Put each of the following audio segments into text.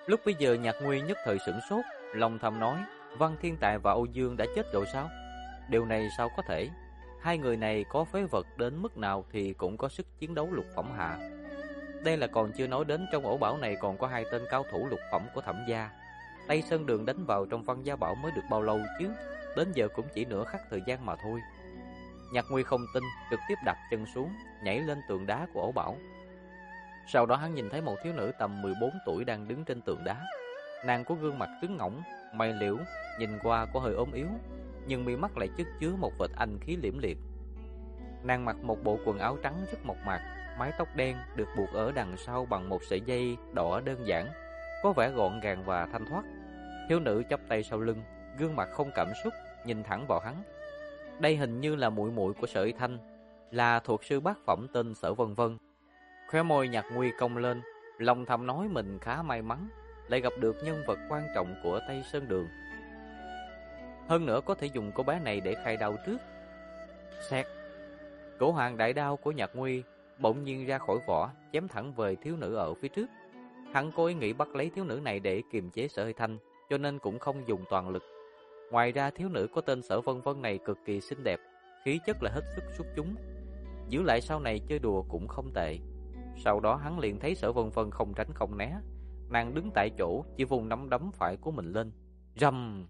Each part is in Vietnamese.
Lúc bây giờ Nhạc Nguy nhất thời sửng sốt, lòng thầm nói, Văn Thiên Tài và Âu Dương đã chết rồi sao? Điều này sao có thể? Hai người này có phế vật đến mức nào thì cũng có sức chiến đấu lục phẩm hạ. Đây là còn chưa nói đến trong ổ bảo này còn có hai tên cao thủ lục phẩm của Thẩm gia. Tây Sơn Đường đánh vào trong Văn Gia Bảo mới được bao lâu chứ? Đến giờ cũng chỉ nửa khắc thời gian mà thôi. Nhạc Nguy không tin, trực tiếp đặt chân xuống, nhảy lên tường đá của ổ bảo. Sau đó hắn nhìn thấy một thiếu nữ tầm 14 tuổi đang đứng trên tường đá. Nàng có gương mặt trứng ngỗng, mày liễu, nhìn qua có hơi ốm yếu, nhưng mi mắt lại chất chứa một vệt anh khí liễm liệt. Nàng mặc một bộ quần áo trắng rất mộc mạc, mái tóc đen được buộc ở đằng sau bằng một sợi dây đỏ đơn giản, có vẻ gọn gàng và thanh thoát. Thiếu nữ chắp tay sau lưng, gương mặt không cảm xúc, nhìn thẳng vào hắn. Đây hình như là muội muội của Sở Y Thanh, là thuộc sư bát phẩm tên Sở Vân Vân. Khóe môi Nhạc Nguy cong lên, lòng thầm nói mình khá may mắn, lại gặp được nhân vật quan trọng của Tây Sơn Đường. Hơn nữa có thể dùng cô bé này để khai đao trước. Xẹt. Cổ hoàng đại đao của Nhạc Nguy bỗng nhiên ra khỏi vỏ, chém thẳng về thiếu nữ ở phía trước. Hắn có ý nghĩ bắt lấy thiếu nữ này để kiềm chế Sở Hy Thanh, cho nên cũng không dùng toàn lực. Ngoài ra thiếu nữ có tên Sở Vân Vân này cực kỳ xinh đẹp, khí chất là hết sức xuất chúng, giữ lại sau này chơi đùa cũng không tệ. Sau đó hắn liền thấy Sở Vân Vân không tránh không né, nàng đứng tại chỗ chỉ vùng nắm đấm phải của mình lên. Rầm!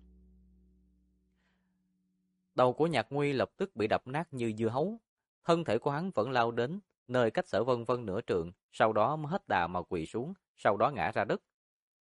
Đầu của Nhạc Nguy lập tức bị đập nát như dưa hấu. Thân thể của hắn vẫn lao đến nơi cách Sở Vân Vân nửa trượng, sau đó mới hết đà mà quỳ xuống, sau đó ngã ra đất.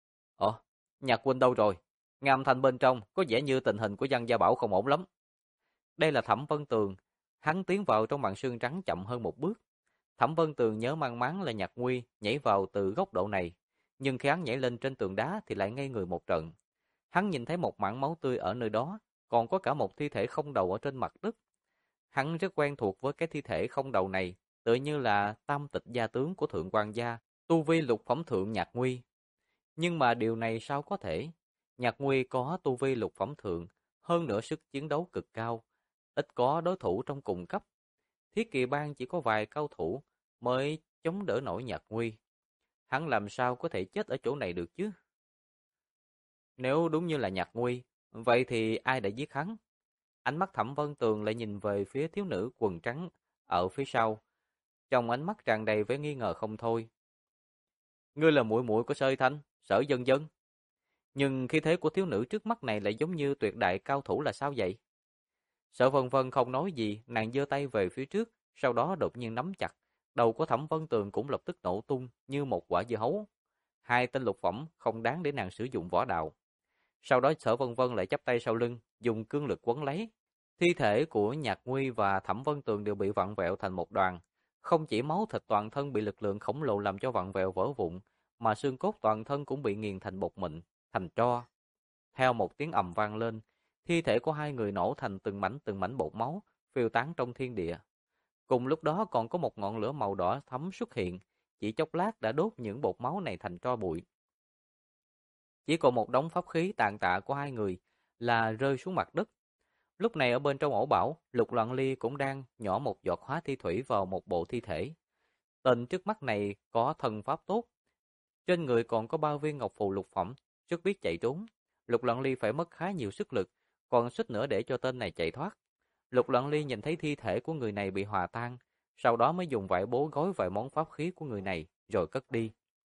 Nhạc huynh đâu rồi? Nghe âm thanh bên trong có vẻ như tình hình của Văn Gia Bảo không ổn lắm. Đây là Thẩm Vân Tường, hắn tiến vào trong màn sương trắng chậm hơn một bước. Thẩm Vân Tường nhớ mang máng là Nhạc Nguy nhảy vào từ góc độ này, nhưng khi hắn nhảy lên trên tường đá thì lại ngây người một trận. Hắn nhìn thấy một mảng máu tươi ở nơi đó, còn có cả một thi thể không đầu ở trên mặt đất. Hắn rất quen thuộc với cái thi thể không đầu này, tựa như là tam tịch gia tướng của Thượng Quan gia, tu vi lục phẩm thượng Nhạc Nguy. Nhưng mà điều này sao có thể? Nhạc Nguy có tu vi lục phẩm thượng, hơn nữa sức chiến đấu cực cao, ít có đối thủ trong cùng cấp. Thiết Kỵ Bang chỉ có vài cao thủ mới chống đỡ nổi Nhạc Nguy. Hắn làm sao có thể chết ở chỗ này được chứ? Nếu đúng như là Nhạc Nguy, vậy thì ai đã giết hắn? Ánh mắt Thẩm Vân Tường lại nhìn về phía thiếu nữ quần trắng ở phía sau, trong ánh mắt tràn đầy vẻ nghi ngờ không thôi. Ngươi là muội muội của Sở Thanh, Sở Dân Dân. Nhưng khí thế của thiếu nữ trước mắt này lại giống như tuyệt đại cao thủ là sao vậy? Sở Vân Vân không nói gì, nàng giơ tay về phía trước, sau đó đột nhiên nắm chặt. Đầu của Thẩm Vân Tường cũng lập tức nổ tung như một quả dưa hấu. Hai tên lục phẩm không đáng để nàng sử dụng võ đạo. Sau đó Sở Vân Vân lại chắp tay sau lưng, dùng cương lực quấn lấy. Thi thể của Nhạc Nguy và Thẩm Vân Tường đều bị vặn vẹo thành một đoàn. Không chỉ máu thịt toàn thân bị lực lượng khổng lồ làm cho vặn vẹo vỡ vụn, mà xương cốt toàn thân cũng bị nghiền thành bột mịn, thành tro. Theo một tiếng ầm vang lên, thi thể của hai người nổ thành từng mảnh bột máu, phiêu tán trong thiên địa. Cùng lúc đó còn có một ngọn lửa màu đỏ thẫm xuất hiện, chỉ chốc lát đã đốt những bột máu này thành tro bụi. Chỉ còn một đống pháp khí tàn tạ của hai người là rơi xuống mặt đất. Lúc này ở bên trong ổ bảo, Lục Loạn Ly cũng đang nhỏ một giọt hóa thi thủy vào một bộ thi thể. Tên trước mắt này có thần pháp tốt, trên người còn có 3 viên ngọc phù lục phẩm, rất biết chạy trốn. Lục Loạn Ly phải mất khá nhiều sức lực, còn suýt nữa để cho tên này chạy thoát. Lục Loạn Ly nhìn thấy thi thể của người này bị hòa tan, sau đó mới dùng vải bố gói vài món pháp khí của người này, rồi cất đi.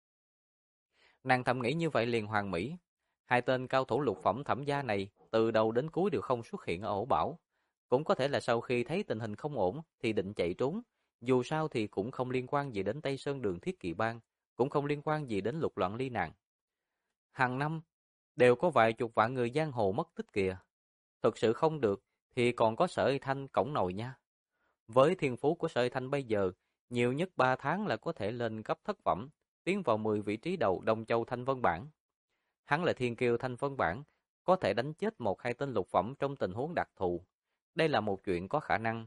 Nàng thầm nghĩ như vậy liền hoàn mỹ. Hai tên cao thủ lục phẩm Thẩm gia này từ đầu đến cuối đều không xuất hiện ở ổ bảo. Cũng có thể là sau khi thấy tình hình không ổn thì định chạy trốn. Dù sao thì cũng không liên quan gì đến Tây Sơn Đường Thiết Kỵ Bang, cũng không liên quan gì đến Lục Loạn Ly nàng. Hàng năm đều có vài chục vạn người giang hồ mất tích kìa. Thực sự không được thì còn có Sở Y Thanh cổng nồi nha. Với thiên phú của Sở Y Thanh bây giờ, nhiều nhất 3 tháng là có thể lên cấp thất phẩm, tiến vào 10 vị trí đầu Đông Châu Thanh Vân Bảng. Hắn là thiên kiêu Thanh Vân Bảng, có thể đánh chết một hai tên lục phẩm trong tình huống đặc thù. Đây là một chuyện có khả năng.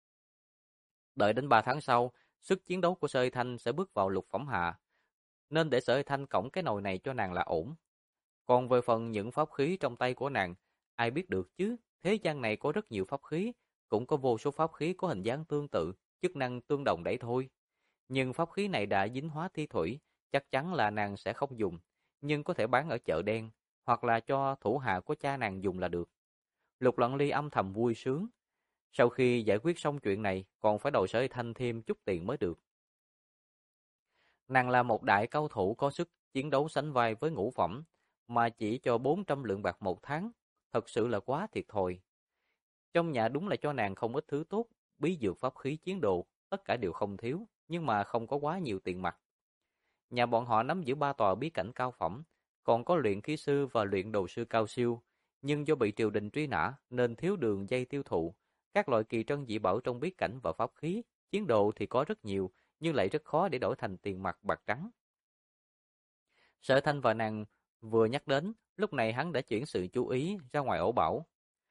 Đợi đến 3 tháng sau, sức chiến đấu của Sở Y Thanh sẽ bước vào lục phẩm hạ, nên để Sở Y Thanh cõng cái nồi này cho nàng là ổn. Còn về phần những pháp khí trong tay của nàng, ai biết được chứ, thế gian này có rất nhiều pháp khí, cũng có vô số pháp khí có hình dáng tương tự, chức năng tương đồng đấy thôi. Nhưng pháp khí này đã dính hóa thi thủy, chắc chắn là nàng sẽ không dùng. nhưng có thể bán ở chợ đen, hoặc là cho thủ hạ của cha nàng dùng là được. Lục Lận Ly âm thầm vui sướng. Sau khi giải quyết xong chuyện này, còn phải đòi Sở Hy Thanh thêm chút tiền mới được. Nàng là một đại cao thủ có sức chiến đấu sánh vai với Ngũ Phẩm, mà chỉ cho 400 lượng bạc một tháng, thật sự là quá thiệt thòi. Trong nhà đúng là cho nàng không ít thứ tốt, bí dược pháp khí chiến đồ, tất cả đều không thiếu, nhưng mà không có quá nhiều tiền mặt. Nhà bọn họ nắm giữ 3 tòa bí cảnh cao phẩm, còn có luyện khí sư và luyện đồ sư cao siêu, nhưng do bị triều đình truy nã nên thiếu đường dây tiêu thụ. Các loại kỳ trân dị bảo trong bí cảnh và pháp khí, chiến đồ thì có rất nhiều, nhưng lại rất khó để đổi thành tiền mặt bạc trắng. Sở Thanh và nàng vừa nhắc đến, lúc này hắn đã chuyển sự chú ý ra ngoài ổ bảo.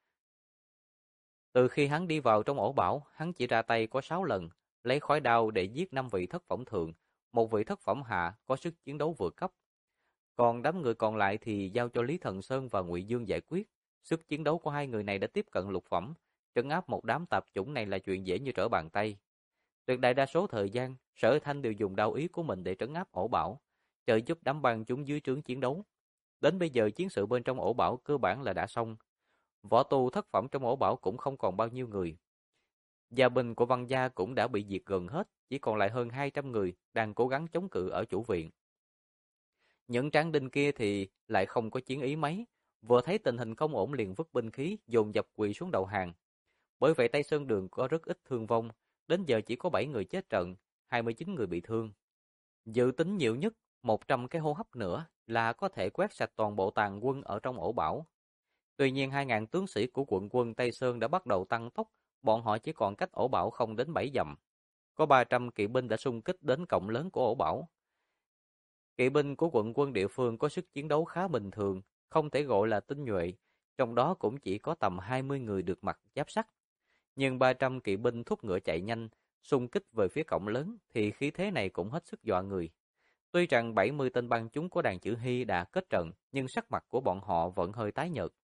Từ khi hắn đi vào trong ổ bảo, hắn chỉ ra tay có 6 lần, lấy khói đao để giết 5 vị thất phẩm thượng, một vị thất phẩm hạ có sức chiến đấu vượt cấp. Còn đám người còn lại thì giao cho Lý Thần Sơn và Ngụy Dương giải quyết. Sức chiến đấu của hai người này đã tiếp cận lục phẩm, trấn áp một đám tạp chủng này là chuyện dễ như trở bàn tay. Tuyệt đại đa số thời gian, Sở Thanh đều dùng đao ý của mình để trấn áp ổ bảo, trợ giúp đám bang chúng dưới trướng chiến đấu. Đến bây giờ chiến sự bên trong ổ bảo cơ bản là đã xong. Võ tu thất phẩm trong ổ bảo cũng không còn bao nhiêu người. Gia binh của Văn gia cũng đã bị diệt gần hết, chỉ còn lại hơn 200 người đang cố gắng chống cự ở chủ viện. Những tráng đinh kia thì lại không có chiến ý mấy, vừa thấy tình hình không ổn liền vứt binh khí, dồn dập quỳ xuống đầu hàng. Bởi vậy Tây Sơn Đường có rất ít thương vong, đến giờ chỉ có 7 người chết trận, 29 người bị thương. Dự tính nhiều nhất 100 cái hô hấp nữa là có thể quét sạch toàn bộ tàn quân ở trong ổ bảo. Tuy nhiên 2.000 tướng sĩ của quận quân Tây Sơn đã bắt đầu tăng tốc, bọn họ chỉ còn cách ổ bảo không đến 7 dặm. Có 300 kỵ binh đã xung kích đến cổng lớn của ổ bảo. Kỵ binh của quận quân địa phương có sức chiến đấu khá bình thường, không thể gọi là tinh nhuệ, trong đó cũng chỉ có tầm 20 người được mặc giáp sắt. Nhưng 300 kỵ binh thúc ngựa chạy nhanh, xung kích về phía cổng lớn thì khí thế này cũng hết sức dọa người. Tuy rằng 70 tên bang chúng của đàn chữ Hy đã kết trận, nhưng sắc mặt của bọn họ vẫn hơi tái nhợt.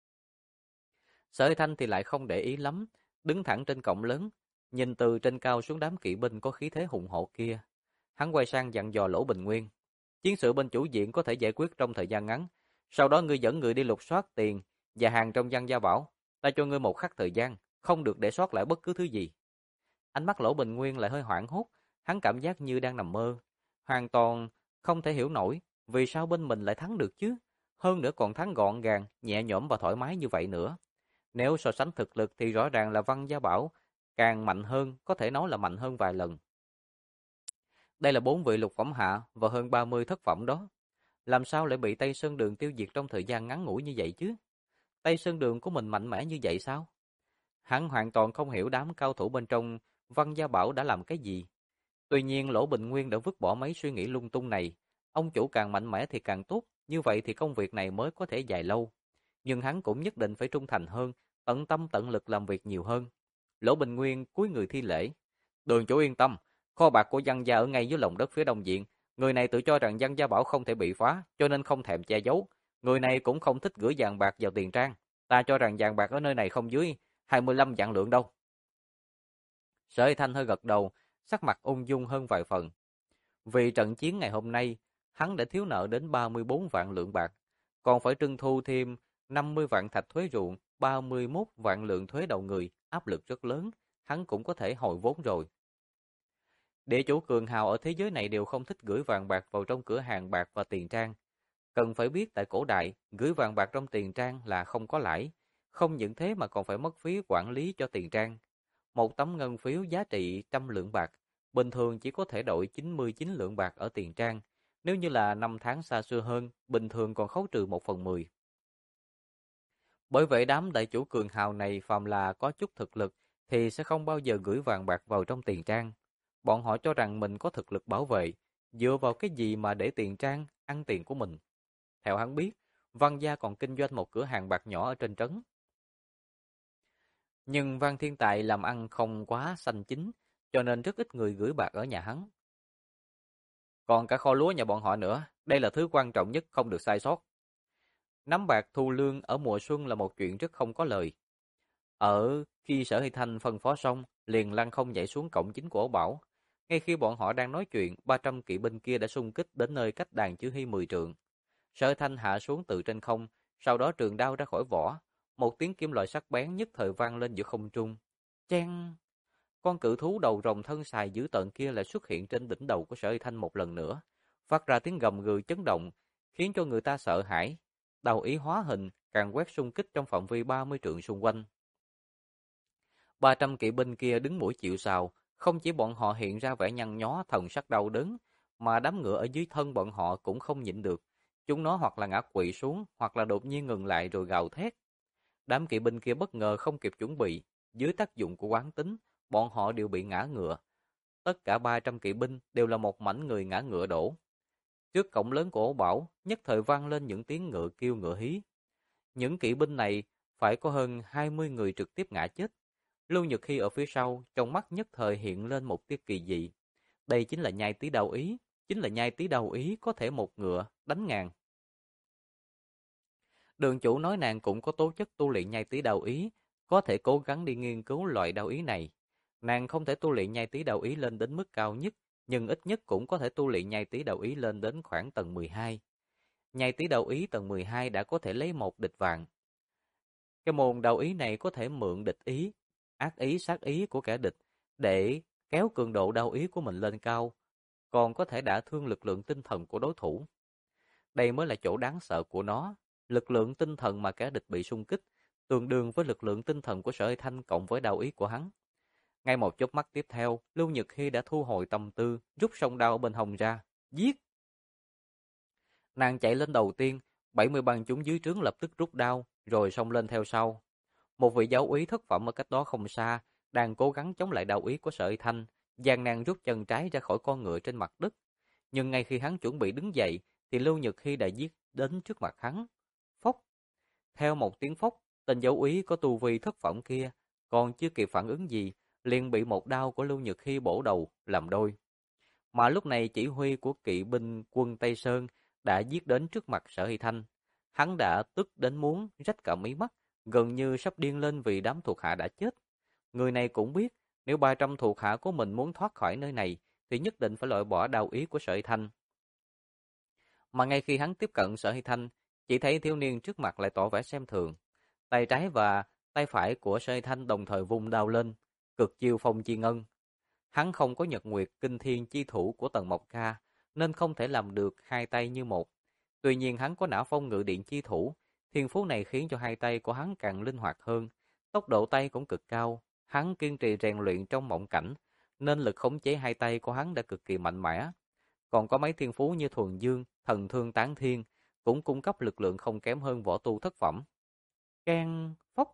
Sở Thanh thì lại không để ý lắm, đứng thẳng trên cổng lớn, nhìn từ trên cao xuống đám kỵ binh có khí thế hùng hổ kia. Hắn quay sang dặn dò Lỗ Bình Nguyên, chiến sự bên chủ diện có thể giải quyết trong thời gian ngắn, sau đó ngươi dẫn người đi lục soát tiền và hàng trong Văn Gia Bảo, ta cho ngươi một khắc thời gian, không được để sót lại bất cứ thứ gì. Ánh mắt Lỗ Bình Nguyên lại hơi hoảng hốt, hắn cảm giác như đang nằm mơ, hoàn toàn không thể hiểu nổi vì sao bên mình lại thắng được chứ, hơn nữa còn thắng gọn gàng, nhẹ nhõm và thoải mái như vậy nữa. Nếu so sánh thực lực thì rõ ràng là Văn Gia Bảo càng mạnh hơn, có thể nói là mạnh hơn vài lần. Đây là 4 vị lục phẩm hạ và hơn 30 thất phẩm đó. Làm sao lại bị Tây Sơn Đường tiêu diệt trong thời gian ngắn ngủi như vậy chứ? Tây Sơn Đường của mình mạnh mẽ như vậy sao? Hắn hoàn toàn không hiểu đám cao thủ bên trong Văn Gia Bảo đã làm cái gì. Tuy nhiên Lỗ Bình Nguyên đã vứt bỏ mấy suy nghĩ lung tung này. Ông chủ càng mạnh mẽ thì càng tốt, như vậy thì công việc này mới có thể dài lâu. Nhưng hắn cũng nhất định phải trung thành hơn, tận tâm tận lực làm việc nhiều hơn. Lỗ Bình Nguyên cúi người thi lễ. Đường chủ yên tâm, kho bạc của Văn gia ở ngay dưới lòng đất phía đông diện. Người này tự cho rằng Văn Gia Bảo không thể bị phá, cho nên không thèm che giấu. Người này cũng không thích gửi vàng bạc vào tiền trang. Ta cho rằng vàng bạc ở nơi này không dưới 25 vạn lượng đâu. Sở Hy Thanh hơi gật đầu, sắc mặt ung dung hơn vài phần. Vì trận chiến ngày hôm nay, hắn đã thiếu nợ đến 34 vạn lượng bạc, còn phải trưng thu thêm 50 vạn thạch thuế ruộng, 31 vạn lượng thuế đầu người, áp lực rất lớn, hắn cũng có thể hồi vốn rồi. Địa chủ cường hào ở thế giới này đều không thích gửi vàng bạc vào trong cửa hàng bạc và tiền trang. Cần phải biết tại cổ đại, gửi vàng bạc trong tiền trang là không có lãi, không những thế mà còn phải mất phí quản lý cho tiền trang. Một tấm ngân phiếu giá trị 100 lượng bạc, bình thường chỉ có thể đổi 99 lượng bạc ở tiền trang. Nếu như là năm tháng xa xưa hơn, bình thường còn khấu trừ 1/10. Bởi vậy đám đại chủ cường hào này phàm là có chút thực lực thì sẽ không bao giờ gửi vàng bạc vào trong tiền trang. Bọn họ cho rằng mình có thực lực bảo vệ, dựa vào cái gì mà để tiền trang ăn tiền của mình. Theo hắn biết, Văn gia còn kinh doanh một cửa hàng bạc nhỏ ở trên trấn. Nhưng Văn Thiên Tài làm ăn không quá xanh chính, cho nên rất ít người gửi bạc ở nhà hắn. Còn cả kho lúa nhà bọn họ nữa, đây là thứ quan trọng nhất không được sai sót. Nắm bạc thu lương ở mùa xuân là một chuyện rất không có lời. Ở khi Sở Hy Thanh phân phó xong, liền lăn không nhảy xuống cổng chính của ổ bảo. Ngay khi bọn họ đang nói chuyện, 300 kỵ binh kia đã xung kích đến nơi cách đàn chữ Hy 10 trượng. Sở Thanh hạ xuống từ trên không, sau đó trường đao ra khỏi vỏ, một tiếng kim loại sắc bén nhất thời vang lên giữa không trung. Chen! Con cự thú đầu rồng thân xài dữ tợn kia lại xuất hiện trên đỉnh đầu của Sở Thanh một lần nữa, phát ra tiếng gầm gừ chấn động, khiến cho người ta sợ hãi. Đao ý hóa hình, càng quét xung kích trong phạm vi 30 trượng xung quanh. 300 kỵ binh kia đứng mũi chịu sào, không chỉ bọn họ hiện ra vẻ nhăn nhó thần sắc đau đớn, mà đám ngựa ở dưới thân bọn họ cũng không nhịn được. Chúng nó hoặc là ngã quỵ xuống, hoặc là đột nhiên ngừng lại rồi gào thét. Đám kỵ binh kia bất ngờ không kịp chuẩn bị, dưới tác dụng của quán tính, bọn họ đều bị ngã ngựa. Tất cả 300 kỵ binh đều là một mảnh người ngã ngựa đổ. Trước cổng lớn của ổ bảo, nhất thời vang lên những tiếng ngựa kêu ngựa hí. Những kỵ binh này phải có hơn 20 người trực tiếp ngã chết. Lưu Nhật Hy ở phía sau, trong mắt nhất thời hiện lên một tia kỳ dị. Đây chính là nhai tí đao ý, có thể một ngựa đánh ngàn. Đường chủ nói nàng cũng có tố chất tu luyện nhai tí đao ý, có thể cố gắng đi nghiên cứu loại đao ý này. Nàng không thể tu luyện nhai tí đao ý lên đến mức cao nhất, nhưng ít nhất cũng có thể tu luyện nhai tí đao ý lên đến khoảng tầng 12. Nhai tí đao ý tầng 12 đã có thể lấy một địch vạn. Cái môn đao ý này có thể mượn địch ý, ác ý, sát ý của kẻ địch để kéo cường độ đao ý của mình lên cao, còn có thể đả thương lực lượng tinh thần của đối thủ. Đây mới là chỗ đáng sợ của nó. Lực lượng tinh thần mà kẻ địch bị xung kích tương đương với lực lượng tinh thần của Sở Thanh cộng với đao ý của hắn. Ngay một chớp mắt tiếp theo, Lưu Nhật Hy đã thu hồi tâm tư, rút song đao ở bên hông ra, giết. Nàng chạy lên đầu tiên, 70 băng chúng dưới trướng lập tức rút đao, rồi xông lên theo sau. Một vị giáo úy thất phẩm ở cách đó không xa, đang cố gắng chống lại đao ý của Sở Thanh, gian nan rút chân trái ra khỏi con ngựa trên mặt đất. Nhưng ngay khi hắn chuẩn bị đứng dậy, thì Lưu Nhật Hy đã giết đến trước mặt hắn. Phốc! Theo một tiếng phốc, tên giáo úy có tu vi thất phẩm kia, còn chưa kịp phản ứng gì, liền bị một đao của Lưu Nhật Hy bổ đầu, làm đôi. Mà lúc này chỉ huy của kỵ binh quân Tây Sơn đã giết đến trước mặt Sở Hy Thanh. Hắn đã tức đến muốn rách cả mí mắt, gần như sắp điên lên vì đám thuộc hạ đã chết. Người này cũng biết, nếu 300 thuộc hạ của mình muốn thoát khỏi nơi này, thì nhất định phải loại bỏ đao ý của Sở Hy Thanh. Mà ngay khi hắn tiếp cận Sở Hy Thanh, chỉ thấy thiếu niên trước mặt lại tỏ vẻ xem thường. Tay trái và tay phải của Sở Hy Thanh đồng thời vung đao lên, cực chiêu phong chi ngân. Hắn không có nhật nguyệt kinh thiên chi thủ của Tần Mộc Ca, nên không thể làm được hai tay như một. Tuy nhiên hắn có não phong ngự điện chi thủ, thiên phú này khiến cho hai tay của hắn càng linh hoạt hơn, tốc độ tay cũng cực cao. Hắn kiên trì rèn luyện trong mộng cảnh, nên lực khống chế hai tay của hắn đã cực kỳ mạnh mẽ. Còn có mấy thiên phú như thuần dương, thần thương tán thiên, cũng cung cấp lực lượng không kém hơn võ tu thất phẩm. Keng, phốc.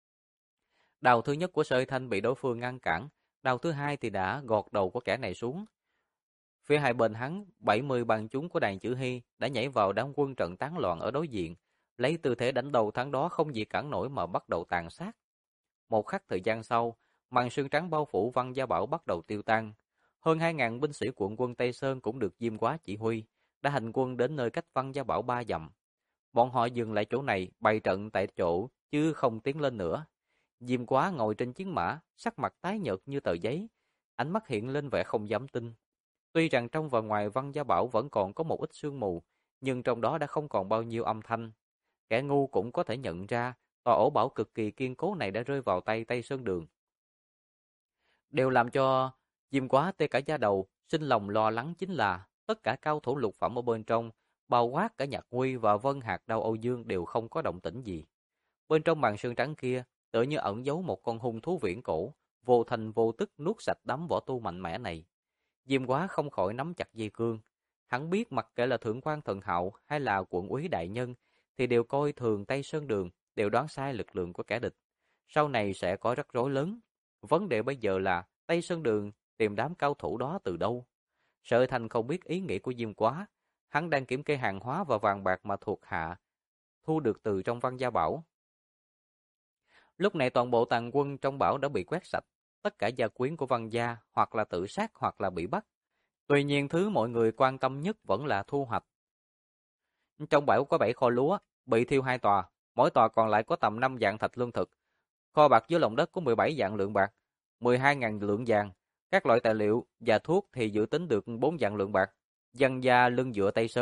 Đao thứ nhất của Sở Thanh bị đối phương ngăn cản, đao thứ hai thì đã gọt đầu của kẻ này xuống. Phía hai bên hắn, 70 băng chúng của đàn Chữ Hy đã nhảy vào đám quân trận tán loạn ở đối diện, lấy tư thế đánh đầu thắng đó không gì cản nổi mà bắt đầu tàn sát. Một khắc thời gian sau, màn sương trắng bao phủ Văn Gia Bảo bắt đầu tiêu tan. Hơn 2.000 binh sĩ quận quân Tây Sơn cũng được Diêm Quá chỉ huy, đã hành quân đến nơi cách Văn Gia Bảo 3 dặm. Bọn họ dừng lại chỗ này, bày trận tại chỗ, chứ không tiến lên nữa. Diêm Quá ngồi trên chiến mã, sắc mặt tái nhợt như tờ giấy, ánh mắt hiện lên vẻ không dám tin. Tuy rằng trong và ngoài Văn Gia Bảo vẫn còn có một ít sương mù, nhưng trong đó đã không còn bao nhiêu âm thanh. Kẻ ngu cũng có thể nhận ra, tòa ổ bảo cực kỳ kiên cố này đã rơi vào tay Tây Sơn Đường. Điều làm cho Diêm Quá tê cả da đầu, sinh lòng lo lắng chính là tất cả cao thủ lục phẩm ở bên trong, bao quát cả Nhạc Nguy và Vân Hạc Đao Âu Dương đều không có động tĩnh gì. Bên trong màn sương trắng kia, tựa như ẩn giấu một con hung thú viễn cổ, vô thành vô tức nuốt sạch đám võ tu mạnh mẽ này. Diêm Quá không khỏi nắm chặt dây cương. Hắn biết mặc kệ là Thượng quan Thần Hạo hay là quận úy đại nhân, thì đều coi thường Tây Sơn Đường, đều đoán sai lực lượng của kẻ địch. Sau này sẽ có rắc rối lớn. Vấn đề bây giờ là Tây Sơn Đường tìm đám cao thủ đó từ đâu? Sở Thành không biết ý nghĩ của Diêm Quá. Hắn đang kiểm kê hàng hóa và vàng bạc mà thuộc hạ thu được từ trong Văn Gia Bảo. Lúc này toàn bộ tàn quân trong bảo đã bị quét sạch. Tất cả gia quyến của Văn Gia hoặc là tự sát hoặc là bị bắt. Tuy nhiên thứ mọi người quan tâm nhất vẫn là thu hoạch. Trong bảo có 7 kho lúa, bị thiêu 2 tòa, mỗi tòa còn lại có tầm 5 vạn thạch lương thực. Kho bạc dưới lòng đất có 17 vạn lượng bạc, 12.000 lượng vàng. Các loại tài liệu và thuốc thì dự tính được 4 vạn lượng bạc. Văn Gia lưng dựa Tây Sơn,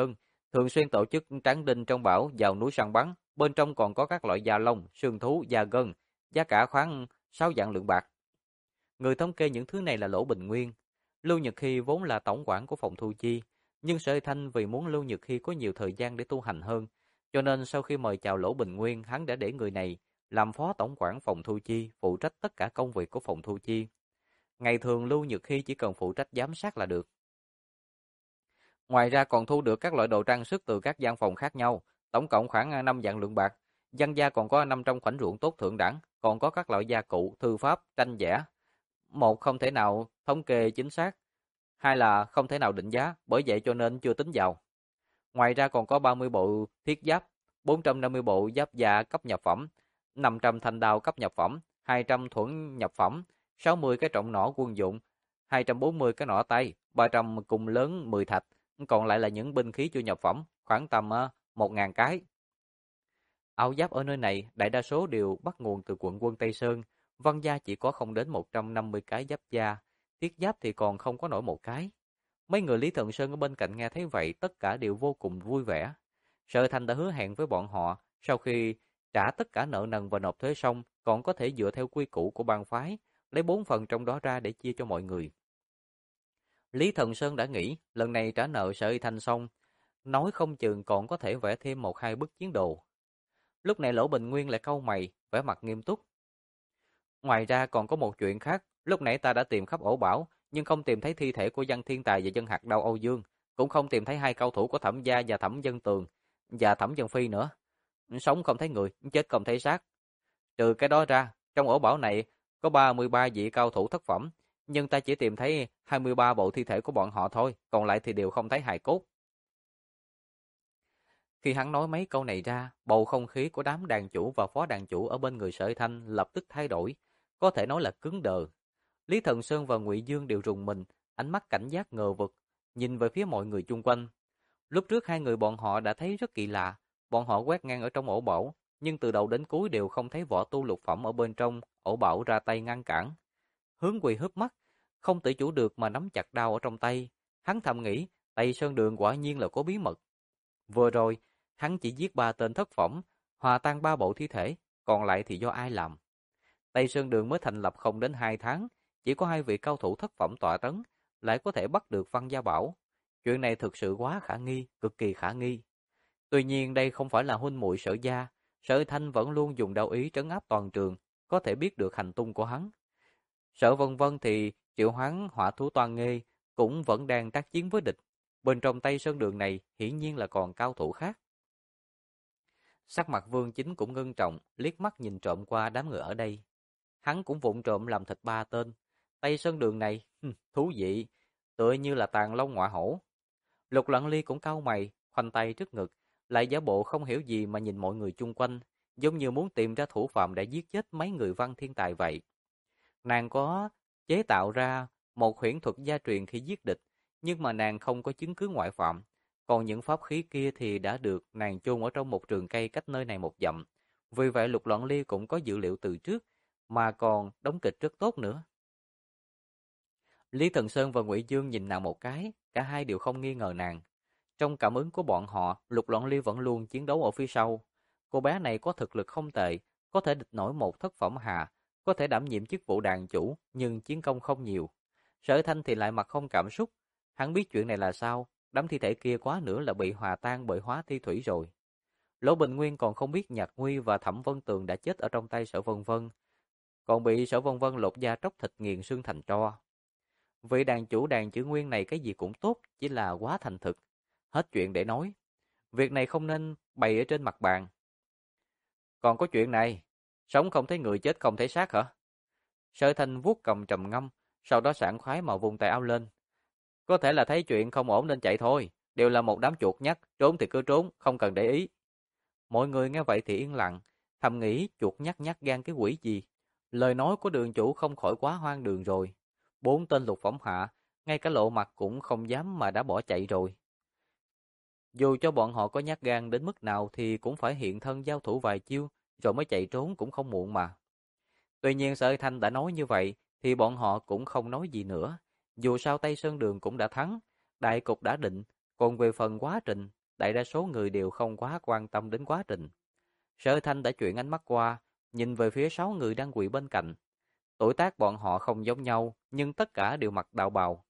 thường xuyên tổ chức tráng đinh trong bão vào núi săn bắn, bên trong còn có các loại da lông, xương thú, da gân, giá cả khoảng 6 vạn lượng bạc. Người thống kê những thứ này là Lỗ Bình Nguyên. Lưu Nhật Hy vốn là tổng quản của phòng thu chi, nhưng Sở Thanh vì muốn Lưu Nhật Hy có nhiều thời gian để tu hành hơn, cho nên sau khi mời chào Lỗ Bình Nguyên, hắn đã để người này làm phó tổng quản phòng thu chi, phụ trách tất cả công việc của phòng thu chi. Ngày thường Lưu Nhật Hy chỉ cần phụ trách giám sát là được. Ngoài ra còn thu được các loại đồ trang sức từ các gian phòng khác nhau, tổng cộng khoảng 5 vạn lượng bạc. Dân gia còn có 500 khoảnh ruộng tốt thượng đẳng, còn có các loại gia cụ, thư pháp, tranh vẽ. Một không thể nào thống kê chính xác, hai là không thể nào định giá, bởi vậy cho nên chưa tính vào. Ngoài ra còn có 30 bộ thiết giáp, 450 bộ giáp da cấp nhập phẩm, 500 thanh đao cấp nhập phẩm, 200 thuẫn nhập phẩm, 60 cái trọng nỏ quân dụng, 240 cái nỏ tay, 300 cung lớn 10 thạch, còn lại là những binh khí chưa nhập phẩm, khoảng tầm 1.000 cái. Áo giáp ở nơi này đại đa số đều bắt nguồn từ quận quân Tây Sơn, Văn gia chỉ có không đến 150 cái giáp da, thiết giáp thì còn không có nổi một cái. Mấy người Lý Thần Sơn ở bên cạnh nghe thấy vậy tất cả đều vô cùng vui vẻ. Sở Thành đã hứa hẹn với bọn họ, sau khi trả tất cả nợ nần và nộp thuế xong, còn có thể dựa theo quy củ của bang phái, lấy 4 phần trong đó ra để chia cho mọi người. Lý Thần Sơn đã nghĩ, lần này trả nợ Sở Thanh xong, nói không chừng còn có thể vẽ thêm 1-2 bức chiến đồ. Lúc này Lỗ Bình Nguyên lại cau mày, vẻ mặt nghiêm túc. Ngoài ra còn có một chuyện khác, lúc nãy ta đã tìm khắp ổ bảo, nhưng không tìm thấy thi thể của Văn Thiên Tài và Dân Hạt Đao Âu Dương, cũng không tìm thấy hai cao thủ của Thẩm Gia và Thẩm Dân Tường và Thẩm Dân Phi nữa. Sống không thấy người, chết không thấy xác. Trừ cái đó ra, trong ổ bảo này có 33 vị cao thủ thất phẩm, nhưng ta chỉ tìm thấy 23 bộ thi thể của bọn họ thôi, còn lại thì đều không thấy hài cốt. Khi hắn nói mấy câu này ra, bầu không khí của đám đàn chủ và phó đàn chủ ở bên người Sở Thanh lập tức thay đổi, có thể nói là cứng đờ. Lý Thần Sơn và Ngụy Dương đều rùng mình, ánh mắt cảnh giác ngờ vực, nhìn về phía mọi người chung quanh. Lúc trước hai người bọn họ đã thấy rất kỳ lạ, bọn họ quét ngang ở trong ổ bảo, nhưng từ đầu đến cuối đều không thấy võ tu lục phẩm ở bên trong, ổ bảo ra tay ngăn cản. Hướng Quỳ húp mắt, không tự chủ được mà nắm chặt đao ở trong tay. Hắn thầm nghĩ, Tây Sơn Đường quả nhiên là có bí mật. Vừa rồi, hắn chỉ giết 3 tên thất phẩm, hòa tan 3 bộ thi thể, còn lại thì do ai làm. Tây Sơn Đường mới thành lập không đến 2 tháng, chỉ có 2 vị cao thủ thất phẩm tọa trấn, lại có thể bắt được Văn Gia Bảo. Chuyện này thực sự quá khả nghi, cực kỳ khả nghi. Tuy nhiên đây không phải là huynh muội Sở gia, Sở Thanh vẫn luôn dùng đạo ý trấn áp toàn trường, có thể biết được hành tung của hắn. Sở Vân Vân thì triệu hoán hỏa thú Toan Nghê cũng vẫn đang tác chiến với địch. Bên trong Tây Sơn Đường này hiển nhiên là còn cao thủ khác. Sắc mặt Vương Chính cũng ngưng trọng, liếc mắt nhìn trộm qua đám người ở đây. Hắn cũng vụng trộm làm thịt 3 tên. Tây Sơn Đường này, thú vị, tựa như là tàn long ngọa hổ. Lục Lặng Ly cũng cau mày, khoanh tay trước ngực, lại giả bộ không hiểu gì mà nhìn mọi người chung quanh, giống như muốn tìm ra thủ phạm đã giết chết mấy người Văn Thiên Tài vậy. Nàng có chế tạo ra một huyễn thuật gia truyền khi giết địch, nhưng mà nàng không có chứng cứ ngoại phạm. Còn những pháp khí kia thì đã được nàng chôn ở trong một rừng cây cách nơi này một dặm. Vì vậy Lục Loạn Ly cũng có dữ liệu từ trước, mà còn đóng kịch rất tốt nữa. Lý Thần Sơn và Ngụy Dương nhìn nàng một cái, cả hai đều không nghi ngờ nàng. Trong cảm ứng của bọn họ, Lục Loạn Ly vẫn luôn chiến đấu ở phía sau. Cô bé này có thực lực không tệ, có thể địch nổi một thất phẩm hạ, có thể đảm nhiệm chức vụ đàn chủ, nhưng chiến công không nhiều. Sở Thanh thì lại mặt không cảm xúc. Hắn biết chuyện này là sao, đám thi thể kia quá nữa là bị hòa tan bởi hóa thi thủy rồi. Lỗ Bình Nguyên còn không biết Nhạc Nguy và Thẩm Vân Tường đã chết ở trong tay Sở Vân Vân, còn bị Sở Vân Vân lột da tróc thịt nghiền xương thành tro. Vị đàn chủ đàn chữ Nguyên này cái gì cũng tốt, chỉ là quá thành thực. Hết chuyện để nói. Việc này không nên bày ở trên mặt bàn. Còn có chuyện này, sống không thấy người chết không thấy xác hả? Sở Thanh vuốt cầm trầm ngâm, sau đó sảng khoái mà vung tay áo lên. Có thể là thấy chuyện không ổn nên chạy thôi, đều là một đám chuột nhắt, trốn thì cứ trốn, không cần để ý. Mọi người nghe vậy thì yên lặng, thầm nghĩ chuột nhắt nhát gan cái quỷ gì. Lời nói của đường chủ không khỏi quá hoang đường rồi. 4 tên lục phẩm hạ, ngay cả lộ mặt cũng không dám mà đã bỏ chạy rồi. Dù cho bọn họ có nhát gan đến mức nào thì cũng phải hiện thân giao thủ vài chiêu, rồi mới chạy trốn cũng không muộn mà. Tuy nhiên Sở Thanh đã nói như vậy, thì bọn họ cũng không nói gì nữa. Dù sao Tây Sơn Đường cũng đã thắng, đại cục đã định, còn về phần quá trình, đại đa số người đều không quá quan tâm đến quá trình. Sở Thanh đã chuyển ánh mắt qua, nhìn về phía 6 người đang quỳ bên cạnh. Tuổi tác bọn họ không giống nhau, nhưng tất cả đều mặc đạo bào.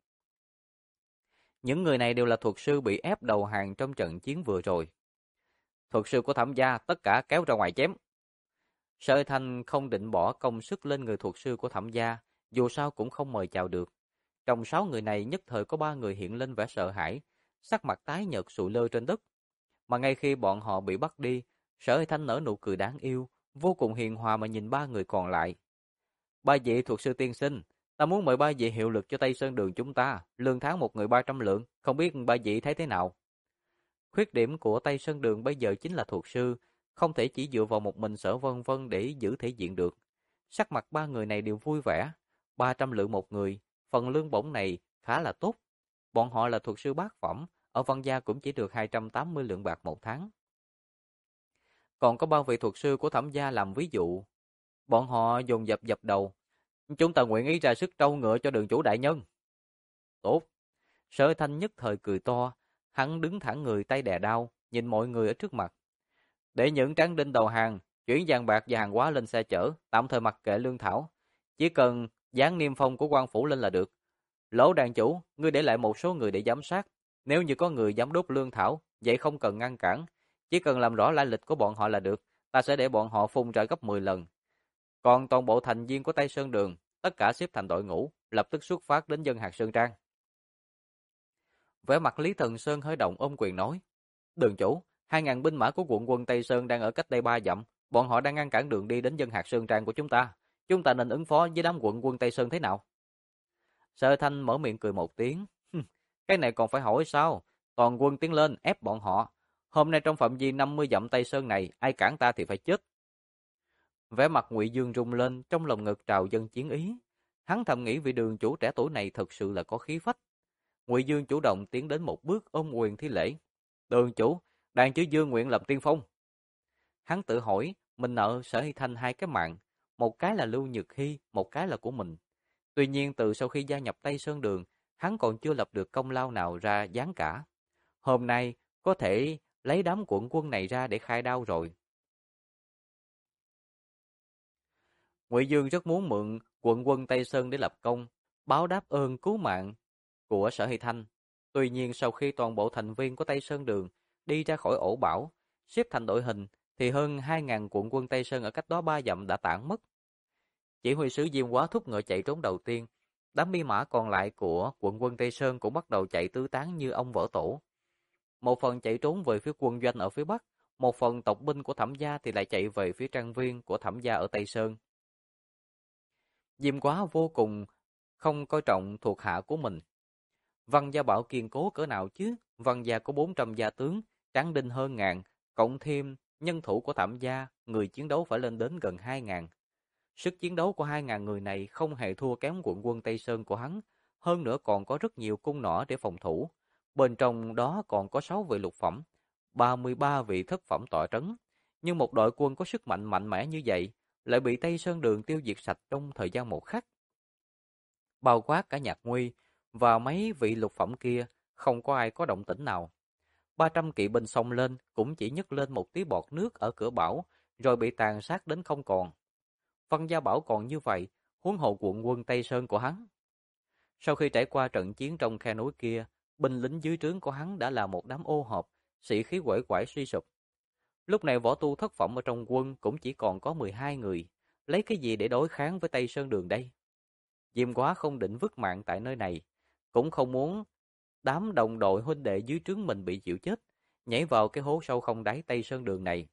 Những người này đều là thuật sư bị ép đầu hàng trong trận chiến vừa rồi. Thuật sư của Thẩm gia, tất cả kéo ra ngoài chém. Sở Thanh không định bỏ công sức lên người thuật sư của Thẩm gia, dù sao cũng không mời chào được. Trong 6 người này nhất thời có 3 người hiện lên vẻ sợ hãi, sắc mặt tái nhợt sụi lơ trên đất. Mà ngay khi bọn họ bị bắt đi, Sở Thanh nở nụ cười đáng yêu, vô cùng hiền hòa mà nhìn 3 người còn lại. Ba vị thuật sư tiên sinh, ta muốn mời ba vị hiệu lực cho Tây Sơn Đường chúng ta, lương tháng một người 300 lượng, không biết ba vị thấy thế nào? Khuyết điểm của Tây Sơn Đường bây giờ chính là thuật sư, không thể chỉ dựa vào một mình Sở Vân Vân để giữ thể diện được. Sắc mặt 3 người này đều vui vẻ, 300 lượng một người, phần lương bổng này khá là tốt. Bọn họ là thuật sư bát phẩm, ở Văn gia cũng chỉ được 280 lượng bạc một tháng. Còn có 3 vị thuật sư của Thẩm gia làm ví dụ. Bọn họ dồn dập dập đầu. Chúng ta nguyện ý ra sức trâu ngựa cho đường chủ đại nhân. Tốt. Sở Thanh nhất thời cười to, hắn đứng thẳng người tay đè đao, nhìn mọi người ở trước mặt. Để những tráng đinh đầu hàng, chuyển vàng bạc và hàng hóa lên xe chở, tạm thời mặc kệ lương thảo. Chỉ cần dán niêm phong của quan phủ lên là được. Lỗ đàn chủ, ngươi để lại một số người để giám sát. Nếu như có người dám đốt lương thảo, vậy không cần ngăn cản. Chỉ cần làm rõ lai lịch của bọn họ là được, ta sẽ để bọn họ phun ra gấp 10 lần. Còn toàn bộ thành viên của Tây Sơn Đường, tất cả xếp thành đội ngũ, lập tức xuất phát đến dân hạt Sơn Trang. Vẻ mặt Lý Thần Sơn hơi động ôm quyền nói, đường chủ, 2.000 binh mã của quận quân Tây Sơn đang ở cách đây 3 dặm, bọn họ đang ngăn cản đường đi đến dân hạt Sơn Trang của chúng ta nên ứng phó với đám quận quân Tây Sơn thế nào? Sở Thanh mở miệng cười một tiếng, cái này còn phải hỏi sao, toàn quân tiến lên ép bọn họ, hôm nay trong phạm vi 50 dặm Tây Sơn này, ai cản ta thì phải chết. Vẻ mặt Ngụy Dương rung lên, trong lòng ngực trào dâng chiến ý. Hắn thầm nghĩ vị đường chủ trẻ tuổi này thật sự là có khí phách. Ngụy Dương chủ động tiến đến một bước ôm quyền thi lễ. Đường chủ, đàn chữ Dương nguyện làm tiên phong. Hắn tự hỏi, mình nợ Sở Hy Thanh 2 cái mạng, một cái là Lưu Nhược Hy, một cái là của mình. Tuy nhiên từ sau khi gia nhập Tây Sơn Đường, hắn còn chưa lập được công lao nào ra dáng cả. Hôm nay có thể lấy đám quận quân này ra để khai đao rồi. Ngụy Dương rất muốn mượn quận quân Tây Sơn để lập công, báo đáp ơn cứu mạng của Sở Hy Thanh. Tuy nhiên sau khi toàn bộ thành viên của Tây Sơn Đường đi ra khỏi ổ bão, xếp thành đội hình, thì hơn 2.000 quận quân Tây Sơn ở cách đó 3 dặm đã tản mất. Chỉ huy sứ Diêm Quá thúc ngựa chạy trốn đầu tiên, đám binh mã còn lại của quận quân Tây Sơn cũng bắt đầu chạy tứ tán như ong vỡ tổ. Một phần chạy trốn về phía quân doanh ở phía Bắc, một phần tộc binh của Thẩm gia thì lại chạy về phía trang viên của Thẩm gia ở Tây Sơn. Diêm Quá vô cùng không coi trọng thuộc hạ của mình. Văn gia bảo kiên cố cỡ nào chứ, Văn gia có 400 gia tướng, tráng đinh hơn ngàn, cộng thêm nhân thủ của Thẩm gia, người chiến đấu phải lên đến gần 2.000. Sức chiến đấu của 2.000 người này không hề thua kém quận quân Tây Sơn của hắn, hơn nữa còn có rất nhiều cung nỏ để phòng thủ. Bên trong đó còn có 6 vị lục phẩm, 33 vị thất phẩm tọa trấn. Nhưng một đội quân có sức mạnh mạnh mẽ như vậy, lại bị Tây Sơn Đường tiêu diệt sạch trong thời gian một khắc. Bao quát cả Nhạc Nguy và mấy vị lục phẩm kia, không có ai có động tĩnh nào. 300 kỵ binh xông lên cũng chỉ nhấc lên một tí bọt nước ở cửa bảo, rồi bị tàn sát đến không còn. Văn Gia Bảo còn như vậy, huống hồ quận quân Tây Sơn của hắn. Sau khi trải qua trận chiến trong khe núi kia, binh lính dưới trướng của hắn đã là một đám ô hợp, sĩ khí uể oải suy sụp. Lúc này võ tu thất phẩm ở trong quân cũng chỉ còn có 12 người, lấy cái gì để đối kháng với Tây Sơn Đường đây? Diêm Quá không định vứt mạng tại nơi này, cũng không muốn đám đồng đội huynh đệ dưới trướng mình bị chịu chết, nhảy vào cái hố sâu không đáy Tây Sơn Đường này.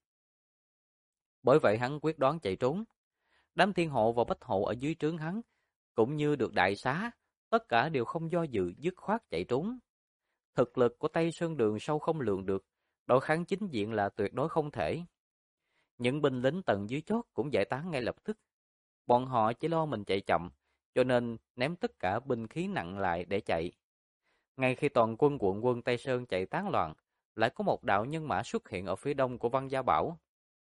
Bởi vậy hắn quyết đoán chạy trốn. Đám thiên hộ và bách hộ ở dưới trướng hắn, cũng như được đại xá, tất cả đều không do dự dứt khoát chạy trốn. Thực lực của Tây Sơn Đường sâu không lường được, đối kháng chính diện là tuyệt đối không thể. Những binh lính tầng dưới chót cũng giải tán ngay lập tức. Bọn họ chỉ lo mình chạy chậm, cho nên ném tất cả binh khí nặng lại để chạy. Ngay khi toàn quân quận quân Tây Sơn chạy tán loạn, lại có một đạo nhân mã xuất hiện ở phía đông của Văn Gia Bảo.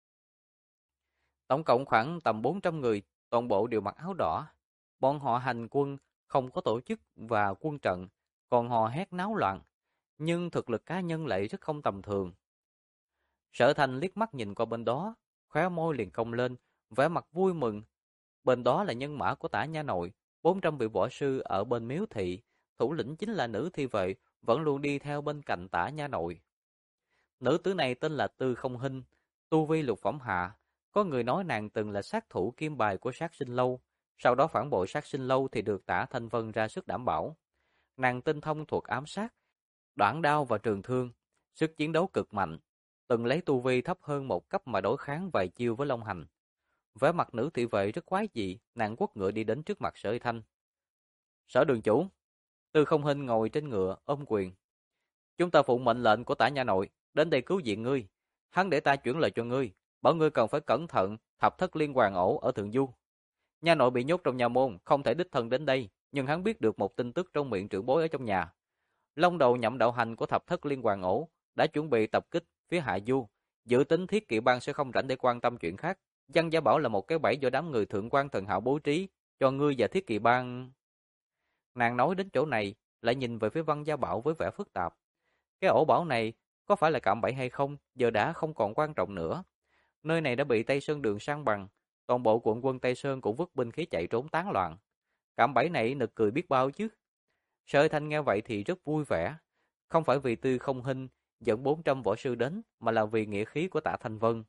Tổng cộng khoảng tầm 400 người, toàn bộ đều mặc áo đỏ. Bọn họ hành quân, không có tổ chức và quân trận, còn hò hét náo loạn. nhưng thực lực cá nhân lại rất không tầm thường. Sở Thành liếc mắt nhìn qua bên đó, khóe môi liền cong lên, vẻ mặt vui mừng. Bên đó là nhân mã của Tả Nha Nội, 400 vị võ sư ở bên Miếu Thị, thủ lĩnh chính là nữ thi vệ, vẫn luôn đi theo bên cạnh Tả Nha Nội. Nữ tử này tên là Tư Không Hinh, tu vi lục phẩm hạ, có người nói nàng từng là sát thủ kim bài của Sát Sinh Lâu, sau đó phản bội Sát Sinh Lâu thì được Tả Thanh Vân ra sức đảm bảo. Nàng tinh thông thuật ám sát, đoản đao và trường thương, sức chiến đấu cực mạnh, từng lấy tu vi thấp hơn một cấp mà đối kháng vài chiêu với Long Hành. Vẻ mặt nữ thị vệ rất quái dị, nàng quất ngựa đi đến trước mặt Sở Y Thanh. Sở đường chủ, Tư Không Hinh ngồi trên ngựa ôm quyền. Chúng ta phụng mệnh lệnh của Tả Nha Nội, đến đây cứu viện ngươi. Hắn để ta chuyển lời cho ngươi, bảo ngươi cần phải cẩn thận thập thất liên hoàn ổ ở Thượng Du. Nha Nội bị nhốt trong nhà môn, không thể đích thân đến đây, nhưng hắn biết được một tin tức trong miệng trưởng bối ở trong nhà. Long đầu nhậm đạo hành của thập thất liên hoàn ổ đã chuẩn bị tập kích phía Hạ Du, dự tính Thiết Kỵ Bang sẽ không rảnh để quan tâm chuyện khác. Văn Gia Bảo là một cái bẫy do đám người thượng quan thần hạo bố trí cho ngươi và Thiết Kỵ Bang. Nàng nói đến chỗ này, lại nhìn về phía Văn Gia Bảo với vẻ phức tạp. Cái ổ bảo này có phải là cạm bẫy hay không, giờ đã không còn quan trọng nữa. Nơi này đã bị Tây Sơn Đường san bằng, toàn bộ quận quân Tây Sơn cũng vứt binh khí chạy trốn tán loạn. Cạm bẫy này nực cười biết bao chứ. Sở Thanh nghe vậy thì rất vui vẻ, không phải vì Tư Không Hinh dẫn 400 võ sư đến, mà là vì nghĩa khí của Tạ Thanh Vân.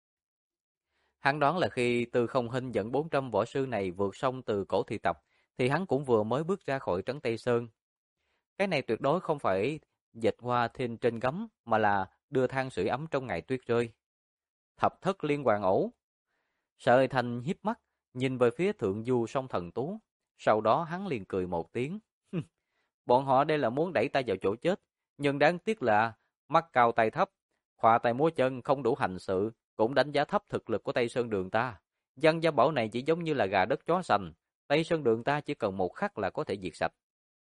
Hắn đoán là khi Tư Không Hinh dẫn 400 võ sư này vượt sông từ cổ thị tập, thì hắn cũng vừa mới bước ra khỏi trấn Tây Sơn. Cái này tuyệt đối không phải dịch hoa thiên trên gấm, mà là đưa than sưởi ấm trong ngày tuyết rơi. Thập thất liên hoàn ổ. Sở Thanh híp mắt, nhìn về phía thượng du sông Thần Tú. Sau đó hắn liền cười một tiếng. Bọn họ đây là muốn đẩy ta vào chỗ chết, nhưng đáng tiếc là mắt cao tay thấp, khoa tay múa chân không đủ hành sự, cũng đánh giá thấp thực lực của Tây Sơn Đường ta. Văn Gia Bảo này chỉ giống như là gà đất chó sành, Tây Sơn Đường ta chỉ cần một khắc là có thể diệt sạch.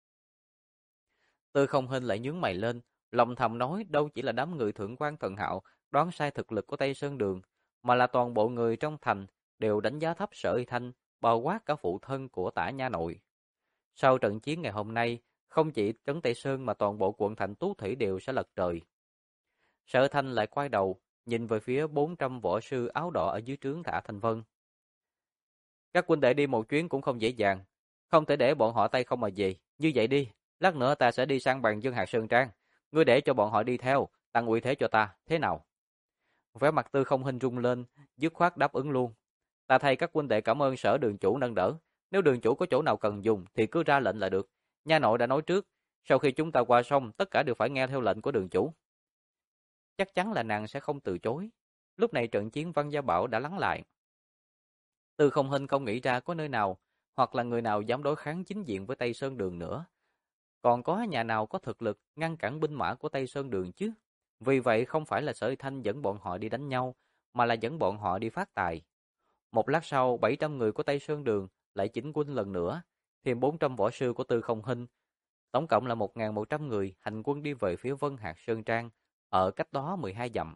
Tư Không Hinh lại nhướng mày lên, lòng thầm nói đâu chỉ là đám người thượng quan thần hạo đoán sai thực lực của Tây Sơn Đường, mà là toàn bộ người trong thành đều đánh giá thấp Sở Y Thanh, bao quát cả phụ thân của Tả Nha Nội. Sau trận chiến ngày hôm nay, không chỉ trấn Tây Sơn mà toàn bộ quận thành Tú Thủy đều sẽ lật trời. Sở Thanh lại quay đầu, nhìn về phía 400 võ sư áo đỏ ở dưới trướng Tạ Thanh Vân. Các huynh đệ đi một chuyến cũng không dễ dàng, không thể để bọn họ tay không mà về. Như vậy đi, lát nữa ta sẽ đi sang bàn Dương Hạc Sơn Trang, ngươi để cho bọn họ đi theo, tăng uy thế cho ta, thế nào? Vẻ mặt Tư Không Hinh rung lên, dứt khoát đáp ứng luôn. Ta thay các huynh đệ cảm ơn Sở đường chủ nâng đỡ, nếu đường chủ có chỗ nào cần dùng thì cứ ra lệnh là được. Nha nội đã nói trước, sau khi chúng ta qua sông, tất cả đều phải nghe theo lệnh của đường chủ. Chắc chắn là nàng sẽ không từ chối. Lúc này trận chiến Văn Gia Bảo đã lắng lại. Tư Không Hinh không nghĩ ra có nơi nào hoặc là người nào dám đối kháng chính diện với Tây Sơn Đường nữa. Còn có nhà nào có thực lực ngăn cản binh mã của Tây Sơn Đường chứ? Vì vậy không phải là Sở Y Thanh dẫn bọn họ đi đánh nhau, mà là dẫn bọn họ đi phát tài. Một lát sau, 700 người của Tây Sơn Đường lại chỉnh quân lần nữa, thêm 400 võ sư của Tư Không Hinh. Tổng cộng là 1.100 người hành quân đi về phía Vân Hạc Sơn Trang, ở cách đó 12 dặm.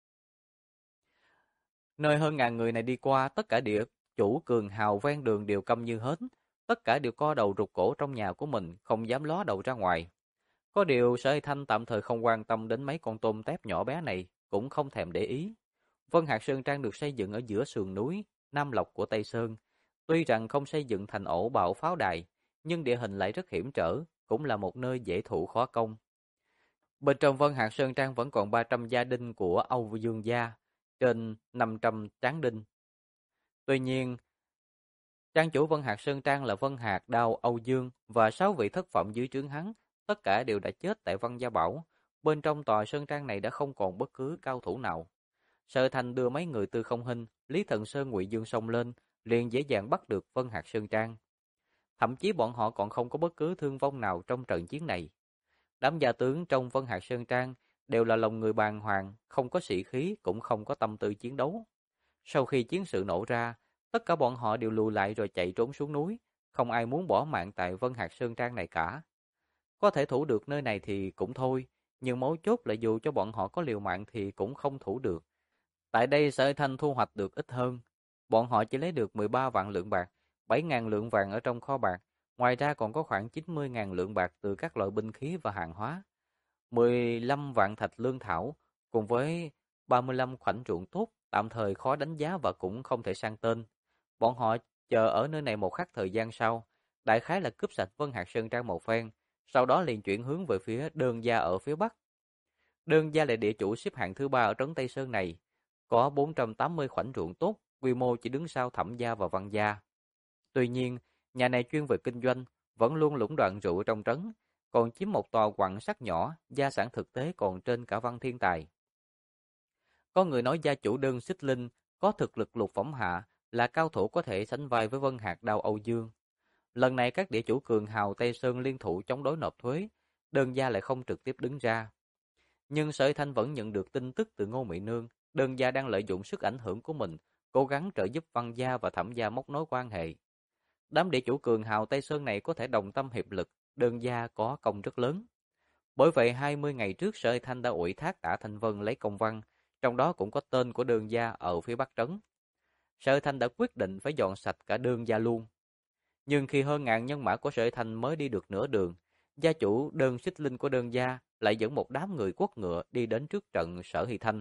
Nơi hơn ngàn người này đi qua, tất cả địa chủ cường hào ven đường đều câm như hến, tất cả đều co đầu rụt cổ trong nhà của mình, không dám ló đầu ra ngoài. Có điều Sở Y Thanh tạm thời không quan tâm đến mấy con tôm tép nhỏ bé này, cũng không thèm để ý. Vân Hạc Sơn Trang được xây dựng ở giữa sườn núi Nam Lộc của Tây Sơn. Tuy rằng không xây dựng thành ổ bạo pháo đài, nhưng địa hình lại rất hiểm trở, cũng là một nơi dễ thủ khó công. Bên trong Vân Hạc Sơn Trang vẫn còn 300 gia đình của Âu Dương gia, trên 500 tráng đinh. Tuy nhiên, trang chủ Vân Hạc Sơn Trang là Vân Hạc Đao Âu Dương và 6 vị thất phẩm dưới trướng hắn, tất cả đều đã chết tại Văn Gia Bảo. Bên trong tòa Sơn Trang này đã không còn bất cứ cao thủ nào. Sở Thành đưa mấy người Tư Không Hinh, Lý Thần Sơn, Ngụy Dương xông lên, liền dễ dàng bắt được Vân Hạc Sơn Trang. Thậm chí bọn họ còn không có bất cứ thương vong nào trong trận chiến này. Đám gia tướng trong Vân Hạc Sơn Trang đều là lòng người bàng hoàng, không có sĩ khí, cũng không có tâm tư chiến đấu. Sau khi chiến sự nổ ra, tất cả bọn họ đều lùi lại rồi chạy trốn xuống núi, không ai muốn bỏ mạng tại Vân Hạc Sơn Trang này cả. Có thể thủ được nơi này thì cũng thôi, nhưng mấu chốt là dù cho bọn họ có liều mạng thì cũng không thủ được. Tại đây Sở Thanh thu hoạch được ít hơn, bọn họ chỉ lấy được 13 vạn lượng bạc, 7.000 lượng vàng ở trong kho bạc, ngoài ra còn có khoảng 90.000 lượng bạc từ các loại binh khí và hàng hóa. 15 vạn thạch lương thảo, cùng với 35 khoảnh ruộng tốt, tạm thời khó đánh giá và cũng không thể sang tên. Bọn họ chờ ở nơi này một khắc thời gian sau, đại khái là cướp sạch Vân Hạc Sơn Trang một phen, sau đó liền chuyển hướng về phía Đơn Gia ở phía bắc. Đơn Gia là địa chủ xếp hạng thứ 3 ở trấn Tây Sơn này, có 480 khoảnh ruộng tốt, quy mô chỉ đứng sau Thẩm Gia và Văn Gia. Tuy nhiên, nhà này chuyên về kinh doanh, vẫn luôn lũng đoạn rượu trong trấn, còn chiếm một tòa quặng sắt nhỏ, gia sản thực tế còn trên cả Văn Thiên Tài. Có người nói gia chủ Đơn Xích Linh có thực lực lục phẩm hạ, là cao thủ có thể sánh vai với Vân Hạc Đao Âu Dương. Lần này các địa chủ cường hào Tây Sơn liên thủ chống đối nộp thuế, Đơn gia lại không trực tiếp đứng ra. Nhưng Sở Thanh vẫn nhận được tin tức từ Ngô Mỹ Nương, Đơn gia đang lợi dụng sức ảnh hưởng của mình, cố gắng trợ giúp Văn gia và Thẩm gia móc nối quan hệ. Đám địa chủ cường hào Tây Sơn này có thể đồng tâm hiệp lực, Đơn gia có công rất lớn. Bởi vậy 20 ngày trước Sở Thanh đã ủy thác Tạ Thanh Vân lấy công văn, trong đó cũng có tên của Đơn gia ở phía Bắc trấn. Sở Thanh đã quyết định phải dọn sạch cả Đơn gia luôn. Nhưng khi hơn ngàn nhân mã của Sở Thanh mới đi được nửa đường, gia chủ Đơn Xích Linh của Đơn gia lại dẫn một đám người quất ngựa đi đến trước trận Sở Hy Thanh.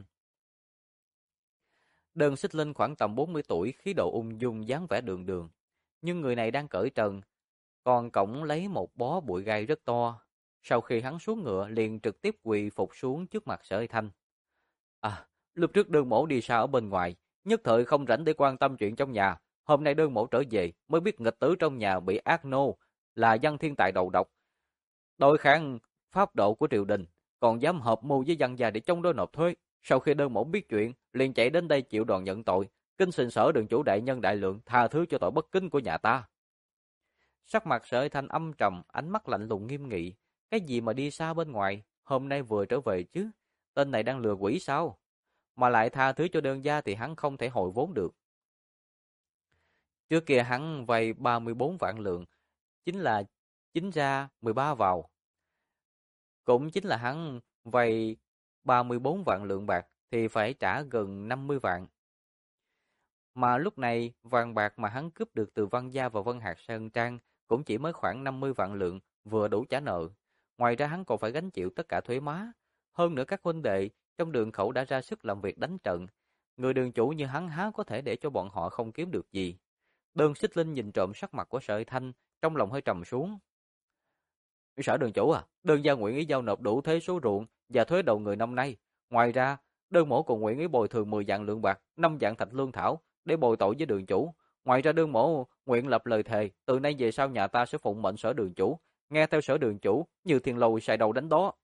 Đơn Xích Linh khoảng tầm 40 tuổi, khí độ ung dung, dáng vẻ đường đường. Nhưng người này đang cởi trần, còn cõng lấy một bó bụi gai rất to. Sau khi hắn xuống ngựa, liền trực tiếp quỳ phục xuống trước mặt Sở Hy Thanh. Lúc trước Đơn mỗ đi xa ở bên ngoài, nhất thời không rảnh để quan tâm chuyện trong nhà. Hôm nay Đơn mỗ trở về, mới biết nghịch tử trong nhà bị ác nô, là Văn Thiên Tài đầu độc. Đối kháng pháp độ của triều đình, còn dám hợp mưu với Văn gia để chống đối nộp thuế. Sau khi Đơn mỗ biết chuyện, liền chạy đến đây chịu đòn nhận tội, kính xin Sở đường chủ đại nhân đại lượng tha thứ cho tội bất kính của nhà ta. Sắc mặt Sở Thanh âm trầm, ánh mắt lạnh lùng nghiêm nghị. Cái gì mà đi xa bên ngoài, hôm nay vừa trở về chứ? Tên này đang lừa quỷ sao? Mà lại tha thứ cho Đơn gia thì hắn không thể hồi vốn được. Trước kia hắn vay 34 vạn lượng, chính ra 13 vào. Cũng chính là hắn vay 34 vạn lượng bạc thì phải trả gần 50 vạn. Mà lúc này vàng bạc mà hắn cướp được từ Văn Gia và Vân Hạc Sơn Trang cũng chỉ mới khoảng 50 vạn lượng, vừa đủ trả nợ. Ngoài ra hắn còn phải gánh chịu tất cả thuế má. Hơn nữa các huynh đệ trong đường khẩu đã ra sức làm việc đánh trận. Người đường chủ như hắn há có thể để cho bọn họ không kiếm được gì. Đơn Xích Linh nhìn trộm sắc mặt của Sở Thanh, trong lòng hơi trầm xuống. Sở đường chủ Đơn gia nguyện ý giao nộp đủ thuế số ruộng và thuế đầu người năm nay. Ngoài ra, Đơn mỗ còn nguyện ý bồi thường 10 vạn lượng bạc, 5 vạn thạch lương thảo để bồi tội với đường chủ. Ngoài ra Đơn mỗ nguyện lập lời thề, từ nay về sau nhà ta sẽ phụng mệnh Sở đường chủ, nghe theo Sở đường chủ, như thiên lôi sai đầu đánh đó.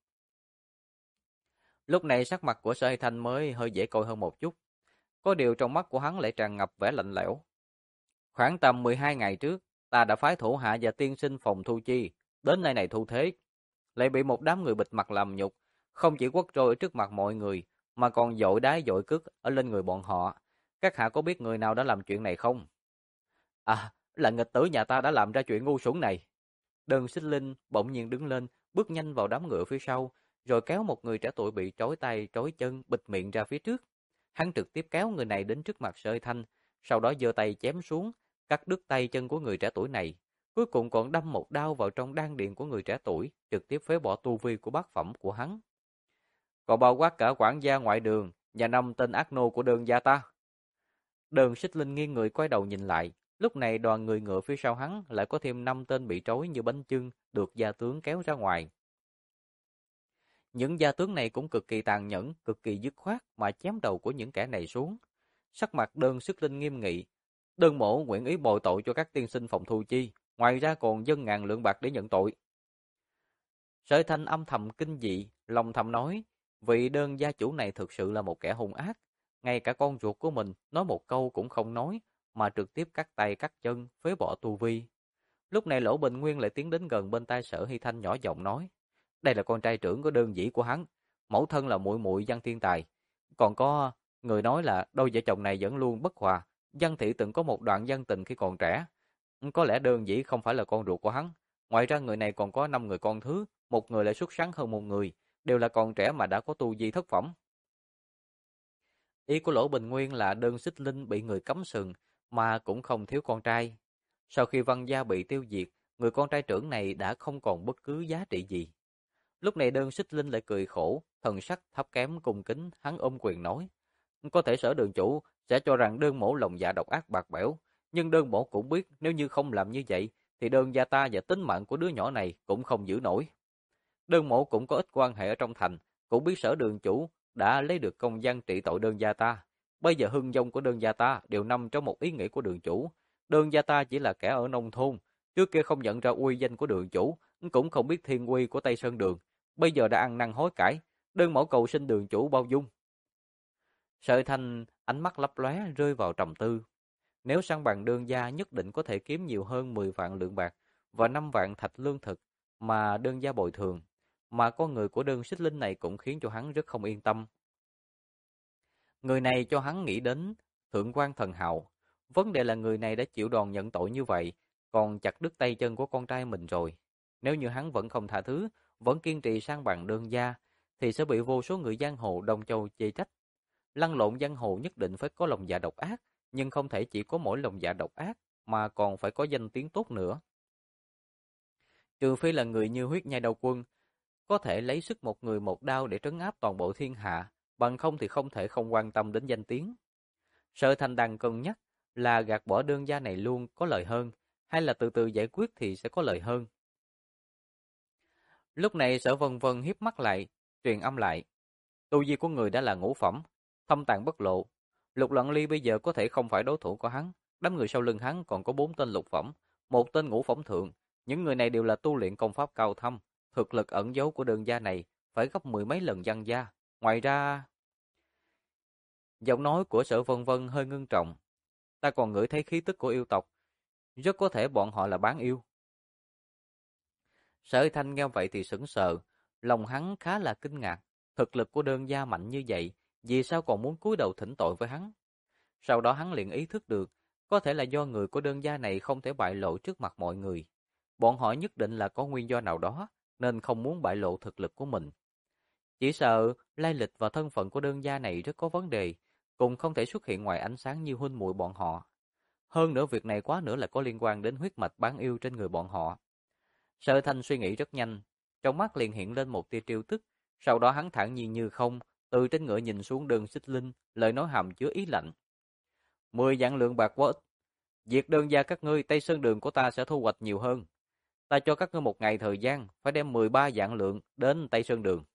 Lúc này sắc mặt của Sở Hay Thanh mới hơi dễ coi hơn một chút. Có điều trong mắt của hắn lại tràn ngập vẻ lạnh lẽo. Khoảng tầm 12 ngày trước, ta đã phái thủ hạ và tiên sinh phòng thu chi đến nơi này thu thế, lại bị một đám người bịt mặt làm nhục, không chỉ quất roi ở trước mặt mọi người, mà còn dội đá dội cước ở lên người bọn họ. Các hạ có biết người nào đã làm chuyện này không? Là nghịch tử nhà ta đã làm ra chuyện ngu xuẩn này. Đơn Xích Linh bỗng nhiên đứng lên, bước nhanh vào đám ngựa phía sau, rồi kéo một người trẻ tuổi bị trói tay trói chân bịt miệng ra phía trước. Hắn trực tiếp kéo người này đến trước mặt Sở Thanh, sau đó giơ tay chém xuống, cắt đứt tay chân của người trẻ tuổi này. Cuối cùng còn đâm một đao vào trong đan điền của người trẻ tuổi, trực tiếp phế bỏ tu vi của bát phẩm của hắn. Còn bao quát cả quản gia ngoại đường và 5 tên ác nô của Đơn gia ta. Đơn Xích Linh nghiêng người quay đầu nhìn lại, lúc này đoàn người ngựa phía sau hắn lại có thêm 5 tên bị trói như bánh chưng, được gia tướng kéo ra ngoài. Những gia tướng này cũng cực kỳ tàn nhẫn, cực kỳ dứt khoát mà chém đầu của những kẻ này xuống. Sắc mặt Đơn Xích Linh nghiêm nghị, Đơn mỗ nguyện ý bồi tội cho các tiên sinh phòng thu chi, ngoài ra còn dâng ngàn lượng bạc để nhận tội. Sở Thanh âm thầm kinh dị, lòng thầm nói, vị Đơn gia chủ này thực sự là một kẻ hung ác, ngay cả con ruột của mình nói một câu cũng không nói, mà trực tiếp cắt tay cắt chân, phế bỏ tu vi. Lúc này Lỗ Bình Nguyên lại tiến đến gần bên tai Sở Hy Thanh nhỏ giọng nói, đây là con trai trưởng của Đơn dĩ của hắn, mẫu thân là muội muội Văn Thiên Tài. Còn có người nói là đôi vợ chồng này vẫn luôn bất hòa, Văn thị từng có một đoạn dân tình khi còn trẻ. Có lẽ Đơn dĩ không phải là con ruột của hắn. Ngoài ra người này còn có 5 người con thứ, một người lại xuất sắc hơn một người, đều là còn trẻ mà đã có tu vi thất phẩm. Ý của Lỗ Bình Nguyên là Đơn Xích Linh bị người cấm sừng, mà cũng không thiếu con trai. Sau khi Văn gia bị tiêu diệt, người con trai trưởng này đã không còn bất cứ giá trị gì. Lúc này Đơn Xích Linh lại cười khổ, thần sắc thấp kém cung kính, hắn ôm quyền nói: "Có thể Sở đường chủ sẽ cho rằng Đơn mỗ lòng dạ độc ác bạc bẽo, nhưng Đơn mỗ cũng biết nếu như không làm như vậy thì Đơn gia ta và tính mạng của đứa nhỏ này cũng không giữ nổi. Đơn mỗ cũng có ít quan hệ ở trong thành, cũng biết Sở đường chủ đã lấy được công văn trị tội Đơn gia ta. Bây giờ hưng vong của Đơn gia ta đều nằm trong một ý nghĩ của đường chủ. Đơn gia ta chỉ là kẻ ở nông thôn, trước kia không nhận ra uy danh của đường chủ, cũng không biết thiên uy của Tây Sơn Đường. Bây giờ đã ăn năn hối cải, Đơn mẫu cầu xin đường chủ bao dung." Sợi Thanh ánh mắt lấp lóe rơi vào trầm tư. Nếu săn bằng Đơn gia nhất định có thể kiếm nhiều hơn 10 vạn lượng bạc và 5 vạn thạch lương thực mà Đơn gia bồi thường, mà con người của Đơn Xích Linh này cũng khiến cho hắn rất không yên tâm. Người này cho hắn nghĩ đến Thượng quan Thần Hạo. Vấn đề là người này đã chịu đòn nhận tội như vậy, còn chặt đứt tay chân của con trai mình rồi. Nếu như hắn vẫn không tha thứ, vẫn kiên trì sang bằng Đơn gia, thì sẽ bị vô số người giang hồ Đông Châu chê trách. Lăn lộn giang hồ nhất định phải có lòng dạ độc ác, nhưng không thể chỉ có mỗi lòng dạ độc ác, mà còn phải có danh tiếng tốt nữa. Trừ phi là người như Huyết Nhai Đầu Quân, có thể lấy sức một người một đao để trấn áp toàn bộ thiên hạ, bằng không thì không thể không quan tâm đến danh tiếng. Sở Thành đang cân nhắc là gạt bỏ Đơn gia này luôn có lợi hơn, hay là từ từ giải quyết thì sẽ có lợi hơn. Lúc này Sở Vân Vân hiếp mắt lại, truyền âm lại. Tu vi của người đã là ngũ phẩm, thâm tàng bất lộ. Lục Loạn Ly bây giờ có thể không phải đối thủ của hắn, đám người sau lưng hắn còn có 4 tên lục phẩm, một tên ngũ phẩm thượng. Những người này đều là tu luyện công pháp cao thâm, thực lực ẩn giấu của Đơn gia này phải gấp 10 mấy lần Giang gia. Ngoài ra, giọng nói của Sở Vân Vân hơi ngưng trọng. Ta còn ngửi thấy khí tức của yêu tộc, rất có thể bọn họ là bán yêu. Sở Thanh nghe vậy thì sững sờ, lòng hắn khá là kinh ngạc. Thực lực của Đơn gia mạnh như vậy, vì sao còn muốn cúi đầu thỉnh tội với hắn? Sau đó hắn liền ý thức được, có thể là do người của Đơn gia này không thể bại lộ trước mặt mọi người. Bọn họ nhất định là có nguyên do nào đó, nên không muốn bại lộ thực lực của mình. Chỉ sợ lai lịch và thân phận của Đơn gia này rất có vấn đề, cùng không thể xuất hiện ngoài ánh sáng như huynh muội bọn họ. Hơn nữa việc này quá nữa là có liên quan đến huyết mạch bán yêu trên người bọn họ. Sở Thanh suy nghĩ rất nhanh, trong mắt liền hiện lên một tia trêu tức, sau đó hắn thản nhiên như không, từ trên ngựa nhìn xuống Đơn Xích Linh, lời nói hàm chứa ý lạnh. 10 vạn lượng bạc quá ít, việc Đơn gia các ngươi Tây Sơn Đường của ta sẽ thu hoạch nhiều hơn. Ta cho các ngươi một ngày thời gian, phải đem 13 vạn lượng đến Tây Sơn Đường.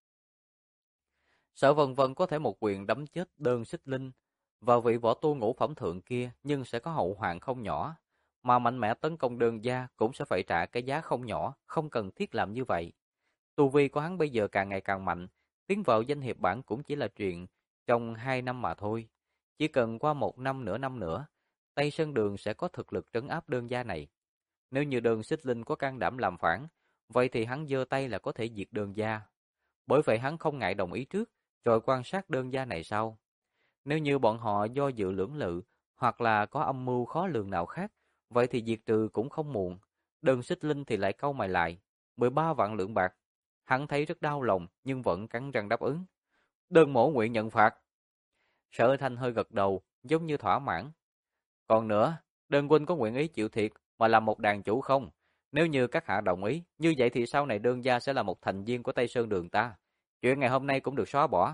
Sở Vân Vân có thể một quyền đấm chết Đơn Xích Linh và vị võ tu ngũ phẩm thượng kia, nhưng sẽ có hậu hoạn không nhỏ, mà mạnh mẽ tấn công Đơn gia cũng sẽ phải trả cái giá không nhỏ, không cần thiết làm như vậy. Tu vi của hắn bây giờ càng ngày càng mạnh, tiến vào danh hiệp bảng cũng chỉ là chuyện trong 2 năm mà thôi. Chỉ cần qua 1 năm nửa năm nữa, Tây Sơn Đường sẽ có thực lực trấn áp Đơn gia này. Nếu như Đơn Xích Linh có can đảm làm phản, vậy thì hắn giơ tay là có thể diệt Đơn gia. Bởi vậy hắn không ngại đồng ý trước, rồi quan sát Đơn gia này sau. Nếu như bọn họ do dự lưỡng lự, hoặc là có âm mưu khó lường nào khác, vậy thì diệt trừ cũng không muộn. Đơn Xích Linh thì lại cau mày lại, 13 vạn lượng bạc. Hắn thấy rất đau lòng, nhưng vẫn cắn răng đáp ứng. Đơn mỗ nguyện nhận phạt. Sở Thanh hơi gật đầu, giống như thỏa mãn. Còn nữa, Đơn huynh có nguyện ý chịu thiệt mà làm một đàn chủ không? Nếu như các hạ đồng ý, như vậy thì sau này Đơn gia sẽ là một thành viên của Tây Sơn Đường ta. Chuyện ngày hôm nay cũng được xóa bỏ.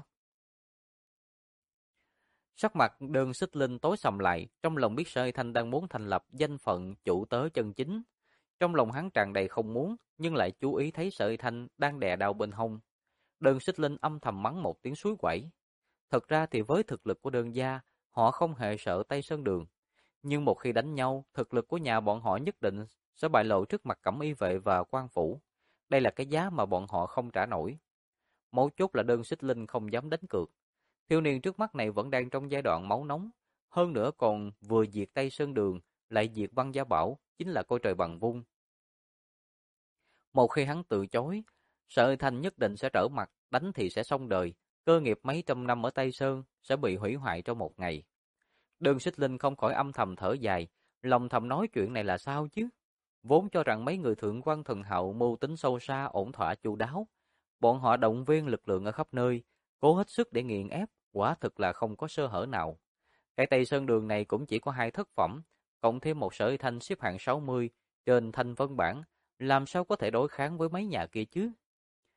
Sắc mặt Đơn Xích Linh tối sầm lại, trong lòng biết Sở Thanh đang muốn thành lập danh phận chủ tớ chân chính. Trong lòng hắn tràn đầy không muốn, nhưng lại chú ý thấy Sở Thanh đang đè đau bên hông. Đơn Xích Linh âm thầm mắng một tiếng suối quẩy. Thật ra thì với thực lực của Đơn gia, họ không hề sợ Tây Sơn Đường. Nhưng một khi đánh nhau, thực lực của nhà bọn họ nhất định sẽ bại lộ trước mặt Cẩm Y vệ và quan phủ. Đây là cái giá mà bọn họ không trả nổi. Mấu chốt là Đơn Xích Linh không dám đánh cược. Thiếu niên trước mắt này vẫn đang trong giai đoạn máu nóng, hơn nữa còn vừa diệt Tây Sơn Đường, lại diệt Văn Gia Bảo, chính là coi trời bằng vung. Một khi hắn từ chối, Sở Thanh nhất định sẽ trở mặt, đánh thì sẽ xong đời, cơ nghiệp mấy trăm năm ở Tây Sơn sẽ bị hủy hoại trong một ngày. Đơn Xích Linh không khỏi âm thầm thở dài, lòng thầm nói chuyện này là sao chứ? Vốn cho rằng mấy người thượng quan thần hậu mưu tính sâu xa, ổn thỏa chu đáo. Bọn họ động viên lực lượng ở khắp nơi, cố hết sức để nghiền ép, quả thực là không có sơ hở nào. Cái Tây Sơn Đường này cũng chỉ có 2 thất phẩm, cộng thêm một Sở Thanh xếp hạng 60 trên thanh vân bảng, làm sao có thể đối kháng với mấy nhà kia chứ?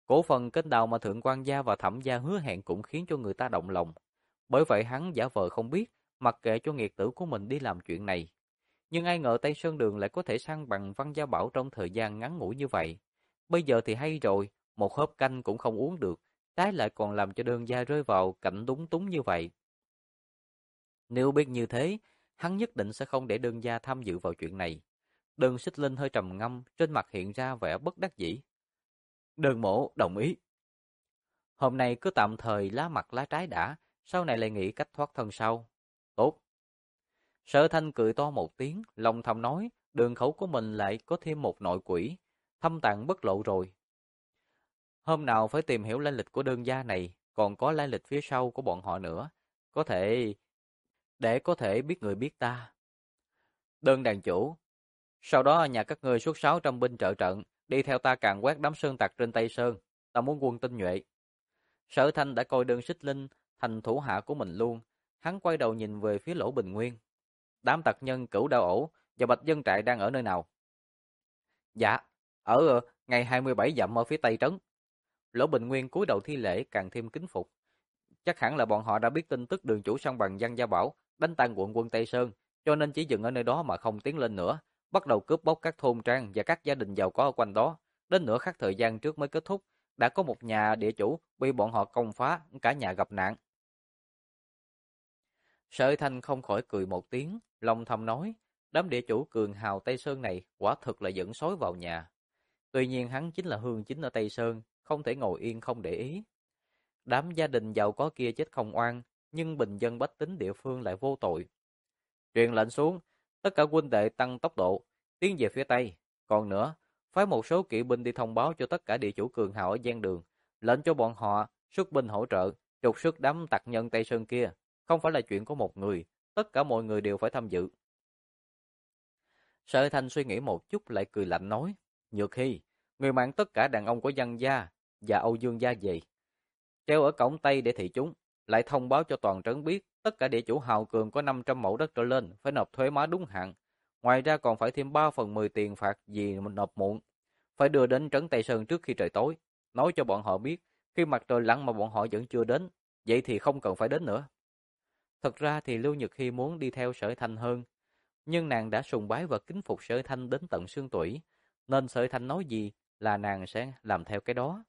Cổ phần kênh đào mà Thượng quan gia và Thẩm gia hứa hẹn cũng khiến cho người ta động lòng. Bởi vậy hắn giả vờ không biết, mặc kệ cho nghiệt tử của mình đi làm chuyện này. Nhưng ai ngờ Tây Sơn Đường lại có thể sang bằng Văn Gia Bảo trong thời gian ngắn ngủi như vậy. Bây giờ thì hay rồi, một hớp canh cũng không uống được, trái lại còn làm cho Đơn gia rơi vào cảnh đúng túng như vậy. Nếu biết như thế, hắn nhất định sẽ không để Đơn gia tham dự vào chuyện này. Đơn Xích Linh hơi trầm ngâm, trên mặt hiện ra vẻ bất đắc dĩ. Đơn mỗ đồng ý. Hôm nay cứ tạm thời lá mặt lá trái đã, sau này lại nghĩ cách thoát thân sau. Tốt. Sở Thanh cười to một tiếng, lòng thầm nói, đường khẩu của mình lại có thêm một nội quỷ, thâm tàng bất lộ rồi. Hôm nào phải tìm hiểu lai lịch của Đơn gia này, còn có lai lịch phía sau của bọn họ nữa, có thể để có thể biết người biết ta. Đơn đàn chủ, sau đó nhà các ngươi xuất 600 binh trợ trận, đi theo ta càn quét đám sơn tặc trên Tây Sơn, ta muốn quân tinh nhuệ. Sở Thanh đã coi Đơn Xích Linh thành thủ hạ của mình luôn, hắn quay đầu nhìn về phía Lỗ Bình Nguyên. Đám tặc nhân Cửu Đao Ổ và Bạch Dân Trại đang ở nơi nào? Dạ, ở ngày 27 dặm ở phía tây trấn. Lỗ Bình Nguyên cúi đầu thi lễ càng thêm kính phục. Chắc hẳn là bọn họ đã biết tin tức đường chủ săn bằng Văn Gia Bảo đánh tan quận quân Tây Sơn, cho nên chỉ dừng ở nơi đó mà không tiến lên nữa, bắt đầu cướp bóc các thôn trang và các gia đình giàu có ở quanh đó. Đến nửa khắc thời gian trước mới kết thúc, đã có một nhà địa chủ bị bọn họ công phá, cả nhà gặp nạn. Sở Thanh không khỏi cười một tiếng, lòng thầm nói, đám địa chủ cường hào Tây Sơn này quả thực là dẫn sói vào nhà. Tuy nhiên hắn chính là hương chính ở Tây Sơn, không thể ngồi yên không để ý. Đám gia đình giàu có kia chết không oan, nhưng bình dân bách tính địa phương lại vô tội. Truyền lệnh xuống, tất cả huynh đệ tăng tốc độ, tiến về phía Tây. Còn nữa, phái một số kỵ binh đi thông báo cho tất cả địa chủ cường hào ở gian đường, lệnh cho bọn họ xuất binh hỗ trợ, trục xuất đám tặc nhân Tây Sơn kia. Không phải là chuyện của một người, tất cả mọi người đều phải tham dự. Sở Thanh suy nghĩ một chút lại cười lạnh nói, Nhược Hy, người mang tất cả đàn ông của Văn gia và Âu Dương gia về, treo ở cổng Tây để thị chúng, lại thông báo cho toàn trấn biết tất cả địa chủ hào cường có 500 mẫu đất trở lên phải nộp thuế má đúng hạn. Ngoài ra còn phải thêm 3/10 tiền phạt vì mình nộp muộn. Phải đưa đến trấn Tây Sơn trước khi trời tối, nói cho bọn họ biết khi mặt trời lặn mà bọn họ vẫn chưa đến, vậy thì không cần phải đến nữa. Thật ra thì Lưu Nhược Hy muốn đi theo Sở Thanh hơn, nhưng nàng đã sùng bái và kính phục Sở Thanh đến tận xương tủy, nên Sở Thanh nói gì là nàng sẽ làm theo cái đó.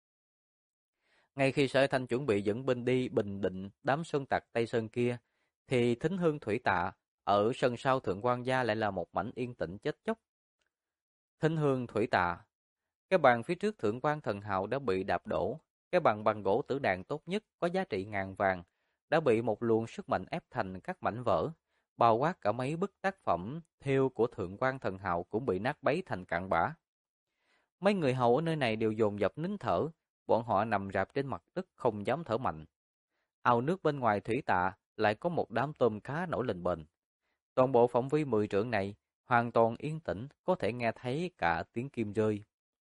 Ngay khi Sở Thanh chuẩn bị dẫn binh đi bình định đám sơn tặc Tây Sơn kia, thì Thính Hương Thủy Tạ ở sân sau Thượng quan gia lại là một mảnh yên tĩnh chết chóc. Thính Hương Thủy Tạ, cái bàn phía trước Thượng quan Thần Hạo đã bị đạp đổ, cái bàn bằng gỗ tử đàn tốt nhất có giá trị ngàn vàng đã bị một luồng sức mạnh ép thành các mảnh vỡ, bao quát cả mấy bức tác phẩm thêu của Thượng quan Thần Hạo cũng bị nát bấy thành cặn bã. Mấy người hầu ở nơi này đều dồn dập nín thở, bọn họ nằm rạp trên mặt đất không dám thở mạnh. Ao nước bên ngoài thủy tạ lại có một đám tôm cá nổi lên bền. Toàn bộ phạm vi 10 trượng này hoàn toàn yên tĩnh, có thể nghe thấy cả tiếng kim rơi.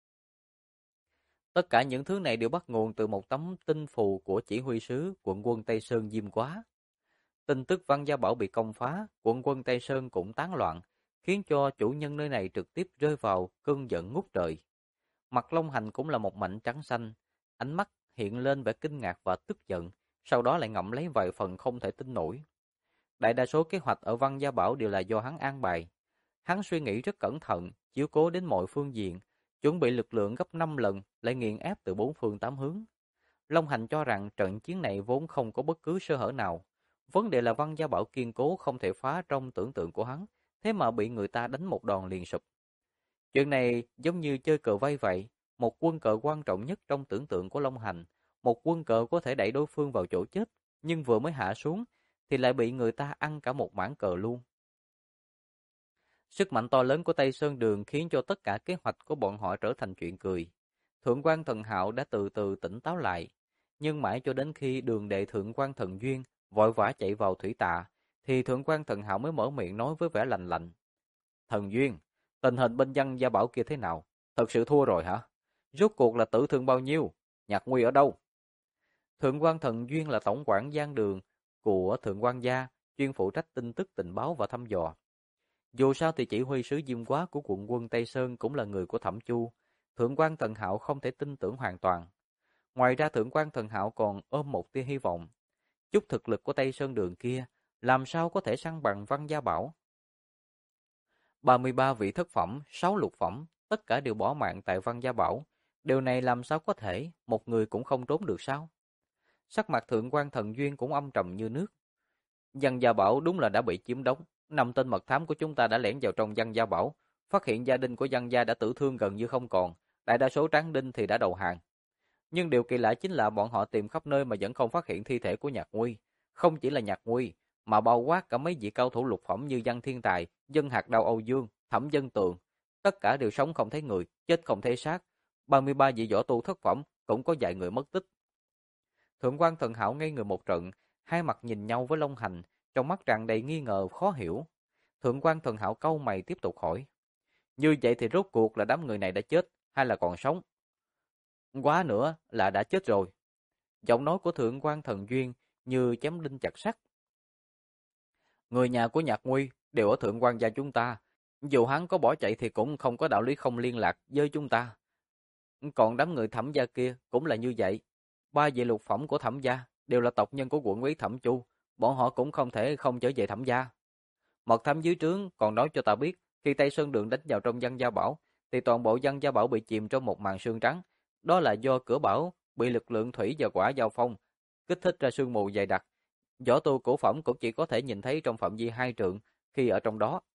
Tất cả những thứ này đều bắt nguồn từ một tấm tinh phù của chỉ huy sứ quận quân Tây Sơn Diêm Quá. Tin tức Văn Gia Bảo bị công phá, quận quân Tây Sơn cũng tán loạn, khiến cho chủ nhân nơi này trực tiếp rơi vào cơn giận ngút trời. Mặt Long Hành cũng là một mảnh trắng xanh, ánh mắt hiện lên vẻ kinh ngạc và tức giận, sau đó lại ngậm lấy vài phần không thể tin nổi. Đại đa số kế hoạch ở Văn Gia Bảo đều là do hắn an bài. Hắn suy nghĩ rất cẩn thận, chiếu cố đến mọi phương diện, chuẩn bị lực lượng gấp 5 lần, lại nghiền ép từ 4 phương 8 hướng. Long Hành cho rằng trận chiến này vốn không có bất cứ sơ hở nào. Vấn đề là Văn Gia Bảo kiên cố không thể phá trong tưởng tượng của hắn, thế mà bị người ta đánh một đòn liền sụp. Chuyện này giống như chơi cờ vây vậy, một quân cờ quan trọng nhất trong tưởng tượng của Long Hành, một quân cờ có thể đẩy đối phương vào chỗ chết, nhưng vừa mới hạ xuống thì lại bị người ta ăn cả một mảng cờ luôn. Sức mạnh to lớn của Tây Sơn Đường khiến cho tất cả kế hoạch của bọn họ trở thành chuyện cười. Thượng quan Thần Hạo đã từ từ tỉnh táo lại, nhưng mãi cho đến khi Đường đệ Thượng quan Thần Duyên vội vã chạy vào thủy tạ, thì Thượng quan Thần Hạo mới mở miệng nói với vẻ lạnh lạnh: "Thần Duyên, tình hình bên Văn Gia Bảo kia thế nào? Thật sự thua rồi hả? Rốt cuộc là tử thương bao nhiêu? Nhạc Nguy ở đâu?" Thượng quan Thần Duyên là tổng quản Giang Đường của Thượng quan gia, chuyên phụ trách tin tức tình báo và thăm dò. Dù sao thì chỉ huy sứ Diêm Quá của quận quân Tây Sơn cũng là người của Thẩm Chu. Thượng quan Thần Hạo không thể tin tưởng hoàn toàn. Ngoài ra Thượng quan Thần Hạo còn ôm một tia hy vọng. Chút thực lực của Tây Sơn Đường kia, làm sao có thể săn bằng Văn Gia Bảo? 33 vị thất phẩm, 6 lục phẩm, tất cả đều bỏ mạng tại Văn Gia Bảo. Điều này làm sao có thể, một người cũng không trốn được sao? Sắc mặt Thượng quan Thần Duyên cũng âm trầm như nước. Văn Gia Bảo đúng là đã bị chiếm đóng. 5 tên mật thám của chúng ta đã lẻn vào trong Văn Gia Bảo, phát hiện gia đình của Văn Gia đã tử thương gần như không còn, đại đa số tráng đinh thì đã đầu hàng. Nhưng điều kỳ lạ chính là bọn họ tìm khắp nơi mà vẫn không phát hiện thi thể của Nhạc Nguy. Không chỉ là Nhạc Nguy, mà bao quát cả mấy vị cao thủ lục phẩm như Văn Thiên Tài, Dân Hạt Đao Âu Dương, Thẩm Dân Tường. Tất cả đều sống không thấy người, chết không thấy xác. 33 vị võ tu thất phẩm, cũng có vài người mất tích. Thượng quan Thần Hạo ngây người một trận, hai mặt nhìn nhau với Long Hành, trong mắt tràn đầy nghi ngờ khó hiểu. Thượng quan Thần Hạo cau mày tiếp tục hỏi. Như vậy thì rốt cuộc là đám người này đã chết, hay là còn sống? Quá nữa là đã chết rồi. Giọng nói của Thượng quan Thần Duyên như chém đinh chặt sắt. Người nhà của Nhạc Nguy đều ở Thượng quan gia chúng ta. Dù hắn có bỏ chạy thì cũng không có đạo lý không liên lạc với chúng ta. Còn đám người Thẩm gia kia cũng là như vậy. 3 vị lục phẩm của Thẩm gia đều là tộc nhân của quận úy Thẩm Chu. Bọn họ cũng không thể không trở về Thẩm gia. Mật thám dưới trướng còn nói cho ta biết, khi Tây Sơn Đường đánh vào trong Văn Gia Bảo, thì toàn bộ Văn Gia Bảo bị chìm trong một màn sương trắng. Đó là do cửa bảo bị lực lượng thủy và hỏa giao phong kích thích ra sương mù dày đặc. Võ tu cổ phẩm cũng chỉ có thể nhìn thấy trong phạm vi 2 trượng khi ở trong đó.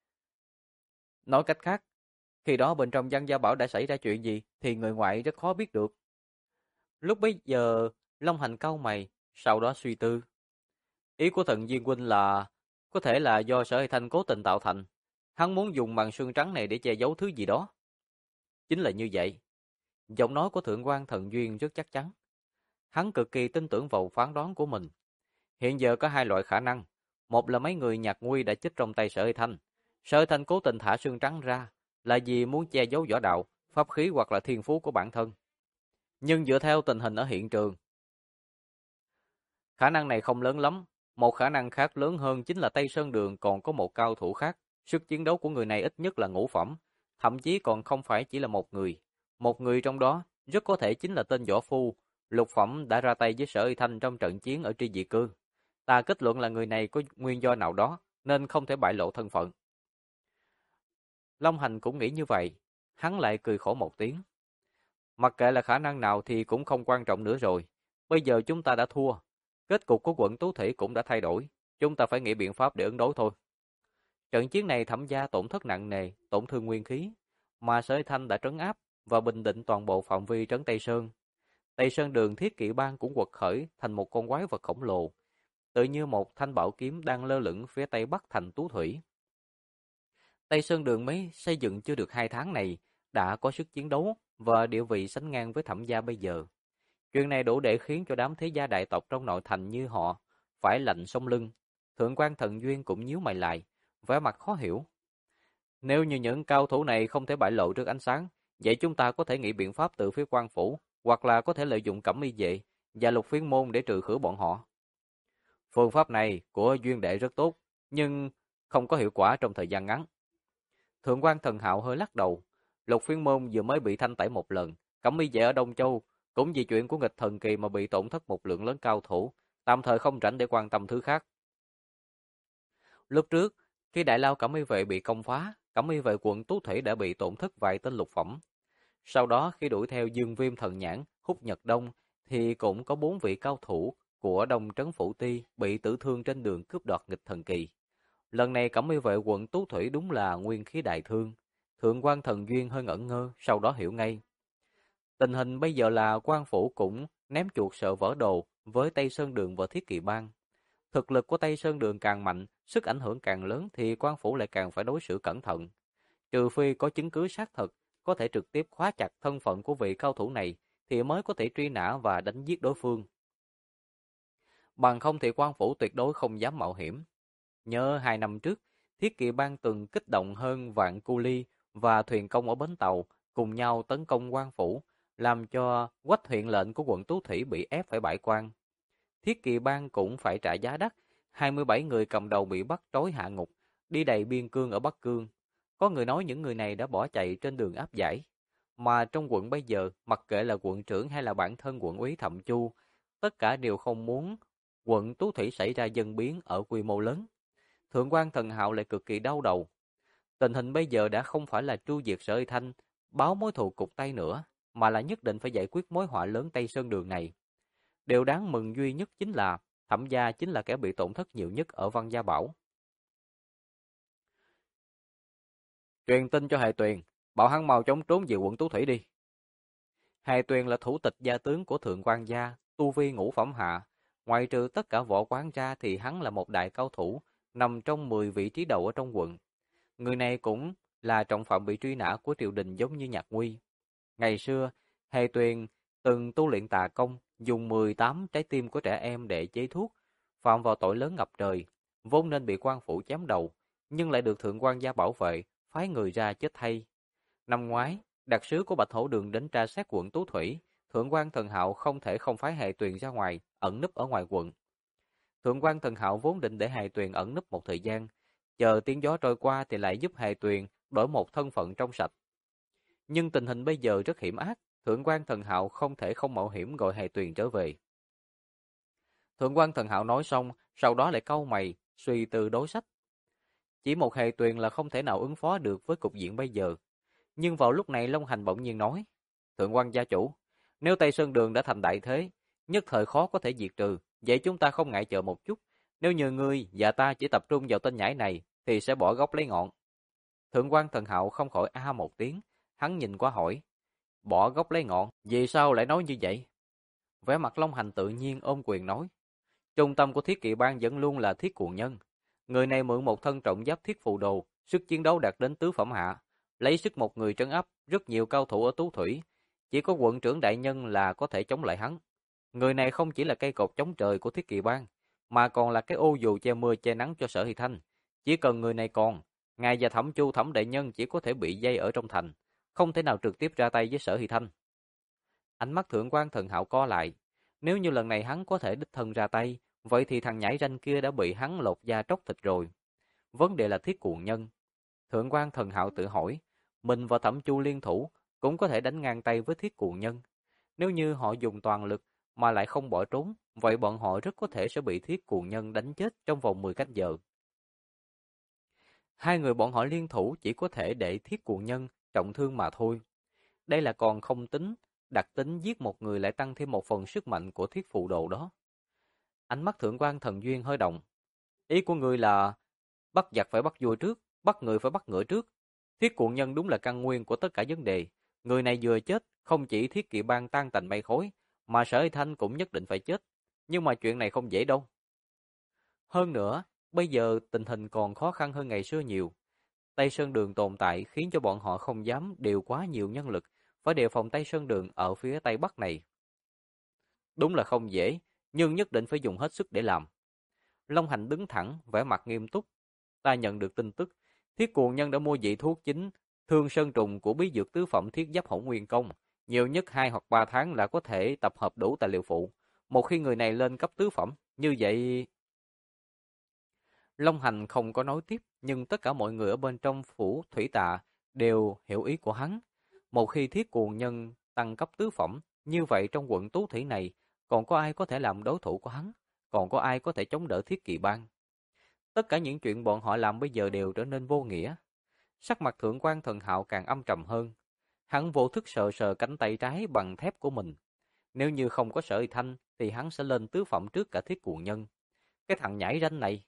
Nói cách khác, khi đó bên trong Văn Gia Bảo đã xảy ra chuyện gì thì người ngoại rất khó biết được. Lúc bấy giờ, Long Hành cau mày, sau đó suy tư. Ý của Thần Diên huynh là có thể là do Sở Hải Thanh cố tình tạo thành. Hắn muốn dùng màn sương trắng này để che giấu thứ gì đó. Chính là như vậy. Giọng nói của Thượng quan Thần Duyên rất chắc chắn. Hắn cực kỳ tin tưởng vào phán đoán của mình. Hiện giờ có 2 loại khả năng. Một là mấy người Nhạc Nguy đã chết trong tay Sở Hải Thanh. Sở Hải Thanh cố tình thả sương trắng ra là vì muốn che giấu võ đạo, pháp khí hoặc là thiên phú của bản thân. Nhưng dựa theo tình hình ở hiện trường, khả năng này không lớn lắm. Một khả năng khác lớn hơn chính là Tây Sơn Đường còn có một cao thủ khác. Sức chiến đấu của người này ít nhất là ngũ phẩm, thậm chí còn không phải chỉ là một người. Một người trong đó rất có thể chính là tên võ phu, lục phẩm đã ra tay với Sở Y Thanh trong trận chiến ở Tri Dị Cư. Ta kết luận là người này có nguyên do nào đó, nên không thể bại lộ thân phận. Long Hành cũng nghĩ như vậy, hắn lại cười khổ một tiếng. Mặc kệ là khả năng nào thì cũng không quan trọng nữa rồi. Bây giờ chúng ta đã thua. Kết cục của quận Tú Thủy cũng đã thay đổi. Chúng ta phải nghĩ biện pháp để ứng đối thôi. Trận chiến này Thẩm gia tổn thất nặng nề, tổn thương nguyên khí. Mà Sở Thanh đã trấn áp và bình định toàn bộ phạm vi trấn Tây Sơn. Tây Sơn Đường Thiết Kỵ Bang cũng quật khởi thành một con quái vật khổng lồ. Tự như một thanh bảo kiếm đang lơ lửng phía tây bắc thành Tú Thủy. Tây Sơn Đường mới xây dựng chưa được 2 tháng này, đã có sức chiến đấu và địa vị sánh ngang với Thẩm gia bây giờ. Chuyện này đủ để khiến cho đám thế gia đại tộc trong nội thành như họ phải lạnh sống lưng. Thượng quan Thần Duyên cũng nhíu mày lại, vẻ mặt khó hiểu. Nếu như những cao thủ này không thể bại lộ trước ánh sáng, vậy chúng ta có thể nghĩ biện pháp từ phía quan phủ, hoặc là có thể lợi dụng Cẩm Y vệ và Lục Phiến môn để trừ khử bọn họ. Phương pháp này của Duyên đệ rất tốt, nhưng không có hiệu quả trong thời gian ngắn. Thượng quan Thần Hạo hơi lắc đầu. Lục Phiến môn vừa mới bị thanh tẩy một lần, Cẩm Y vệ ở Đông Châu cũng vì chuyện của nghịch thần kỳ mà bị tổn thất một lượng lớn cao thủ, tạm thời không rảnh để quan tâm thứ khác. Lúc trước, khi đại lao Cẩm Y vệ bị công phá, Cẩm Y vệ quận Tú Thủy đã bị tổn thất vài tên lục phẩm. Sau đó khi đuổi theo Dương Viêm Thần Nhãn, Húc Nhật Đông thì cũng có 4 vị cao thủ của Đông Trấn Phủ Ti bị tử thương trên đường cướp đoạt nghịch thần kỳ. Lần này Cẩm Y vệ quận Tú Thủy đúng là nguyên khí đại thương. Thượng quan Thần Duyên hơi ngẩn ngơ, sau đó hiểu ngay. Tình hình bây giờ là quan phủ cũng ném chuột sợ vỡ đồ với Tây Sơn Đường và Thiết Kỵ Bang. Thực lực của Tây Sơn Đường càng mạnh, sức ảnh hưởng càng lớn thì quan phủ lại càng phải đối xử cẩn thận. Trừ phi có chứng cứ xác thực, có thể trực tiếp khóa chặt thân phận của vị cao thủ này thì mới có thể truy nã và đánh giết đối phương. Bằng không thì quan phủ tuyệt đối không dám mạo hiểm. Nhớ 2 năm trước, Thiết Kỵ Bang từng kích động hơn vạn cu ly và thuyền công ở bến tàu cùng nhau tấn công quan phủ, làm cho Quách huyện lệnh của quận Tú Thủy bị ép phải bãi quan. Thiết Kỵ Bang cũng phải trả giá đắt, 27 người cầm đầu bị bắt trói hạ ngục, đi đầy biên cương ở Bắc Cương. Có người nói những người này đã bỏ chạy trên đường áp giải. Mà trong quận bây giờ, mặc kệ là quận trưởng hay là bản thân quận úy Thẩm Chu, tất cả đều không muốn quận Tú Thủy xảy ra dân biến ở quy mô lớn. Thượng quan Thần Hạo lại cực kỳ đau đầu. Tình hình bây giờ đã không phải là tru diệt Sở Y Thanh, báo mối thù cục Tây nữa, mà là nhất định phải giải quyết mối họa lớn Tây Sơn Đường này. Điều đáng mừng duy nhất chính là Thẩm gia chính là kẻ bị tổn thất nhiều nhất ở Văn Gia Bảo. Truyền tin cho Hề Tuyền, bảo hắn mau chóng trốn về quận Tú Thủy đi. Hề Tuyền là thủ tịch gia tướng của Thượng quan gia, tu vi ngũ phẩm hạ. Ngoài trừ tất cả võ quán ra thì hắn là một đại cao thủ, nằm trong 10 vị trí đầu ở trong quận. Người này cũng là trọng phạm bị truy nã của triều đình giống như Nhạc Nguy. Ngày xưa, Hề Tuyền từng tu luyện tà công, dùng 18 trái tim của trẻ em để chế thuốc, phạm vào tội lớn ngập trời, vốn nên bị quan phủ chém đầu, nhưng lại được Thượng quan gia bảo vệ, phái người ra chết thay. Năm ngoái, đặc sứ của Bạch Hổ Đường đến tra xét quận Tú Thủy, Thượng quan Thần Hạo không thể không phái Hề Tuyền ra ngoài, ẩn núp ở ngoài quận. Thượng quan Thần Hạo vốn định để Hề Tuyền ẩn núp một thời gian, chờ tiếng gió trôi qua thì lại giúp Hề Tuyền đổi một thân phận trong sạch. Nhưng tình hình bây giờ rất hiểm ác, Thượng quan Thần Hạo không thể không mạo hiểm gọi Hề Tuyền trở về. Thượng quan Thần Hạo nói xong, sau đó lại cau mày, suy tư đối sách. Chỉ một Hề Tuyền là không thể nào ứng phó được với cục diện bây giờ. Nhưng vào lúc này Long Hành bỗng nhiên nói, Thượng quan gia chủ, nếu Tây Sơn Đường đã thành đại thế, nhất thời khó có thể diệt trừ, vậy chúng ta không ngại chờ một chút. Nếu như ngươi và ta chỉ tập trung vào tên nhãi này, thì sẽ bỏ gốc lấy ngọn. Thượng quan Thần Hạo không khỏi a một tiếng, hắn nhìn qua hỏi, bỏ gốc lấy ngọn, vì sao lại nói như vậy? Vẻ mặt Long Hành tự nhiên ôm quyền nói, trung tâm của Thiết Kỵ Bang vẫn luôn là Thiết Cuồng Nhân. Người này mượn một thân trọng giáp thiết phù đồ, sức chiến đấu đạt đến tứ phẩm hạ, lấy sức một người trấn áp rất nhiều cao thủ ở Tú Thủy, chỉ có quận trưởng đại nhân là có thể chống lại hắn. Người này không chỉ là cây cột chống trời của Thiết Kỵ Bang, mà còn là cái ô dù che mưa che nắng cho Sở Hy Thanh. Chỉ cần người này còn, ngài và Thẩm Chu Thẩm đại nhân chỉ có thể bị dây ở trong thành, không thể nào trực tiếp ra tay với Sở Hy Thanh. Ánh mắt Thượng quan Thần Hạo co lại, nếu như lần này hắn có thể đích thân ra tay, vậy thì thằng nhãi ranh kia đã bị hắn lột da tróc thịt rồi. Vấn đề là Thiết Cuồng Nhân. Thượng quan Thần Hạo tự hỏi, mình và Thẩm Chu liên thủ cũng có thể đánh ngang tay với Thiết Cuồng Nhân. Nếu như họ dùng toàn lực mà lại không bỏ trốn, vậy bọn họ rất có thể sẽ bị Thiết Cuồng Nhân đánh chết trong vòng 10 canh giờ. Hai người bọn họ liên thủ chỉ có thể để Thiết Cuồng Nhân trọng thương mà thôi. Đây là còn không tính, đặc tính giết một người lại tăng thêm một phần sức mạnh của thiết phù đồ đó. Ánh mắt Thượng quan Thần Duyên hơi động. Ý của người là bắt giặc phải bắt vua trước, bắt người phải bắt ngựa trước. Thiết Cuồng Nhân đúng là căn nguyên của tất cả vấn đề. Người này vừa chết, không chỉ Thiết Kỵ Bang tan tành mây khói, mà Sở Hy Thanh cũng nhất định phải chết. Nhưng mà chuyện này không dễ đâu. Hơn nữa, bây giờ tình hình còn khó khăn hơn ngày xưa nhiều. Tây Sơn Đường tồn tại khiến cho bọn họ không dám điều quá nhiều nhân lực, phải đề phòng Tây Sơn Đường ở phía Tây Bắc này. Đúng là không dễ, nhưng nhất định phải dùng hết sức để làm. Long Hành đứng thẳng, vẻ mặt nghiêm túc. Ta nhận được tin tức, Thiết Cuồng Nhân đã mua vị thuốc chính Thương Sơn Trùng của bí dược tứ phẩm Thiết Giáp Hỗn Nguyên Công. Nhiều nhất 2 hoặc 3 tháng là có thể tập hợp đủ tài liệu phụ. Một khi người này lên cấp tứ phẩm, như vậy... Long Hành không có nói tiếp, nhưng tất cả mọi người ở bên trong phủ Thủy Tạ đều hiểu ý của hắn. Một khi Thiết Cuồng Nhân tăng cấp tứ phẩm, như vậy trong quận Tú Thủy này, còn có ai có thể làm đối thủ của hắn? Còn có ai có thể chống đỡ Thiết Kỵ Bang? Tất cả những chuyện bọn họ làm bây giờ đều trở nên vô nghĩa. Sắc mặt Thượng quan Thần Hạo càng âm trầm hơn. Hắn vô thức sờ sờ cánh tay trái bằng thép của mình. Nếu như không có Sở Hy Thanh, thì hắn sẽ lên tứ phẩm trước cả Thiết Cuồng Nhân. Cái thằng nhảy ranh này.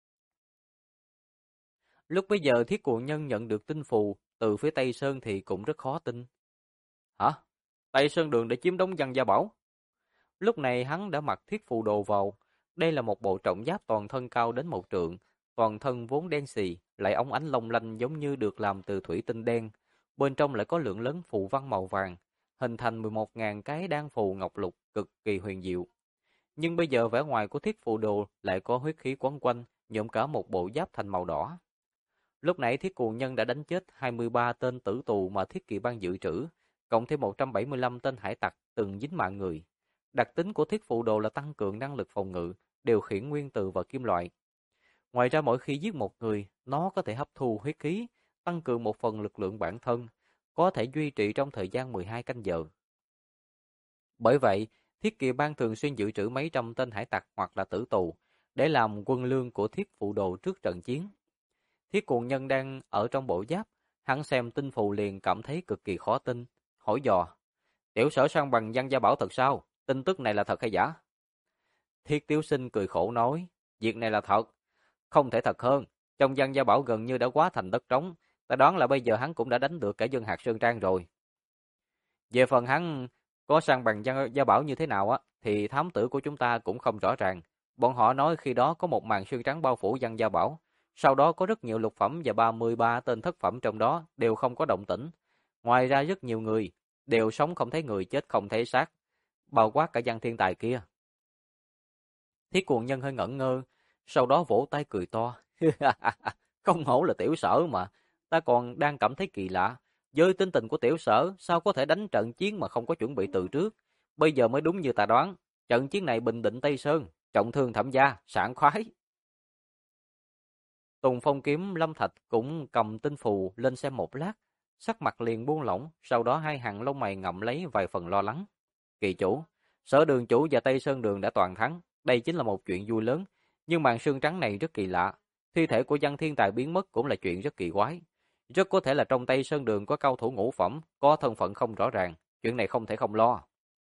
Lúc bấy giờ Thiết Cuồng Nhân nhận được tin phù từ phía Tây Sơn thì cũng rất khó tin. Hả? Tây Sơn Đường để chiếm đóng Văn Gia Bảo? Lúc này hắn đã mặc thiết phù đồ vào. Đây là một bộ trọng giáp toàn thân cao đến 1 trượng, toàn thân vốn đen xì, lại óng ánh long lanh giống như được làm từ thủy tinh đen. Bên trong lại có lượng lớn phù văn màu vàng, hình thành 11.000 cái đan phù ngọc lục cực kỳ huyền diệu. Nhưng bây giờ vẻ ngoài của thiết phù đồ lại có huyết khí quấn quanh, nhuộm cả một bộ giáp thành màu đỏ. Lúc nãy Thiết Cuồng Nhân đã đánh chết 23 tên tử tù mà Thiết Kỵ Bang dự trữ, cộng thêm 175 tên hải tặc từng dính mạng người. Đặc tính của thiết phụ đồ là tăng cường năng lực phòng ngự, điều khiển nguyên tử và kim loại. Ngoài ra mỗi khi giết một người, nó có thể hấp thu huyết khí, tăng cường một phần lực lượng bản thân. có thể duy trì trong thời gian 12 canh giờ. Bởi vậy, Thiết Kỵ Bang thường xuyên dự trữ mấy trăm tên hải tặc hoặc là tử tù để làm quân lương của Thiết Phụ Đồ trước trận chiến. Thiết Cuồng Nhân đang ở trong bộ giáp, hắn xem tin phù liền cảm thấy cực kỳ khó tin, hỏi dò: "Tiểu Sở săn bằng Văn Gia Bảo thật sao? Tin tức này là thật hay giả?" Thiết Tiếu Sinh cười khổ nói: "Việc này là thật, không thể thật hơn. Trong Văn Gia Bảo gần như đã quá thành đất trống, ta đoán là bây giờ hắn cũng đã đánh được cả dân hạt Sơn Trang rồi." Về phần hắn có săn bằng Gia Bảo như thế nào á, thì thám tử của chúng ta cũng không rõ ràng. Bọn họ nói khi đó có một màn sương trắng bao phủ Văn Gia Bảo, sau đó có rất nhiều lục phẩm và 33 tên thất phẩm trong đó đều không có động tĩnh. Ngoài ra rất nhiều người đều sống không thấy người, chết không thấy xác, bao quát cả Văn Thiên Tài kia. Thiết Cuồng Nhân hơi ngẩn ngơ, sau đó vỗ tay cười to. Không hổ là Tiểu Sở mà, ta còn đang cảm thấy kỳ lạ. Với tính tình của Tiểu Sở, sao có thể đánh trận chiến mà không có chuẩn bị từ trước? Bây giờ mới đúng như ta đoán, trận chiến này bình định Tây Sơn, trọng thương Thẩm gia, sảng khoái. Tùng Phong Kiếm Lâm Thạch cũng cầm tinh phù lên xem một lát, sắc mặt liền buông lỏng, sau đó hai hàng lông mày ngậm lấy vài phần lo lắng. Kỳ chủ, Sở Đường chủ và Tây Sơn Đường đã toàn thắng, đây chính là một chuyện vui lớn, nhưng màn sương trắng này rất kỳ lạ, thi thể của Văn Thiên Tài biến mất cũng là chuyện rất kỳ quái. Rất có thể là trong Tây Sơn Đường có cao thủ ngũ phẩm, có thân phận không rõ ràng, chuyện này không thể không lo.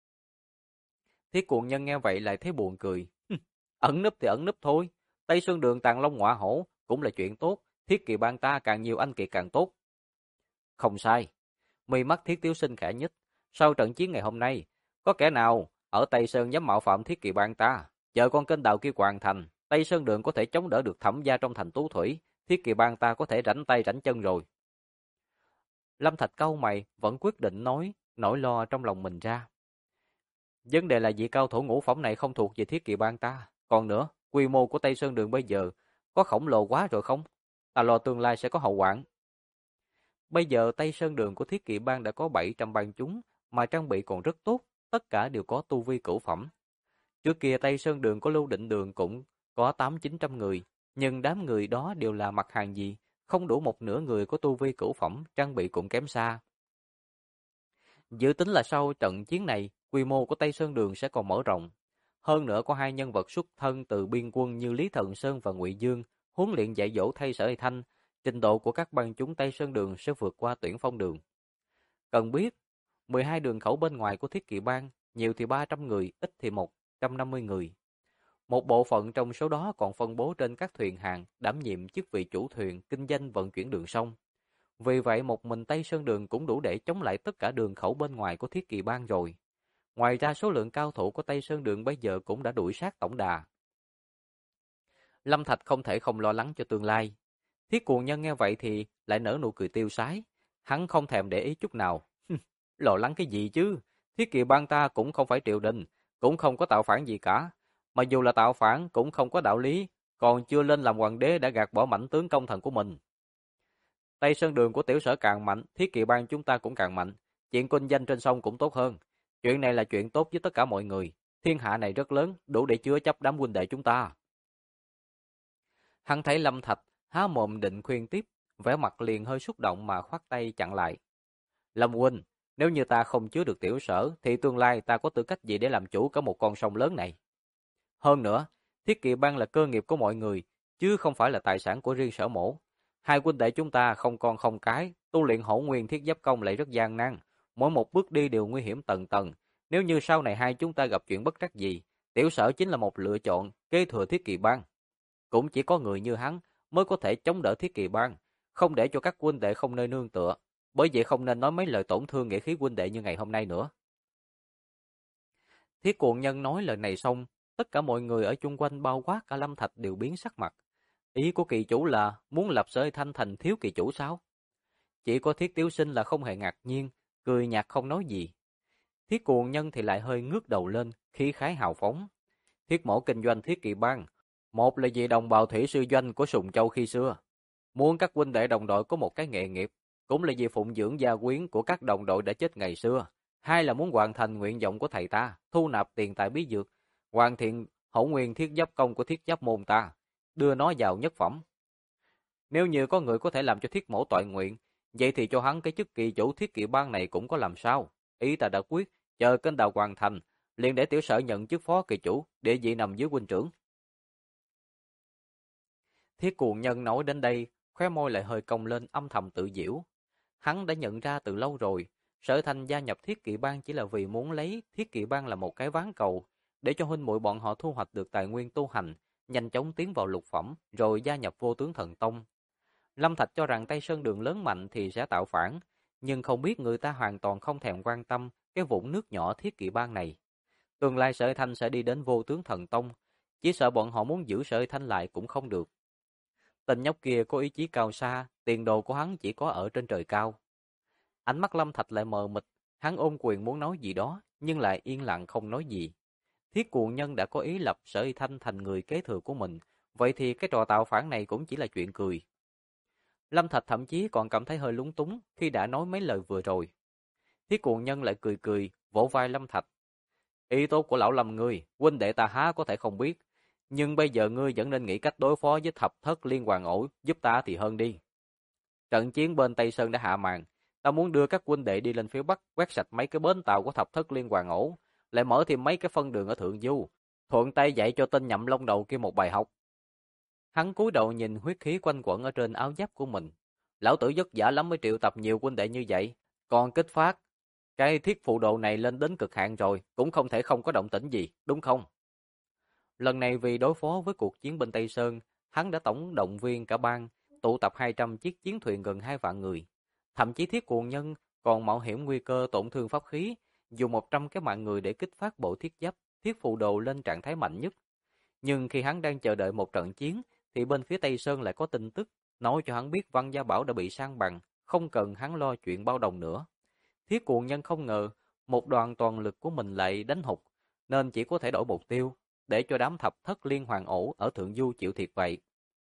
Thiết Cuồng Nhân nghe vậy lại thấy buồn cười. Ẩn núp thì ẩn núp thôi, Tây Sơn Đường tàng long ngọa hổ cũng là chuyện tốt, Thiết Kỵ Bang ta càng nhiều anh kiệt càng tốt. Không sai. Mi mắt Thiết Tiếu Sinh khẽ nhích, sau trận chiến ngày hôm nay, có kẻ nào ở Tây Sơn dám mạo phạm Thiết Kỵ Bang ta? Chờ con kênh đào kia hoàn thành, Tây Sơn Đường có thể chống đỡ được Thẩm gia trong thành Tú Thủy, Thiết Kỵ Bang ta có thể rảnh tay rảnh chân rồi. Lâm Thạch cau mày, vẫn quyết định nói nỗi lo trong lòng mình ra. Vấn đề là vị cao thủ ngũ phẩm này không thuộc về Thiết Kỵ Bang ta. Còn nữa, quy mô của Tây Sơn Đường bây giờ có khổng lồ quá rồi không? Ta lo tương lai sẽ có hậu hoạn. Bây giờ Tây Sơn Đường của Thiết Kỵ Bang đã có 700 bang chúng, mà trang bị còn rất tốt, tất cả đều có tu vi cửu phẩm. Trước kia Tây Sơn Đường của Lưu Định Đường cũng có 800-900 người, nhưng đám người đó đều là mặt hàng gì, không đủ một nửa người có tu vi cửu phẩm, trang bị cũng kém xa. Dự tính là sau trận chiến này, quy mô của Tây Sơn Đường sẽ còn mở rộng. Hơn nữa có hai nhân vật xuất thân từ biên quân như Lý Thần Sơn và Ngụy Dương, huấn luyện dạy dỗ thay Sở Hy Thanh, trình độ của các bang chúng Tây Sơn Đường sẽ vượt qua Tuyển Phong Đường. Cần biết, 12 đường khẩu bên ngoài của Thiết Kỵ Bang, nhiều thì 300 người, ít thì 150 người. Một bộ phận trong số đó còn phân bố trên các thuyền hàng, đảm nhiệm chức vị chủ thuyền, kinh doanh vận chuyển đường sông. Vì vậy một mình Tây Sơn Đường cũng đủ để chống lại tất cả đường khẩu bên ngoài của Thiết Kỵ Bang rồi. Ngoài ra số lượng cao thủ của Tây Sơn Đường bây giờ cũng đã đuổi sát tổng đà. Lâm Thạch không thể không lo lắng cho tương lai. Thiết Cuồng Nhân nghe vậy thì lại nở nụ cười tiêu sái. Hắn không thèm để ý chút nào. Lo lắng cái gì chứ? Thiết Kỵ Bang ta cũng không phải triều đình, cũng không có tạo phản gì cả. Mà dù là tạo phản cũng không có đạo lý, còn chưa lên làm hoàng đế đã gạt bỏ mãnh tướng công thần của mình. Tây Sơn Đường của Tiểu Sở càng mạnh, Thiết Kỵ Bang chúng ta cũng càng mạnh. Chuyện kinh doanh trên sông cũng tốt hơn. Chuyện này là chuyện tốt với tất cả mọi người. Thiên hạ này rất lớn, đủ để chứa chấp đám huynh đệ chúng ta. Hắn thấy Lâm Thạch há mồm định khuyên tiếp, vẻ mặt liền hơi xúc động mà khoát tay chặn lại. Lâm huynh, nếu như ta không chứa được Tiểu Sở, thì tương lai ta có tư cách gì để làm chủ cả một con sông lớn này? Hơn nữa, Thiết Kỵ Bang là cơ nghiệp của mọi người, chứ không phải là tài sản của riêng Sở mổ. Hai huynh đệ chúng ta không con không cái, tu luyện Hổ Nguyên Thiết Giáp Công lại rất gian nan, mỗi một bước đi đều nguy hiểm tầng tầng. Nếu như sau này hai chúng ta gặp chuyện bất trắc gì, Tiểu Sở chính là một lựa chọn kế thừa Thiết Kỵ Bang. Cũng chỉ có người như hắn mới có thể chống đỡ Thiết Kỵ Bang, không để cho các huynh đệ không nơi nương tựa. Bởi vậy không nên nói mấy lời tổn thương nghĩa khí huynh đệ như ngày hôm nay nữa. Thiết Cuồng Nhân nói lời này xong, tất cả mọi người ở chung quanh bao quát cả Lâm Thạch đều biến sắc mặt. Ý của kỳ chủ là muốn lập Sở Hy Thanh thành thiếu kỳ chủ sao? Chỉ có Thiết Tiếu Sinh là không hề ngạc nhiên, cười nhạt không nói gì. Thiết Cuồng Nhân thì lại hơi ngước đầu lên, khí khái hào phóng. Thiết mổ kinh doanh Thiết Kỵ Bang, một là vì đồng bào thủy sư doanh của Sùng Châu khi xưa, muốn các huynh đệ đồng đội có một cái nghề nghiệp, cũng là vì phụng dưỡng gia quyến của các đồng đội đã chết ngày xưa. Hai là muốn hoàn thành nguyện vọng của thầy ta, thu nạp tiền tài bí dược, hoàn thiện Hổ Nguyên Thiết Giáp Công của Thiết Giáp môn ta, đưa nó vào nhất phẩm. Nếu như có người có thể làm cho Thiết mổ toại nguyện, vậy thì cho hắn cái chức kỳ chủ thiết kỵ bang này cũng có làm sao? Ý ta đã quyết, chờ kênh đào hoàn thành, liền để tiểu sở nhận chức phó kỳ chủ, địa vị nằm dưới huynh trưởng. Thiết Cuồng Nhân nói đến đây, khóe môi lại hơi cong lên âm thầm tự giễu. Hắn đã nhận ra từ lâu rồi, Sở Thanh gia nhập Thiết Kỵ Bang chỉ là vì muốn lấy Thiết Kỵ Bang là một cái ván cầu, để cho huynh muội bọn họ thu hoạch được tài nguyên tu hành, nhanh chóng tiến vào lục phẩm, rồi gia nhập Vô Tướng Thần Tông. Lâm Thạch cho rằng Tây Sơn Đường lớn mạnh thì sẽ tạo phản, nhưng không biết người ta hoàn toàn không thèm quan tâm cái vũng nước nhỏ Thiết Kỵ Bang này. Tương lai Sở Thanh sẽ đi đến Vô Tướng Thần Tông, chỉ sợ bọn họ muốn giữ Sở Thanh lại cũng không được. Tên nhóc kia có ý chí cao xa, tiền đồ của hắn chỉ có ở trên trời cao. Ánh mắt Lâm Thạch lại mờ mịt, hắn ôm quyền muốn nói gì đó, nhưng lại yên lặng không nói gì. Thiết Cuồng Nhân đã có ý lập Sở Thanh thành người kế thừa của mình, vậy thì cái trò tạo phản này cũng chỉ là chuyện cười. Lâm Thạch thậm chí còn cảm thấy hơi lúng túng khi đã nói mấy lời vừa rồi. Thiết Cuồng Nhân lại cười cười, vỗ vai Lâm Thạch. Ý tốt của lão Lâm ngươi, huynh đệ ta há có thể không biết, nhưng bây giờ ngươi vẫn nên nghĩ cách đối phó với thập thất liên hoàn ổ, giúp ta thì hơn đi. Trận chiến bên Tây Sơn đã hạ màn, ta muốn đưa các huynh đệ đi lên phía Bắc, quét sạch mấy cái bến tàu của thập thất liên hoàn ổ, lại mở thêm mấy cái phân đường ở Thượng Du, thuận tay dạy cho tên nhậm lông đầu kia một bài học. Hắn cúi đầu nhìn huyết khí quanh quẩn ở trên áo giáp của mình. Lão tử vất vả lắm mới triệu tập nhiều huynh đệ như vậy, còn kích phát cái thiết phụ đồ này lên đến cực hạn rồi, cũng không thể không có động tĩnh gì, đúng không? Lần này vì đối phó với cuộc chiến bên Tây Sơn, hắn đã tổng động viên cả bang, tụ tập 200 chiếc chiến thuyền gần 2 vạn người. Thậm chí Thiết Cuồng Nhân còn mạo hiểm nguy cơ tổn thương pháp khí, dùng 100 cái mạng người để kích phát bộ thiết giáp, thiết phụ đồ lên trạng thái mạnh nhất. Nhưng khi hắn đang chờ đợi một trận chiến, thì bên phía Tây Sơn lại có tin tức, nói cho hắn biết Văn Gia Bảo đã bị san bằng, không cần hắn lo chuyện bao đồng nữa. Thiết Cuồng Nhân không ngờ, một đoàn toàn lực của mình lại đánh hụt, nên chỉ có thể đổi mục tiêu, để cho đám thập thất liên hoàn ổ ở Thượng Du chịu thiệt vậy.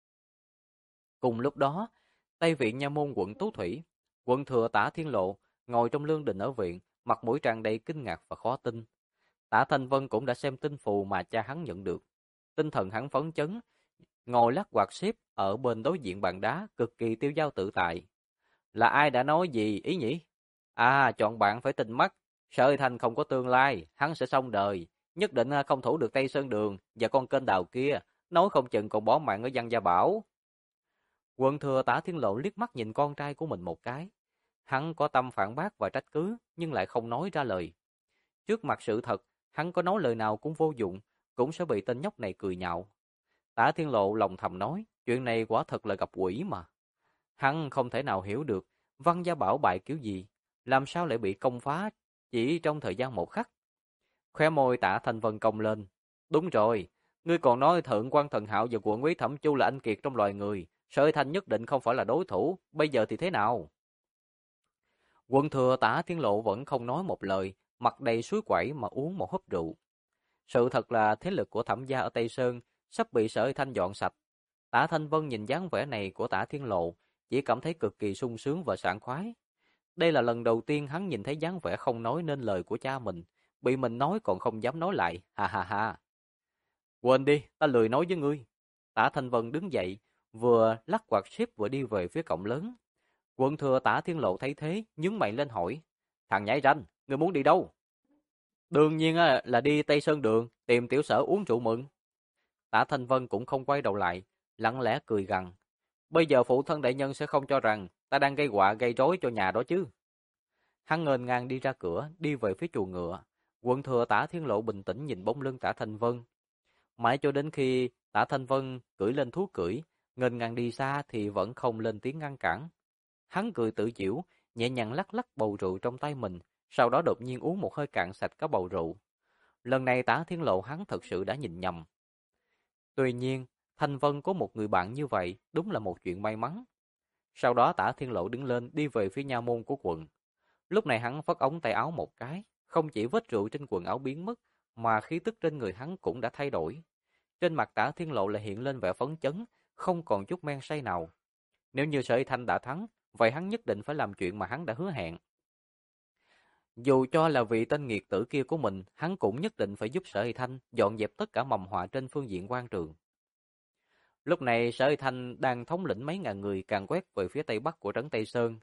Cùng lúc đó, Tây viện Nha Môn quận Tú Thủy, quận thừa Tả Thiên Lộ ngồi trong lương đình ở viện, mặt mũi tràn đầy kinh ngạc và khó tin. Tả Thanh Vân cũng đã xem tin phù mà cha hắn nhận được. Tinh thần hắn phấn chấn, ngồi lắc quạt xếp ở bên đối diện bàn đá, cực kỳ tiêu dao tự tại. Là ai đã nói gì ý nhỉ? À, chọn bạn phải tinh mắt. Sở Thanh không có tương lai, hắn sẽ xong đời. Nhất định không thủ được Tây Sơn Đường và con kênh đào kia. Nói không chừng còn bỏ mạng ở Văn Gia Bảo. Quận thừa Tả Thiên Lộ liếc mắt nhìn con trai của mình một cái. Hắn có tâm phản bác và trách cứ, nhưng lại không nói ra lời. Trước mặt sự thật, hắn có nói lời nào cũng vô dụng, cũng sẽ bị tên nhóc này cười nhạo. Tả Thiên Lộ lòng thầm nói, chuyện này quả thật là gặp quỷ mà. Hắn không thể nào hiểu được, Văn Gia Bảo bại kiểu gì, làm sao lại bị công phá chỉ trong thời gian một khắc. Khóe môi Tạ Thanh Vân cong lên. Đúng rồi, ngươi còn nói Thượng quan Thần Hạo và quận úy Thẩm Chu là anh kiệt trong loài người, Sở Thanh nhất định không phải là đối thủ, bây giờ thì thế nào? Quận thừa Tả Thiên Lộ vẫn không nói một lời, mặt đầy suối quẩy mà uống một hớp rượu. Sự thật là thế lực của Thẩm gia ở Tây Sơn sắp bị Sở Thanh dọn sạch. Tả Thanh Vân nhìn dáng vẻ này của Tả Thiên Lộ, chỉ cảm thấy cực kỳ sung sướng và sảng khoái. Đây là lần đầu tiên hắn nhìn thấy dáng vẻ không nói nên lời của cha mình, bị mình nói còn không dám nói lại, ha ha ha. Quên đi, ta lười nói với ngươi. Tả Thanh Vân đứng dậy, vừa lắc quạt xếp vừa đi về phía cổng lớn. Quận thừa Tả Thiên Lộ thấy thế, nhướng mày lên hỏi, thằng nhãi ranh, ngươi muốn đi đâu? Đương nhiên là đi Tây Sơn Đường, tìm tiểu sở uống rượu mừng. Tả Thanh Vân cũng không quay đầu lại, lặng lẽ cười gằn. Bây giờ phụ thân đại nhân sẽ không cho rằng ta đang gây họa gây rối cho nhà đó chứ. Hắn ngênh ngang đi ra cửa, đi về phía chuồng ngựa. Quận thừa Tả Thiên Lộ bình tĩnh nhìn bóng lưng Tả Thanh Vân. Mãi cho đến khi Tả Thanh Vân cưỡi lên thú cưỡi, nghênh ngang đi xa thì vẫn không lên tiếng ngăn cản. Hắn cười tự giễu, nhẹ nhàng lắc lắc bầu rượu trong tay mình, sau đó đột nhiên uống một hơi cạn sạch cả bầu rượu. Lần này Tả Thiên Lộ hắn thật sự đã nhìn nhầm. Tuy nhiên, Thanh Vân có một người bạn như vậy, đúng là một chuyện may mắn. Sau đó Tả Thiên Lộ đứng lên đi về phía nha môn của quận. Lúc này hắn phất ống tay áo một cái, không chỉ vết rượu trên quần áo biến mất, mà khí tức trên người hắn cũng đã thay đổi. Trên mặt Tả Thiên Lộ lại hiện lên vẻ phấn chấn, không còn chút men say nào. Nếu như Sở Thanh đã thắng, vậy hắn nhất định phải làm chuyện mà hắn đã hứa hẹn. Dù cho là vị tên nghiệt tử kia của mình, hắn cũng nhất định phải giúp Sở Thanh dọn dẹp tất cả mầm họa trên phương diện quan trường. Lúc này Sở Thanh đang thống lĩnh mấy ngàn người càn quét về phía tây bắc của trấn Tây Sơn.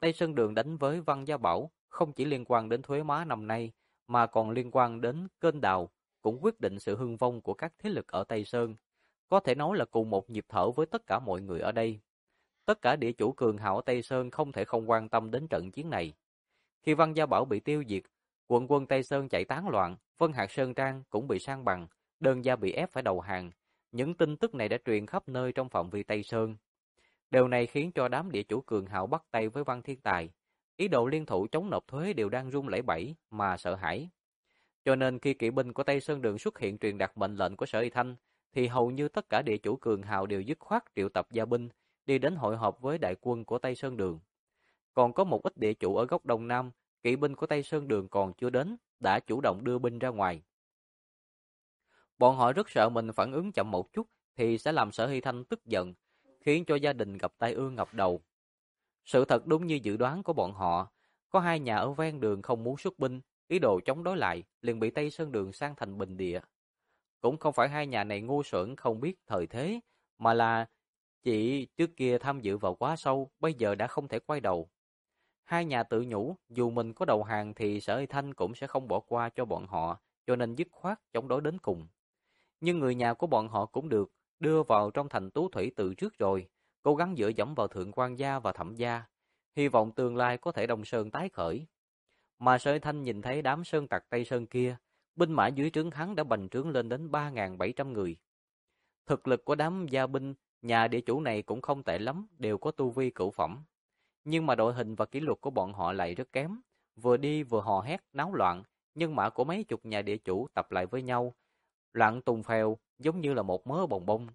Tây Sơn Đường đánh với Văn Gia Bảo không chỉ liên quan đến thuế má năm nay, mà còn liên quan đến kênh đào, cũng quyết định sự hưng vong của các thế lực ở Tây Sơn. Có thể nói là cùng một nhịp thở với tất cả mọi người ở đây. Tất cả địa chủ cường hào ở Tây Sơn không thể không quan tâm đến trận chiến này. Khi Văn Gia Bảo bị tiêu diệt, quận quân Tây Sơn chạy tán loạn, Vân Hạc Sơn Trang cũng bị san bằng, Đơn Gia bị ép phải đầu hàng. Những tin tức này đã truyền khắp nơi trong phạm vi Tây Sơn. Điều này khiến cho đám địa chủ cường hào bắt tay với Văn Thiên Tài. Ý đồ liên thủ chống nộp thuế đều đang run lẩy bẩy mà sợ hãi. Cho nên khi kỵ binh của Tây Sơn Đường xuất hiện truyền đạt mệnh lệnh của Sở Y Thanh, thì hầu như tất cả địa chủ cường hào đều dứt khoát triệu tập gia binh, đi đến hội họp với đại quân của Tây Sơn Đường. Còn có một ít địa chủ ở góc Đông Nam, kỵ binh của Tây Sơn Đường còn chưa đến, đã chủ động đưa binh ra ngoài. Bọn họ rất sợ mình phản ứng chậm một chút thì sẽ làm Sở Hy Thanh tức giận, khiến cho gia đình gặp tai ương ngập đầu. Sự thật đúng như dự đoán của bọn họ, có hai nhà ở ven đường không muốn xuất binh, ý đồ chống đối lại, liền bị Tây Sơn Đường san thành bình địa. Cũng không phải hai nhà này ngu xuẩn không biết thời thế, mà là chỉ trước kia tham dự vào quá sâu, bây giờ đã không thể quay đầu. Hai nhà tự nhủ, dù mình có đầu hàng thì Sở Y Thanh cũng sẽ không bỏ qua cho bọn họ, cho nên dứt khoát chống đối đến cùng. Nhưng người nhà của bọn họ cũng được đưa vào trong thành Tú Thủy từ trước rồi, cố gắng dựa dẫm vào Thượng quan gia và Thẩm gia, hy vọng tương lai có thể Đông Sơn tái khởi. Mà Sở Y Thanh nhìn thấy đám sơn tặc Tây Sơn kia, binh mã dưới trướng hắn đã bành trướng lên đến 3.700 người. Thực lực của đám gia binh, nhà địa chủ này cũng không tệ lắm, đều có tu vi cửu phẩm. Nhưng mà đội hình và kỷ luật của bọn họ lại rất kém, vừa đi vừa hò hét, náo loạn, nhân mã của mấy chục nhà địa chủ tập lại với nhau, loạn tùng phèo giống như là một mớ bồng bông.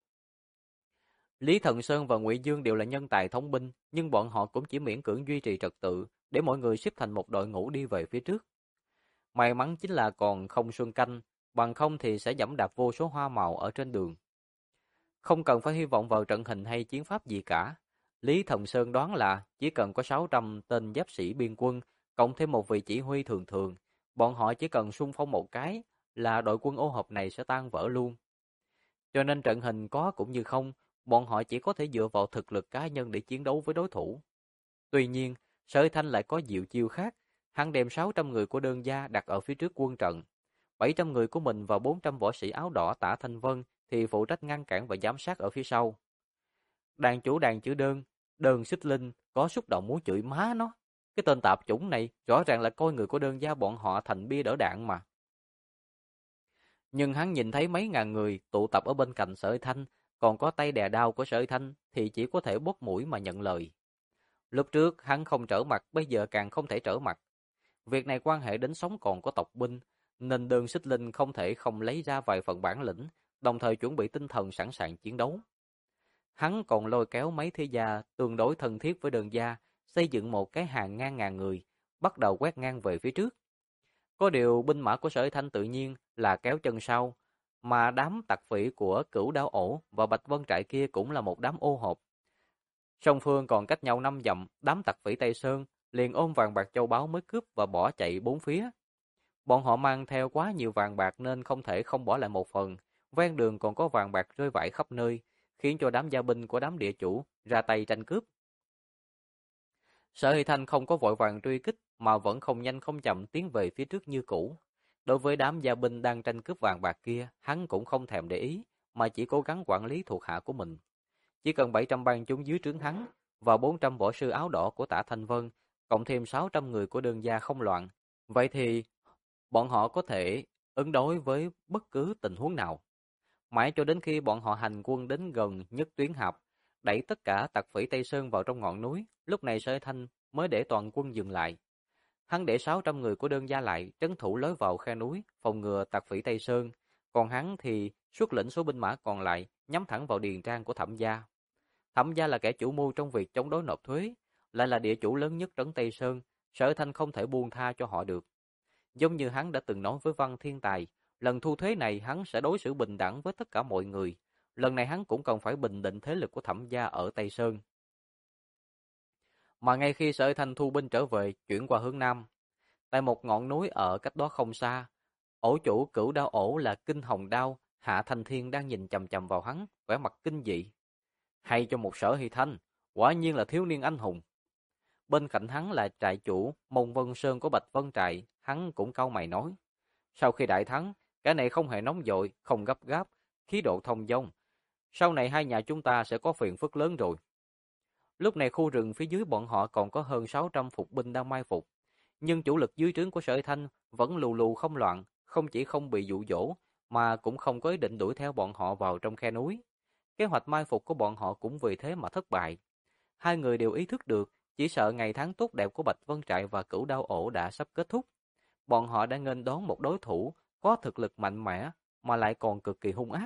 Lý Thần Sơn và Ngụy Dương đều là nhân tài thống binh, nhưng bọn họ cũng chỉ miễn cưỡng duy trì trật tự để mọi người xếp thành một đội ngũ đi về phía trước. May mắn chính là còn không Xuân Canh, bằng không thì sẽ giẫm đạp vô số hoa màu ở trên đường. Không cần phải hy vọng vào trận hình hay chiến pháp gì cả. Lý Thần Sơn đoán là chỉ cần có 600 tên giáp sĩ biên quân, cộng thêm một vị chỉ huy thường thường, bọn họ chỉ cần xung phong một cái là đội quân ô hợp này sẽ tan vỡ luôn. Cho nên trận hình có cũng như không, bọn họ chỉ có thể dựa vào thực lực cá nhân để chiến đấu với đối thủ. Tuy nhiên, Sở Thanh lại có diệu chiêu khác, hắn đem 600 người của Đơn gia đặt ở phía trước quân trận, 700 người của mình và 400 võ sĩ áo đỏ Tả Thanh Vân thì phụ trách ngăn cản và giám sát ở phía sau. Đàn chủ đàn chữ Đơn, Đơn Xích Linh có xúc động muốn chửi má nó. Cái tên tạp chủng này rõ ràng là coi người của Đơn gia bọn họ thành bia đỡ đạn mà. Nhưng hắn nhìn thấy mấy ngàn người tụ tập ở bên cạnh Sở Thanh, còn có tay đè đao của Sở Thanh thì chỉ có thể bóp mũi mà nhận lời. Lúc trước hắn không trở mặt, bây giờ càng không thể trở mặt. Việc này quan hệ đến sống còn của tộc binh, nên Đơn Xích Linh không thể không lấy ra vài phần bản lĩnh, đồng thời chuẩn bị tinh thần sẵn sàng chiến đấu. Hắn còn lôi kéo mấy thế gia tương đối thân thiết với Đơn gia, xây dựng một cái hàng ngang ngàn người, bắt đầu quét ngang về phía trước. Có điều binh mã của Sở Thanh tự nhiên là kéo chân sau, mà đám tặc phỉ của Cửu Đao Ổ và Bạch Vân Trại kia cũng là một đám ô hợp. Song phương còn cách nhau 5 dặm, đám tặc phỉ Tây Sơn liền ôm vàng bạc châu báu mới cướp và bỏ chạy bốn phía. Bọn họ mang theo quá nhiều vàng bạc nên không thể không bỏ lại một phần, ven đường còn có vàng bạc rơi vãi khắp nơi, khiến cho đám gia binh của đám địa chủ ra tay tranh cướp. Sở Hy Thanh không có vội vàng truy kích mà vẫn không nhanh không chậm tiến về phía trước như cũ. Đối với đám gia binh đang tranh cướp vàng bạc kia, hắn cũng không thèm để ý, mà chỉ cố gắng quản lý thuộc hạ của mình. Chỉ cần 700 bang chúng dưới trướng hắn và 400 võ sư áo đỏ của Tả Thanh Vân, cộng thêm 600 người của Đơn gia không loạn, vậy thì bọn họ có thể ứng đối với bất cứ tình huống nào. Mãi cho đến khi bọn họ hành quân đến gần Nhất Tuyến Hạp, đẩy tất cả tặc phỉ Tây Sơn vào trong ngọn núi, lúc này Sở Thanh mới để toàn quân dừng lại. Hắn để 600 người của Đơn gia lại trấn thủ lối vào khe núi, phòng ngừa tặc phỉ Tây Sơn, còn hắn thì xuất lĩnh số binh mã còn lại nhắm thẳng vào điền trang của Thẩm gia. Thẩm gia là kẻ chủ mưu trong việc chống đối nộp thuế, lại là địa chủ lớn nhất trấn Tây Sơn, Sở Thanh không thể buông tha cho họ được. Giống như hắn đã từng nói với Văn Thiên Tài, lần thu thuế này hắn sẽ đối xử bình đẳng với tất cả mọi người. Lần này hắn cũng cần phải bình định thế lực của Thẩm gia ở Tây Sơn. Mà ngay khi Sở Thanh thu binh trở về, chuyển qua hướng Nam, tại một ngọn núi ở cách đó không xa, ổ chủ Cửu Đao Ổ là Kinh Hồng Đao, Hạ Thành Thiên đang nhìn chằm chằm vào hắn, vẻ mặt kinh dị. Hay cho một Sở Hy Thanh, quả nhiên là thiếu niên anh hùng. Bên cạnh hắn là trại chủ Mông Vân Sơn của Bạch Vân Trại, hắn cũng cau mày nói. Sau khi đại thắng, cái này không hề nóng vội, không gấp gáp, khí độ thông dong. Sau này hai nhà chúng ta sẽ có phiền phức lớn rồi. Lúc này khu rừng phía dưới bọn họ còn có hơn 600 phục binh đang mai phục. Nhưng chủ lực dưới trướng của Sở Thanh vẫn lù lù không loạn, không chỉ không bị dụ dỗ, mà cũng không có ý định đuổi theo bọn họ vào trong khe núi. Kế hoạch mai phục của bọn họ cũng vì thế mà thất bại. Hai người đều ý thức được, chỉ sợ ngày tháng tốt đẹp của Bạch Vân Trại và Cửu Đao Ổ đã sắp kết thúc. Bọn họ đã nghênh đón một đối thủ có thực lực mạnh mẽ mà lại còn cực kỳ hung ác.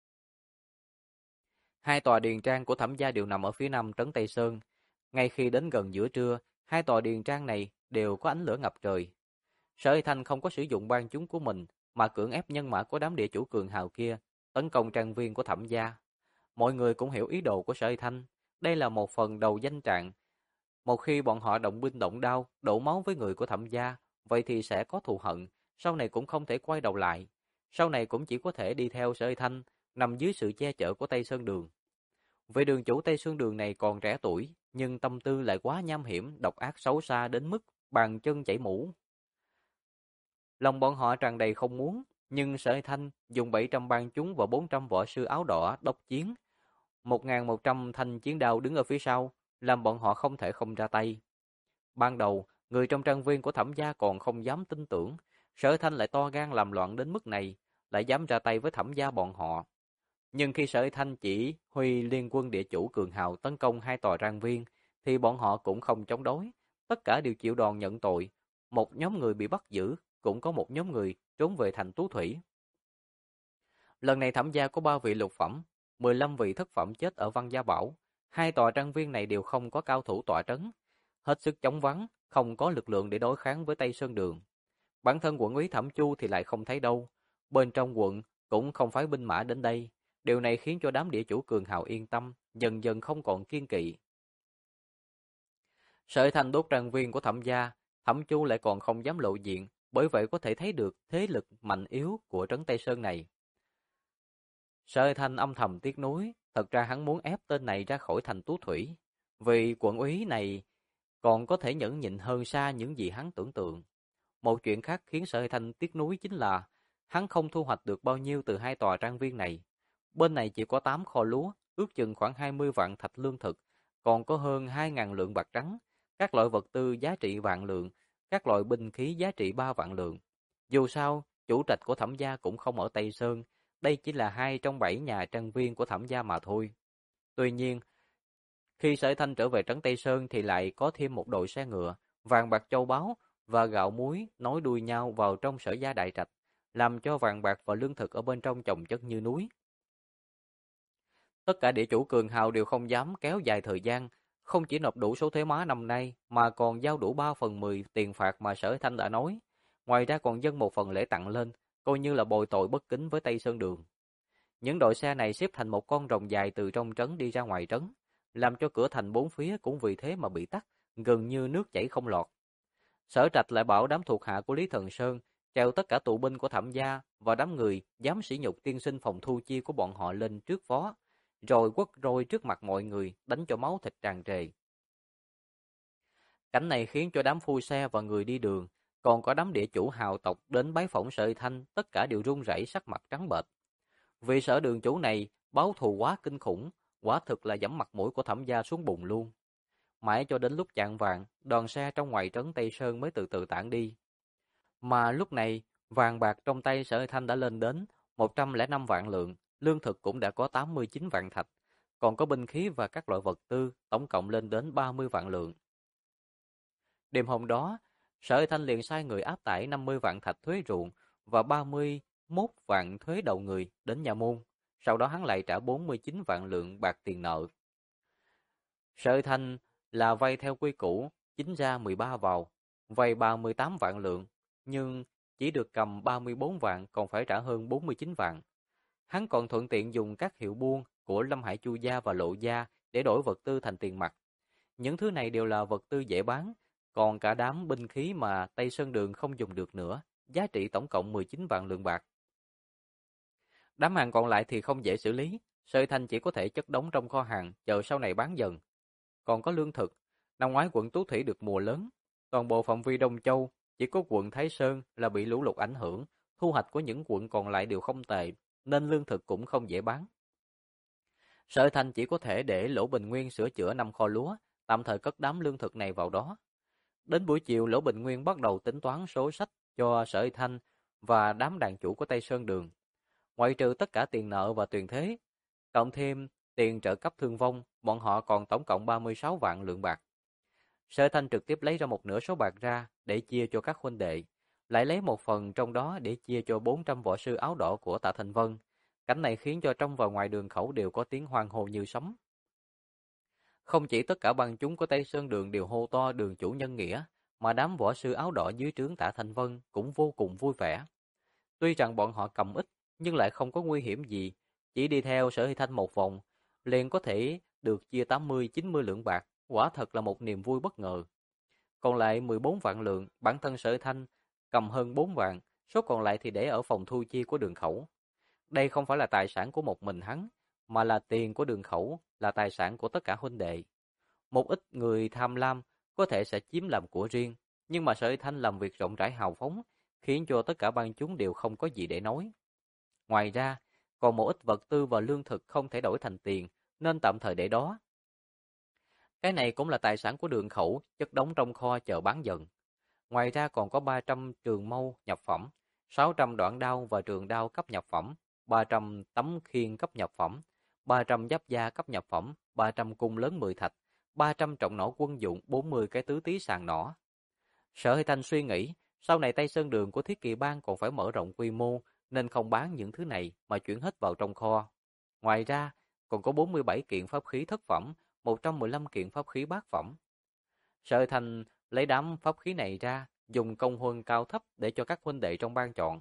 Hai tòa điền trang của Thẩm gia đều nằm ở phía nam trấn Tây Sơn. Ngay khi đến gần giữa trưa, hai tòa điền trang này đều có ánh lửa ngập trời. Sở Thanh không có sử dụng ban chúng của mình, mà cưỡng ép nhân mã của đám địa chủ cường hào kia tấn công trang viên của Thẩm gia. Mọi người cũng hiểu ý đồ của Sở Thanh, đây là một phần đầu danh trạng. Một khi bọn họ động binh động đao, đổ máu với người của Thẩm gia, vậy thì sẽ có thù hận, sau này cũng không thể quay đầu lại. Sau này cũng chỉ có thể đi theo Sở Thanh, nằm dưới sự che chở của Tây Sơn Đường. Vị đường chủ Tây Sơn Đường này còn trẻ tuổi, nhưng tâm tư lại quá nham hiểm, độc ác xấu xa đến mức bàn chân chảy mũ. Lòng bọn họ tràn đầy không muốn, nhưng Sở Thanh dùng 700 ban chúng và 400 võ sư áo đỏ đốc chiến, 1.100 thanh chiến đao đứng ở phía sau, làm bọn họ không thể không ra tay. Ban đầu, người trong trang viên của Thẩm gia còn không dám tin tưởng, Sở Thanh lại to gan làm loạn đến mức này, lại dám ra tay với Thẩm gia bọn họ. Nhưng khi Sở Thanh chỉ huy liên quân địa chủ cường hào tấn công hai tòa trang viên, thì bọn họ cũng không chống đối, tất cả đều chịu đòn nhận tội. Một nhóm người bị bắt giữ, cũng có một nhóm người trốn về thành Tú Thủy. Lần này Thẩm gia có 3 vị lục phẩm, 15 vị thất phẩm chết ở Văn Gia Bảo. Hai tòa trang viên này đều không có cao thủ tọa trấn, hết sức chống vắng, không có lực lượng để đối kháng với Tây Sơn Đường. Bản thân quận úy Thẩm Chu thì lại không thấy đâu, bên trong quận cũng không phái binh mã đến đây. Điều này khiến cho đám địa chủ cường hào yên tâm, dần dần không còn kiên kỵ. Sở Thanh đốt trang viên của Thẩm gia, Thẩm Chu lại còn không dám lộ diện, bởi vậy có thể thấy được thế lực mạnh yếu của trấn Tây Sơn này. Sở Thanh âm thầm tiếc nuối, thật ra hắn muốn ép tên này ra khỏi thành Tú Thủy, vì quận úy này còn có thể nhẫn nhịn hơn xa những gì hắn tưởng tượng. Một chuyện khác khiến Sở Thanh tiếc nuối chính là hắn không thu hoạch được bao nhiêu từ hai tòa trang viên này. Bên này chỉ có 8 kho lúa, ước chừng khoảng 20 vạn thạch lương thực, còn có hơn 2.000 lượng bạc trắng, các loại vật tư giá trị vạn lượng, các loại binh khí giá trị 3 vạn lượng. Dù sao, chủ trạch của Thẩm gia cũng không ở Tây Sơn, đây chỉ là 2 trong 7 nhà trang viên của Thẩm gia mà thôi. Tuy nhiên, khi Sở Thanh trở về trấn Tây Sơn thì lại có thêm một đội xe ngựa, vàng bạc châu báu và gạo muối nối đuôi nhau vào trong Sở gia đại trạch, làm cho vàng bạc và lương thực ở bên trong chồng chất như núi. Tất cả địa chủ cường hào đều không dám kéo dài thời gian, không chỉ nộp đủ số thuế má năm nay mà còn giao đủ 3/10 tiền phạt mà Sở Thanh đã nói. Ngoài ra còn dâng một phần lễ tặng lên, coi như là bồi tội bất kính với Tây Sơn Đường. Những đội xe này xếp thành một con rồng dài từ trong trấn đi ra ngoài trấn, làm cho cửa thành bốn phía cũng vì thế mà bị tắc, gần như nước chảy không lọt. Sở Trạch lại bảo đám thuộc hạ của Lý Thần Sơn treo tất cả tù binh của Thẩm gia và đám người dám sỉ nhục tiên sinh phòng thu chi của bọn họ lên trước phó, rồi quất roi trước mặt mọi người, đánh cho máu thịt tràn trề. Cảnh này khiến cho đám phu xe và người đi đường, còn có đám địa chủ hào tộc đến bái phỏng Sở Thanh, tất cả đều run rẩy sắc mặt trắng bệch. Vì Sở đường chủ này báo thù quá kinh khủng, quả thực là giẫm mặt mũi của Thẩm gia xuống bùn luôn. Mãi cho đến lúc chạng vạng, đoàn xe trong ngoài trấn Tây Sơn mới từ từ tản đi. Mà lúc này, vàng bạc trong tay Sở Thanh đã lên đến 105 vạn lượng, lương thực cũng đã có 89 vạn thạch, còn có binh khí và các loại vật tư, tổng cộng lên đến 30 vạn lượng. Đêm hôm đó, Sở Thanh liền sai người áp tải 50 vạn thạch thuế ruộng và 31 vạn thuế đầu người đến nhà môn, sau đó hắn lại trả 49 vạn lượng bạc tiền nợ. Sở Thanh là vay theo quy củ, 9 ra 13 vào, vay 38 vạn lượng, nhưng chỉ được cầm 34 vạn còn phải trả hơn 49 vạn. Hắn còn thuận tiện dùng các hiệu buôn của Lâm Hải Chu gia và Lộ gia để đổi vật tư thành tiền mặt. Những thứ này đều là vật tư dễ bán, còn cả đám binh khí mà Tây Sơn Đường không dùng được nữa, giá trị tổng cộng 19 vạn lượng bạc. Đám hàng còn lại thì không dễ xử lý, Sở Thanh chỉ có thể chất đống trong kho hàng, chờ sau này bán dần. Còn có lương thực, Năm ngoái quận Tú Thủy được mùa lớn, toàn bộ phạm vi Đông Châu chỉ có quận Thái Sơn là bị lũ lụt ảnh hưởng, thu hoạch của những quận còn lại đều không tệ, nên lương thực cũng không dễ bán. Sở Thanh chỉ có thể để Lỗ Bình Nguyên sửa chữa 5 kho lúa, tạm thời cất đám lương thực này vào đó. Đến buổi chiều, Lỗ Bình Nguyên bắt đầu tính toán số sách cho Sở Thanh và đám đàn chủ của Tây Sơn Đường. Ngoại trừ tất cả tiền nợ và tiền thế, cộng thêm tiền trợ cấp thương vong, bọn họ còn tổng cộng 36 vạn lượng bạc. Sở Thanh trực tiếp lấy ra một nửa số bạc ra để chia cho các huynh đệ, lại lấy một phần trong đó để chia cho 400 võ sư áo đỏ của Tạ Thành Vân. Cảnh này khiến cho trong và ngoài đường khẩu đều có tiếng hoan hô như sấm. Không chỉ tất cả bang chúng của Tây Sơn Đường đều hô to đường chủ nhân nghĩa, mà đám võ sư áo đỏ dưới trướng Tạ Thành Vân cũng vô cùng vui vẻ. Tuy rằng bọn họ cầm ít, nhưng lại không có nguy hiểm gì, chỉ đi theo Sở Hy Thanh một vòng, liền có thể được chia 80-90 lượng bạc, quả thật là một niềm vui bất ngờ. Còn lại 14 vạn lượng, bản thân Sở Hy Thanh cầm hơn 4 vạn, số còn lại thì để ở phòng thu chi của đường khẩu. Đây không phải là tài sản của một mình hắn, mà là tiền của đường khẩu, là tài sản của tất cả huynh đệ. Một ít người tham lam có thể sẽ chiếm làm của riêng, nhưng mà Sở Hy Thanh làm việc rộng rãi hào phóng, khiến cho tất cả bang chúng đều không có gì để nói. Ngoài ra, còn một ít vật tư và lương thực không thể đổi thành tiền, nên tạm thời để đó. Cái này cũng là tài sản của đường khẩu, chất đống trong kho chờ bán dần. Ngoài ra còn có 300 trường mâu nhập phẩm, 600 đoạn đao và trường đao cấp nhập phẩm, 300 tấm khiên cấp nhập phẩm, 300 giáp da cấp nhập phẩm, 300 cung lớn 10 thạch, 300 trọng nỏ quân dụng, 40 cái tứ tí sàn nỏ. Sở Hy Thanh suy nghĩ, sau này Tây Sơn Đường của Thiết Kỳ Bang còn phải mở rộng quy mô, nên không bán những thứ này mà chuyển hết vào trong kho. Ngoài ra, còn có 47 kiện pháp khí thất phẩm, 115 kiện pháp khí bát phẩm. Sở Hy Thanh lấy đám pháp khí này ra, dùng công huân cao thấp để cho các huynh đệ trong bang chọn.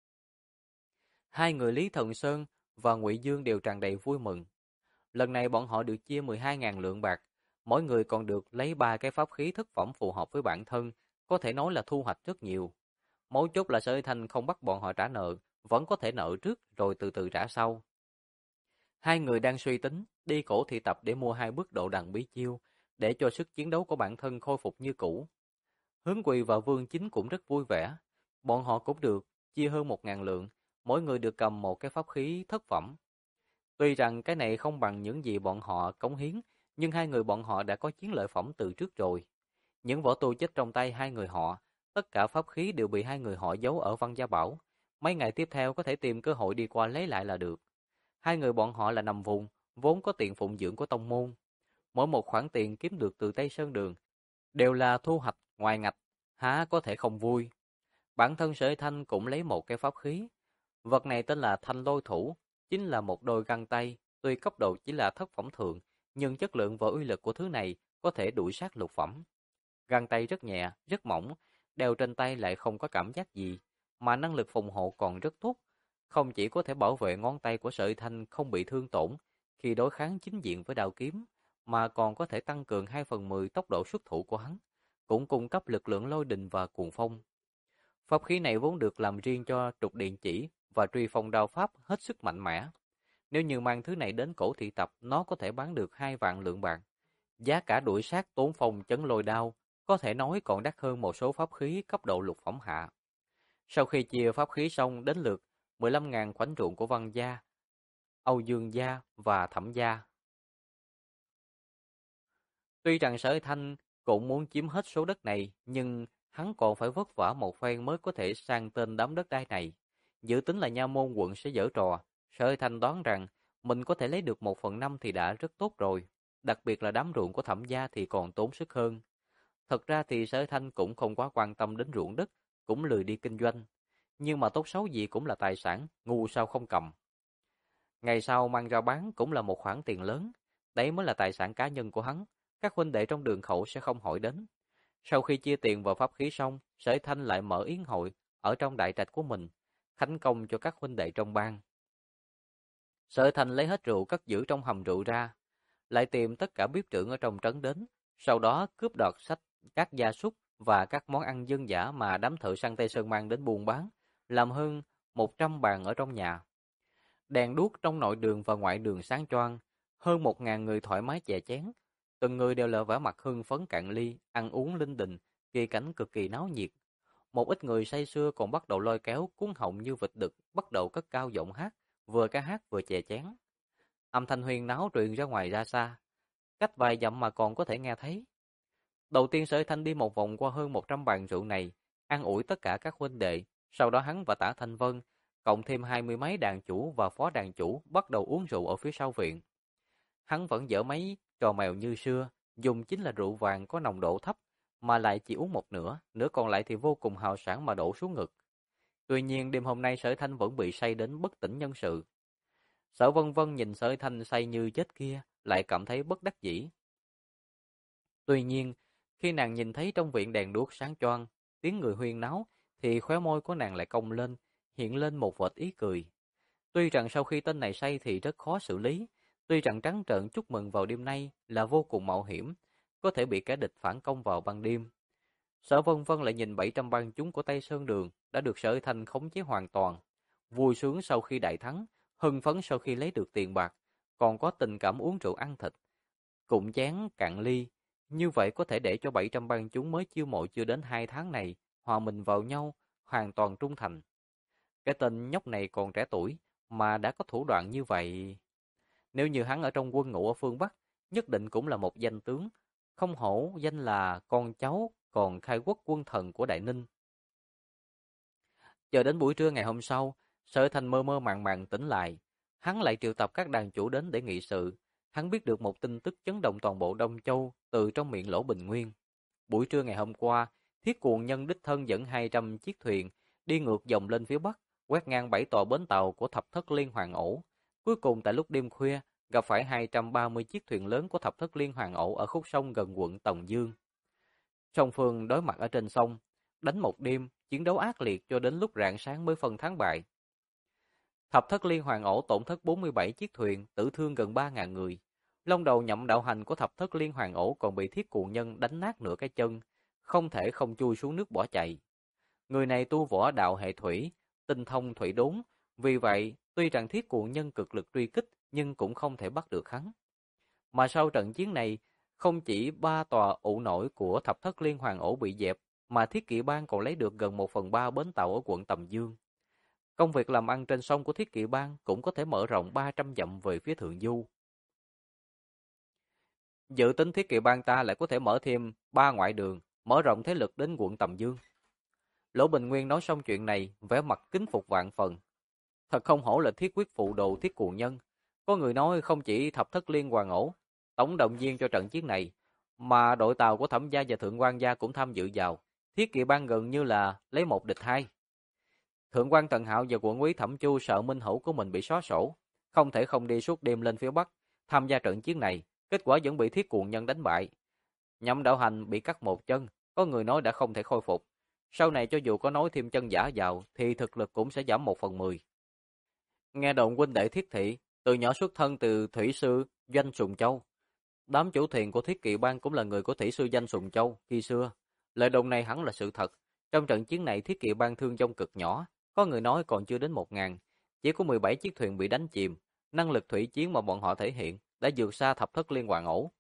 Hai người Lý Thần Sơn và Ngụy Dương đều tràn đầy vui mừng. Lần này bọn họ được chia 12.000 lượng bạc, mỗi người còn được lấy 3 cái pháp khí thất phẩm phù hợp với bản thân, có thể nói là thu hoạch rất nhiều. Mấu chốt là Sở Hy Thanh không bắt bọn họ trả nợ, vẫn có thể nợ trước rồi từ từ trả sau. Hai người đang suy tính, đi cổ thị tập để mua 2 bức độ đằng bí chiêu, để cho sức chiến đấu của bản thân khôi phục như cũ. Hướng Quỳ và Vương Chính cũng rất vui vẻ, bọn họ cũng được chia hơn 1.000 lượng, mỗi người được cầm một cái pháp khí thất phẩm. Tuy rằng cái này không bằng những gì bọn họ cống hiến, nhưng hai người bọn họ đã có chiến lợi phẩm từ trước rồi. Những vỏ tu chết trong tay hai người họ, tất cả pháp khí đều bị hai người họ giấu ở Văn Gia Bảo. Mấy ngày tiếp theo có thể tìm cơ hội đi qua lấy lại là được. Hai người bọn họ là nằm vùng, vốn có tiền phụng dưỡng của tông môn. Mỗi một khoản tiền kiếm được từ Tây Sơn Đường đều là thu hoạch ngoài ngạch, há có thể không vui. Bản thân Sở Thanh cũng lấy một cái pháp khí. Vật này tên là Thanh Lôi Thủ, chính là một đôi găng tay, tuy cấp độ chỉ là thất phẩm thượng, nhưng chất lượng và uy lực của thứ này có thể đuổi sát lục phẩm. Găng tay rất nhẹ, rất mỏng, đeo trên tay lại không có cảm giác gì, mà năng lực phòng hộ còn rất tốt. Không chỉ có thể bảo vệ ngón tay của Sở Thanh không bị thương tổn khi đối kháng chính diện với đao kiếm, mà còn có thể tăng cường 2/10 tốc độ xuất thủ của hắn, cũng cung cấp lực lượng lôi đình và cuồng phong. Pháp khí này vốn được làm riêng cho trục điện chỉ và truy phong đao pháp hết sức mạnh mẽ. Nếu như mang thứ này đến cổ thị tập, nó có thể bán được 2 vạn lượng bạc. Giá cả đuổi sát tốn phong chấn lôi đao, có thể nói còn đắt hơn một số pháp khí cấp độ lục phẩm hạ. Sau khi chia pháp khí xong, đến lượt 15.000 khoảnh ruộng của Văn Gia, Âu Dương Gia và Thẩm Gia. Tuy rằng Sở Thanh cũng muốn chiếm hết số đất này, nhưng hắn còn phải vất vả một phen mới có thể sang tên đám đất đai này. Dự tính là Nha Môn quận sẽ giở trò, Sở Thanh đoán rằng mình có thể lấy được 1/5 thì đã rất tốt rồi, đặc biệt là đám ruộng của Thẩm Gia thì còn tốn sức hơn. Thật ra thì Sở Thanh cũng không quá quan tâm đến ruộng đất, cũng lười đi kinh doanh, nhưng mà tốt xấu gì cũng là tài sản, ngu sao không cầm. Ngày sau mang ra bán cũng là một khoản tiền lớn, đấy mới là tài sản cá nhân của hắn, các huynh đệ trong đường khẩu sẽ không hỏi đến. Sau khi chia tiền vào pháp khí xong, Sở Thanh lại mở yến hội ở trong đại trạch của mình, khánh công cho các huynh đệ trong bang. Sở Thanh lấy hết rượu cất giữ trong hầm rượu ra, lại tìm tất cả bếp trưởng ở trong trấn đến, sau đó cướp đoạt sách các gia súc và các món ăn dân dã mà đám thợ săn Tây Sơn mang đến buôn bán, làm hơn 100 bàn ở trong nhà. Đèn đuốc trong nội đường và ngoại đường sáng choang, hơn 1.000 người thoải mái chè chén. từng người đều là vẻ mặt hưng phấn cạn ly, ăn uống linh đình, kỳ cảnh cực kỳ náo nhiệt. Một ít người say sưa còn bắt đầu lôi kéo cuốn họng như vịt đực, bắt đầu cất cao giọng hát, vừa ca hát vừa chè chén. Âm thanh huyên náo truyền ra ngoài ra xa, cách vài dặm mà còn có thể nghe thấy. Đầu tiên Sở Thanh đi một vòng qua hơn 100 bàn rượu này, an ủi tất cả các huynh đệ, sau đó hắn và Tả Thanh Vân, cộng thêm 20 mấy đàn chủ và phó đàn chủ bắt đầu uống rượu ở phía sau viện. Hắn vẫn dở mấy trò mèo như xưa, dùng chính là rượu vàng có nồng độ thấp, mà lại chỉ uống một nửa, nửa còn lại thì vô cùng hào sảng mà đổ xuống ngực. Tuy nhiên đêm hôm nay Sở Thanh vẫn bị say đến bất tỉnh nhân sự. Sở Vân Vân nhìn Sở Thanh say như chết kia, lại cảm thấy bất đắc dĩ. Tuy nhiên, khi nàng nhìn thấy trong viện đèn đuốc sáng choang, tiếng người huyên náo, thì khóe môi của nàng lại cong lên, hiện lên một vệt ý cười. Tuy rằng sau khi tên này say thì rất khó xử lý, tuy rằng trắng trợn chúc mừng vào đêm nay là vô cùng mạo hiểm, có thể bị kẻ địch phản công vào ban đêm. Sở Vân Vân lại nhìn 700 bang chúng của Tây Sơn Đường đã được Sở Thanh khống chế hoàn toàn, vui sướng sau khi đại thắng, hưng phấn sau khi lấy được tiền bạc, còn có tình cảm uống rượu ăn thịt, cụm chén cạn ly. Như vậy có thể để cho 700 bang chúng mới chiêu mộ chưa đến 2 tháng này hòa mình vào nhau, hoàn toàn trung thành. Cái tên nhóc này còn trẻ tuổi mà đã có thủ đoạn như vậy. Nếu như hắn ở trong quân ngũ ở phương Bắc, nhất định cũng là một danh tướng, không hổ danh là con cháu còn khai quốc quân thần của Đại Ninh. Chờ đến buổi trưa ngày hôm sau, Sở Thành mơ mơ màng màng tỉnh lại. Hắn lại triệu tập các đàn chủ đến để nghị sự. Hắn biết được một tin tức chấn động toàn bộ Đông Châu từ trong miệng Lỗ Bình Nguyên. Buổi trưa ngày hôm qua, Thiết Cuồng Nhân đích thân dẫn 200 chiếc thuyền đi ngược dòng lên phía Bắc, quét ngang 7 tòa bến tàu của Thập Thất Liên Hoàn Ổ. Cuối cùng tại lúc đêm khuya, gặp phải 230 chiếc thuyền lớn của Thập Thất Liên Hoàn Ổ ở khúc sông gần quận Tòng Dương. Song phương đối mặt ở trên sông, đánh một đêm, chiến đấu ác liệt cho đến lúc rạng sáng mới phân thắng bại. Thập Thất Liên Hoàn Ổ tổn thất 47 chiếc thuyền, tử thương gần 3.000 người. Long đầu nhậm đạo hành của Thập Thất Liên Hoàn Ổ còn bị Thiết Cuồng Nhân đánh nát nửa cái chân, không thể không chui xuống nước bỏ chạy. Người này tu võ đạo hệ thủy, tinh thông thủy đốn, vì vậy tuy rằng Thiết Cuồng Nhân cực lực truy kích nhưng cũng không thể bắt được hắn. Mà sau trận chiến này, không chỉ 3 tòa ụ nổi của Thập Thất Liên Hoàn Ổ bị dẹp, mà Thiết Kỵ Bang còn lấy được gần 1/3 bến tàu ở quận Tầm Dương. Công việc làm ăn trên sông của Thiết Kỵ Bang cũng có thể mở rộng 300 dặm về phía thượng du. Dự tính Thiết Kỵ Bang ta lại có thể mở thêm 3 ngoại đường, mở rộng thế lực đến quận Tầm Dương. Lỗ Bình Nguyên nói xong chuyện này, vẻ mặt kính phục vạn phần. Thật không hổ là thiết quyết phụ đồ Thiết Cuồng Nhân. Có người nói không chỉ Thập Thất Liên Hoàn Ổ tổng động viên cho trận chiến này, mà đội tàu của Thẩm gia và Thượng quan gia cũng tham dự vào. Thiết Kỵ Bang gần như là lấy một địch hai. Thượng quan Tần Hạo và quận úy Thẩm Chu sợ minh hữu của mình bị xóa sổ, không thể không đi suốt đêm lên phía Bắc tham gia trận chiến này, kết quả vẫn bị Thiết Cuồng Nhân đánh bại. Nhậm đạo hành bị cắt một chân, có người nói đã không thể khôi phục. Sau này cho dù có nói thêm chân giả vào thì thực lực cũng sẽ giảm 1/10. Nghe đồn huynh đệ Thiết Thị từ nhỏ xuất thân từ thủy sư Doanh Sùng Châu. Đám chủ thuyền của Thiết Kỵ Bang cũng là người của thủy sư Doanh Sùng Châu khi xưa. Lời đồn này hẳn là sự thật. Trong trận chiến này Thiết Kỵ Bang thương vong cực nhỏ, có người nói còn chưa đến 1.000, chỉ có 17 chiếc thuyền bị đánh chìm. Năng lực thủy chiến mà bọn họ thể hiện đã vượt xa Thập Thất Liên Hoàn Ổ.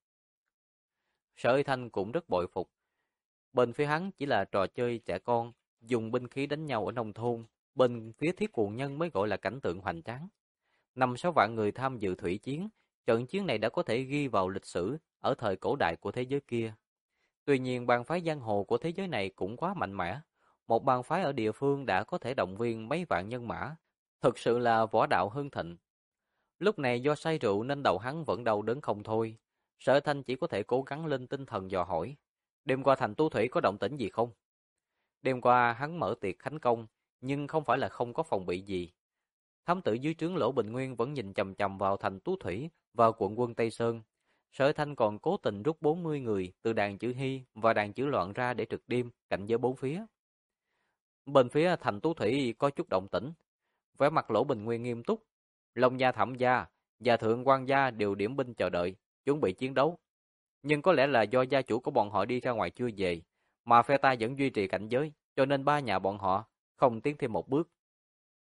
Sở Y Thanh cũng rất bội phục. Bên phía hắn chỉ là trò chơi trẻ con, dùng binh khí đánh nhau ở nông thôn. Bên phía Thiết Cuồng Nhân mới gọi là cảnh tượng hoành tráng. 5-6 vạn người tham dự thủy chiến, trận chiến này đã có thể ghi vào lịch sử ở thời cổ đại của thế giới kia. Tuy nhiên bang phái giang hồ của thế giới này cũng quá mạnh mẽ. Một bang phái ở địa phương đã có thể động viên mấy vạn nhân mã, thực sự là võ đạo hưng thịnh. Lúc này do say rượu nên đầu hắn vẫn đau đớn không thôi. Sở Thanh chỉ có thể cố gắng lên tinh thần dò hỏi. Đêm qua thành Tu Thủy có động tĩnh gì không? Đêm qua hắn mở tiệc khánh công, nhưng không phải là không có phòng bị gì. Thám tử dưới trướng Lỗ Bình Nguyên vẫn nhìn chằm chằm vào thành Tú Thủy và quận quân Tây Sơn. Sở Thanh còn cố tình rút 40 người từ đàn chữ Hy và đàn chữ Loạn ra để trực đêm cạnh giới bốn phía. Bên phía thành Tú Thủy có chút động tĩnh, vẻ mặt Lỗ Bình Nguyên nghiêm túc. Long gia, Thẩm gia và Thượng quan gia đều điểm binh chờ đợi, chuẩn bị chiến đấu. Nhưng có lẽ là do gia chủ của bọn họ đi ra ngoài chưa về, mà phe ta vẫn duy trì cảnh giới, cho nên ba nhà bọn họ không tiến thêm một bước.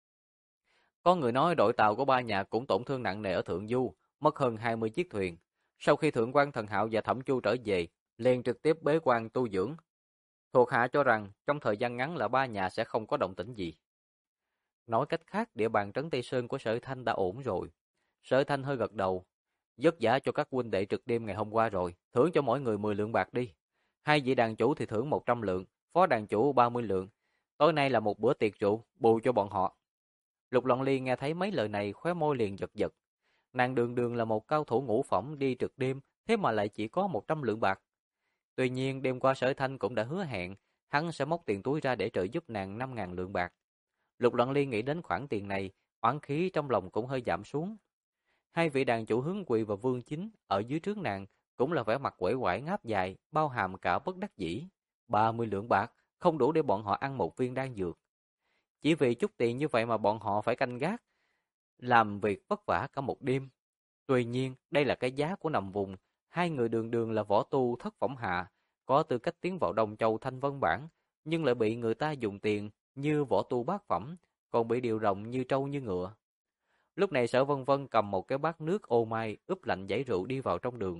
Có người nói đội tàu của ba nhà cũng tổn thương nặng nề ở Thượng Du, mất hơn 20 chiếc thuyền. Sau khi Thượng quan Thần Hạo và Thẩm Chu trở về, liền trực tiếp bế quan tu dưỡng. Thuộc hạ cho rằng trong thời gian ngắn là ba nhà sẽ không có động tĩnh gì. Nói cách khác, địa bàn trấn Tây Sơn của Sở Thanh đã ổn rồi. Sở Thanh hơi gật đầu. Vất vả cho các huynh đệ trực đêm ngày hôm qua rồi, thưởng cho mỗi người 10 lượng bạc đi. Hai vị đàn chủ thì thưởng 100 lượng, phó đàn chủ 30 lượng. Tối nay là một bữa tiệc rượu, bù cho bọn họ. Lục Loan Ly nghe thấy mấy lời này khóe môi liền giật giật. Nàng đường đường là một cao thủ ngũ phẩm đi trực đêm, thế mà lại chỉ có 100 lượng bạc. Tuy nhiên đêm qua Sở Thanh cũng đã hứa hẹn, hắn sẽ móc tiền túi ra để trợ giúp nàng 5.000 lượng bạc. Lục Loan Ly nghĩ đến khoản tiền này, oán khí trong lòng cũng hơi giảm xuống. Hai vị đàn chủ Hướng Quỳ và Vương Chính ở dưới trướng nàng cũng là vẻ mặt uể oải ngáp dài, bao hàm cả bất đắc dĩ. 30 lượng bạc không đủ để bọn họ ăn một viên đan dược. Chỉ vì chút tiền như vậy mà bọn họ phải canh gác, làm việc vất vả cả một đêm. Tuy nhiên, đây là cái giá của nằm vùng, hai người đường đường là võ tu thất phẩm hạ, có tư cách tiến vào Đông Châu Thanh Vân Bảng, nhưng lại bị người ta dùng tiền như võ tu bát phẩm, còn bị điều rộng như trâu như ngựa. Lúc này Sở Vân Vân cầm một cái bát nước ô mai ướp lạnh giấy rượu đi vào trong đường.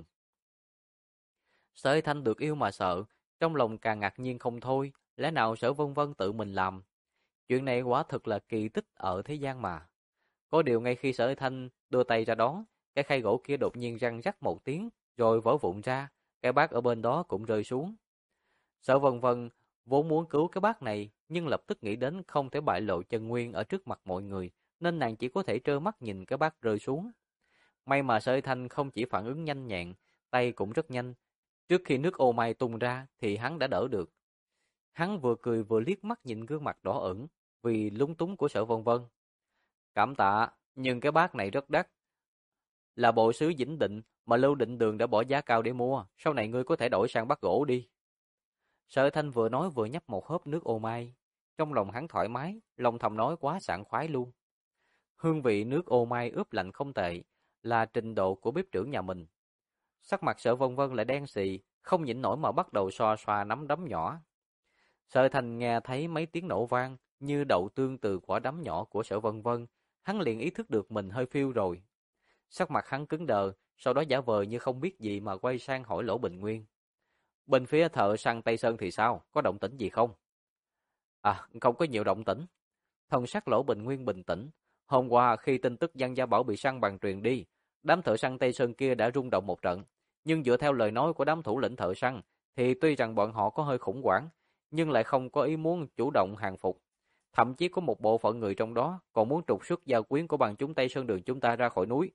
Sở Thanh được yêu mà sợ, trong lòng càng ngạc nhiên không thôi, lẽ nào Sở Vân Vân tự mình làm? Chuyện này quả thực là kỳ tích ở thế gian mà. Có điều ngay khi Sở Thanh đưa tay ra đón, cái khay gỗ kia đột nhiên răng rắc một tiếng, rồi vỡ vụn ra, cái bát ở bên đó cũng rơi xuống. Sở Vân Vân vốn muốn cứu cái bát này, nhưng lập tức nghĩ đến không thể bại lộ chân nguyên ở trước mặt mọi người, nên nàng chỉ có thể trơ mắt nhìn cái bát rơi xuống. May mà Sở Thanh không chỉ phản ứng nhanh nhẹn, tay cũng rất nhanh. Trước khi nước ô mai tung ra thì hắn đã đỡ được. Hắn vừa cười vừa liếc mắt nhìn gương mặt đỏ ửng vì lúng túng của Sở Vân Vân. Cảm tạ, nhưng cái bát này rất đắt. Là bộ sứ Vĩnh Định mà Lưu Định Đường đã bỏ giá cao để mua, sau này ngươi có thể đổi sang bát gỗ đi. Sở Thanh vừa nói vừa nhấp một hớp nước ô mai. Trong lòng hắn thoải mái, lòng thầm nói quá sảng khoái luôn. Hương vị nước ô mai ướp lạnh không tệ, là trình độ của bếp trưởng nhà mình. Sắc mặt Sở Vân Vân lại đen xì, không nhịn nổi mà bắt đầu xoa xoa nắm đấm nhỏ. Sở Thành nghe thấy mấy tiếng nổ vang như đậu tương từ quả đấm nhỏ của Sở Vân Vân, hắn liền ý thức được mình hơi phiêu rồi. Sắc mặt hắn cứng đờ, sau đó giả vờ như không biết gì mà quay sang hỏi Lỗ Bình Nguyên. Bên phía thợ săn Tây Sơn thì sao, có động tĩnh gì không? À, không có nhiều động tĩnh. Thần sắc Lỗ Bình Nguyên bình tĩnh. Hôm qua khi tin tức Giang Gia Bảo bị săn bằng truyền đi, đám thợ săn Tây Sơn kia đã rung động một trận. Nhưng dựa theo lời nói của đám thủ lĩnh thợ săn, thì tuy rằng bọn họ có hơi khủng hoảng, nhưng lại không có ý muốn chủ động hàng phục. Thậm chí có một bộ phận người trong đó còn muốn trục xuất gia quyến của bằng chúng Tây Sơn đường chúng ta ra khỏi núi.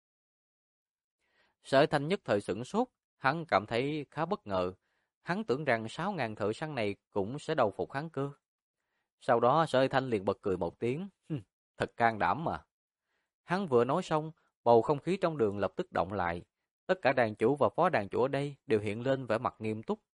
Sở Thanh nhất thời sửng sốt, hắn cảm thấy khá bất ngờ. Hắn tưởng rằng 6.000 thợ săn này cũng sẽ đầu phục hắn cơ. Sau đó Sở Thanh liền bật cười một tiếng, thật can đảm mà. Hắn vừa nói xong, bầu không khí trong đường lập tức động lại. Tất cả đàn chủ và phó đàn chủ ở đây đều hiện lên vẻ mặt nghiêm túc.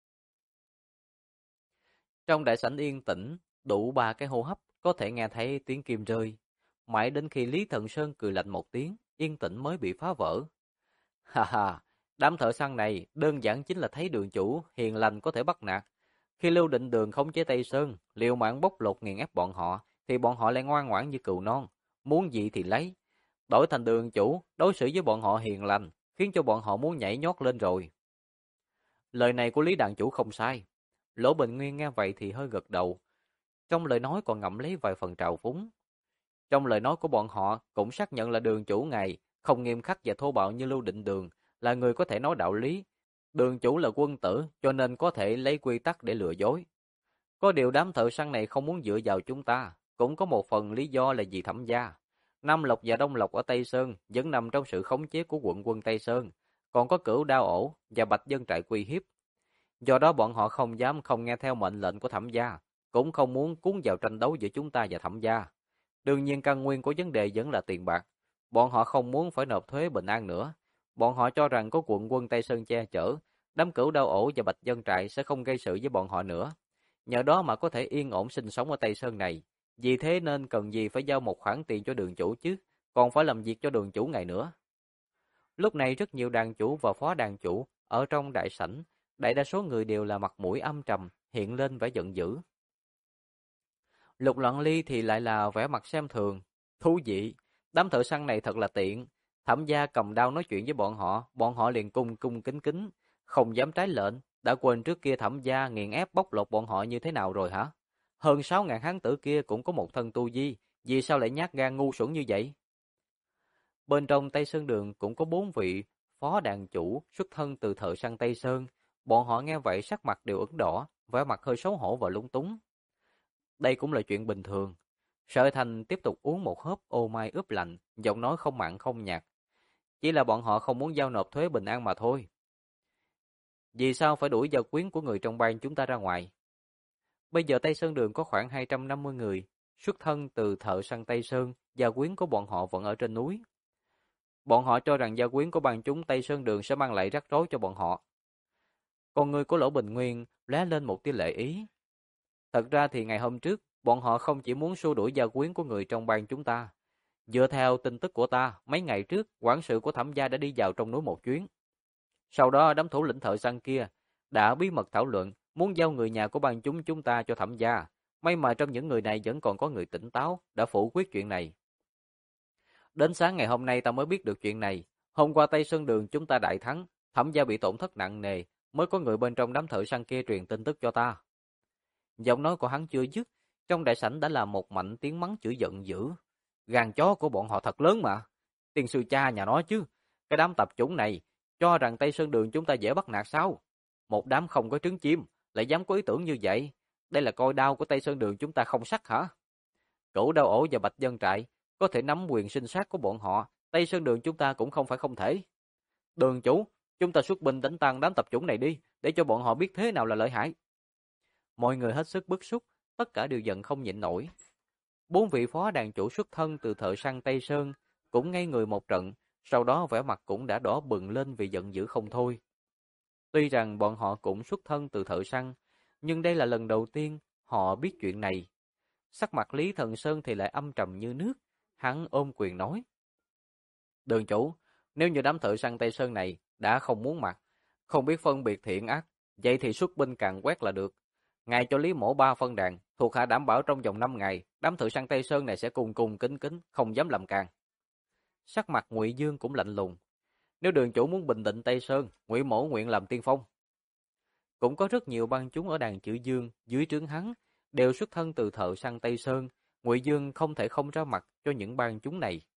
Trong đại sảnh yên tĩnh, đủ 3 cái hô hấp có thể nghe thấy tiếng kim rơi. Mãi đến khi Lý Thần Sơn cười lạnh một tiếng, yên tĩnh mới bị phá vỡ. Ha ha, đám thợ săn này đơn giản chính là thấy đường chủ hiền lành có thể bắt nạt. Khi Lưu Định Đường khống chế Tây Sơn, liều mạng bóc lột nghiền ép bọn họ, thì bọn họ lại ngoan ngoãn như cừu non, muốn gì thì lấy. Đổi thành đường chủ, đối xử với bọn họ hiền lành, khiến cho bọn họ muốn nhảy nhót lên rồi. Lời này của Lý Đàn Chủ không sai. Lỗ Bình Nguyên nghe vậy thì hơi gật đầu. Trong lời nói còn ngậm lấy vài phần trào phúng. Trong lời nói của bọn họ cũng xác nhận là đường chủ ngài không nghiêm khắc và thô bạo như Lưu Định Đường, là người có thể nói đạo lý. Đường chủ là quân tử, cho nên có thể lấy quy tắc để lừa dối. Có điều đám thợ săn này không muốn dựa vào chúng ta, cũng có một phần lý do là vì Thẩm gia. Nam Lộc và Đông Lộc ở Tây Sơn vẫn nằm trong sự khống chế của quận quân Tây Sơn, còn có Cửu Đao Ổ và Bạch Dân Trại uy hiếp. Do đó bọn họ không dám không nghe theo mệnh lệnh của Thẩm gia, cũng không muốn cuốn vào tranh đấu giữa chúng ta và Thẩm gia. Đương nhiên căn nguyên của vấn đề vẫn là tiền bạc. Bọn họ không muốn phải nộp thuế bình an nữa. Bọn họ cho rằng có quận quân Tây Sơn che chở, đám Cửu Đao Ổ và Bạch Dân Trại sẽ không gây sự với bọn họ nữa. Nhờ đó mà có thể yên ổn sinh sống ở Tây Sơn này. Vì thế nên cần gì phải giao một khoản tiền cho đường chủ chứ, còn phải làm việc cho đường chủ ngày nữa. Lúc này rất nhiều đàn chủ và phó đàn chủ ở trong đại sảnh, đại đa số người đều là mặt mũi âm trầm, hiện lên vẻ giận dữ. Lục Loạn Ly thì lại là vẻ mặt xem thường, thú vị, đám thợ săn này thật là tiện, Thẩm gia cầm đao nói chuyện với bọn họ liền cung cung kính kính, không dám trái lệnh, đã quên trước kia Thẩm gia nghiền ép bóc lột bọn họ như thế nào rồi hả? Hơn 6.000 hán tử kia cũng có một thân tu vi, vì sao lại nhát gan ngu xuẩn như vậy? Bên trong Tây Sơn Đường cũng có 4 vị phó đàn chủ xuất thân từ Thợ Săn Tây Sơn, bọn họ nghe vậy sắc mặt đều ửng đỏ, vẻ mặt hơi xấu hổ và lúng túng. Đây cũng là chuyện bình thường. Sở Thành tiếp tục uống một hớp ô mai ướp lạnh, giọng nói không mặn không nhạt. Chỉ là bọn họ không muốn giao nộp thuế bình an mà thôi. Vì sao phải đuổi gia quyến của người trong bang chúng ta ra ngoài? Bây giờ Tây Sơn Đường có khoảng 250 người, xuất thân từ Thợ Săn Tây Sơn, gia quyến của bọn họ vẫn ở trên núi. Bọn họ cho rằng gia quyến của bang chúng Tây Sơn Đường sẽ mang lại rắc rối cho bọn họ. Con người của Lỗ Bình Nguyên lóe lên một tia lệ ý. Thật ra thì ngày hôm trước, bọn họ không chỉ muốn xua đuổi gia quyến của người trong bang chúng ta. Dựa theo tin tức của ta, mấy ngày trước, quản sự của Thẩm gia đã đi vào trong núi một chuyến. Sau đó đám thủ lĩnh Thợ Săn kia đã bí mật thảo luận muốn giao người nhà của bang chúng ta cho Thẩm gia. May mà trong những người này vẫn còn có người tỉnh táo đã phủ quyết chuyện này. Đến sáng ngày hôm nay ta mới biết được chuyện này. Hôm qua Tây Sơn Đường chúng ta đại thắng, Thẩm gia bị tổn thất nặng nề, mới có người bên trong đám Thợ Săn kia truyền tin tức cho ta. Giọng nói của hắn chưa dứt, trong đại sảnh đã là một mảnh tiếng mắng chửi giận dữ. Gan chó của bọn họ thật lớn mà. Tiên sư cha nhà nó chứ. Cái đám tập chủng này cho rằng Tây Sơn Đường chúng ta dễ bắt nạt sao? Một đám không có trứng chim lại dám có ý tưởng như vậy. Đây là coi đao của Tây Sơn Đường chúng ta không sắc hả? Cửu Đao Ổ và Bạch Dân Trại có thể nắm quyền sinh sát của bọn họ. Tây Sơn Đường chúng ta cũng không phải không thể. Đường chủ, chúng ta xuất binh đánh tan đám tập chủng này đi, để cho bọn họ biết thế nào là lợi hại. Mọi người hết sức bức xúc, tất cả đều giận không nhịn nổi. 4 vị phó đàn chủ xuất thân từ Thợ Săn Tây Sơn cũng ngây người một trận, sau đó vẻ mặt cũng đã đỏ bừng lên vì giận dữ không thôi. Tuy rằng bọn họ cũng xuất thân từ Thợ Săn, nhưng đây là lần đầu tiên họ biết chuyện này. Sắc mặt Lý Thần Sơn thì lại âm trầm như nước, hắn ôm quyền nói: "Đường chủ, nếu như đám Thợ Săn Tây Sơn này đã không muốn mặt, không biết phân biệt thiện ác, vậy thì xuất binh càn quét là được. Ngài cho Lý Mỗ 3 phân đàn, thuộc hạ đảm bảo trong vòng 5 ngày, đám Thợ Săn Tây Sơn này sẽ cung cung kính kính, không dám làm càn." Sắc mặt Ngụy Dương cũng lạnh lùng. Nếu đường chủ muốn bình định Tây Sơn, Ngụy Mỗ nguyện làm tiên phong. Cũng có rất nhiều bang chúng ở đàn Chữ Dương dưới trướng hắn đều xuất thân từ Thợ Săn Tây Sơn, Ngụy Dương không thể không ra mặt cho những bang chúng này.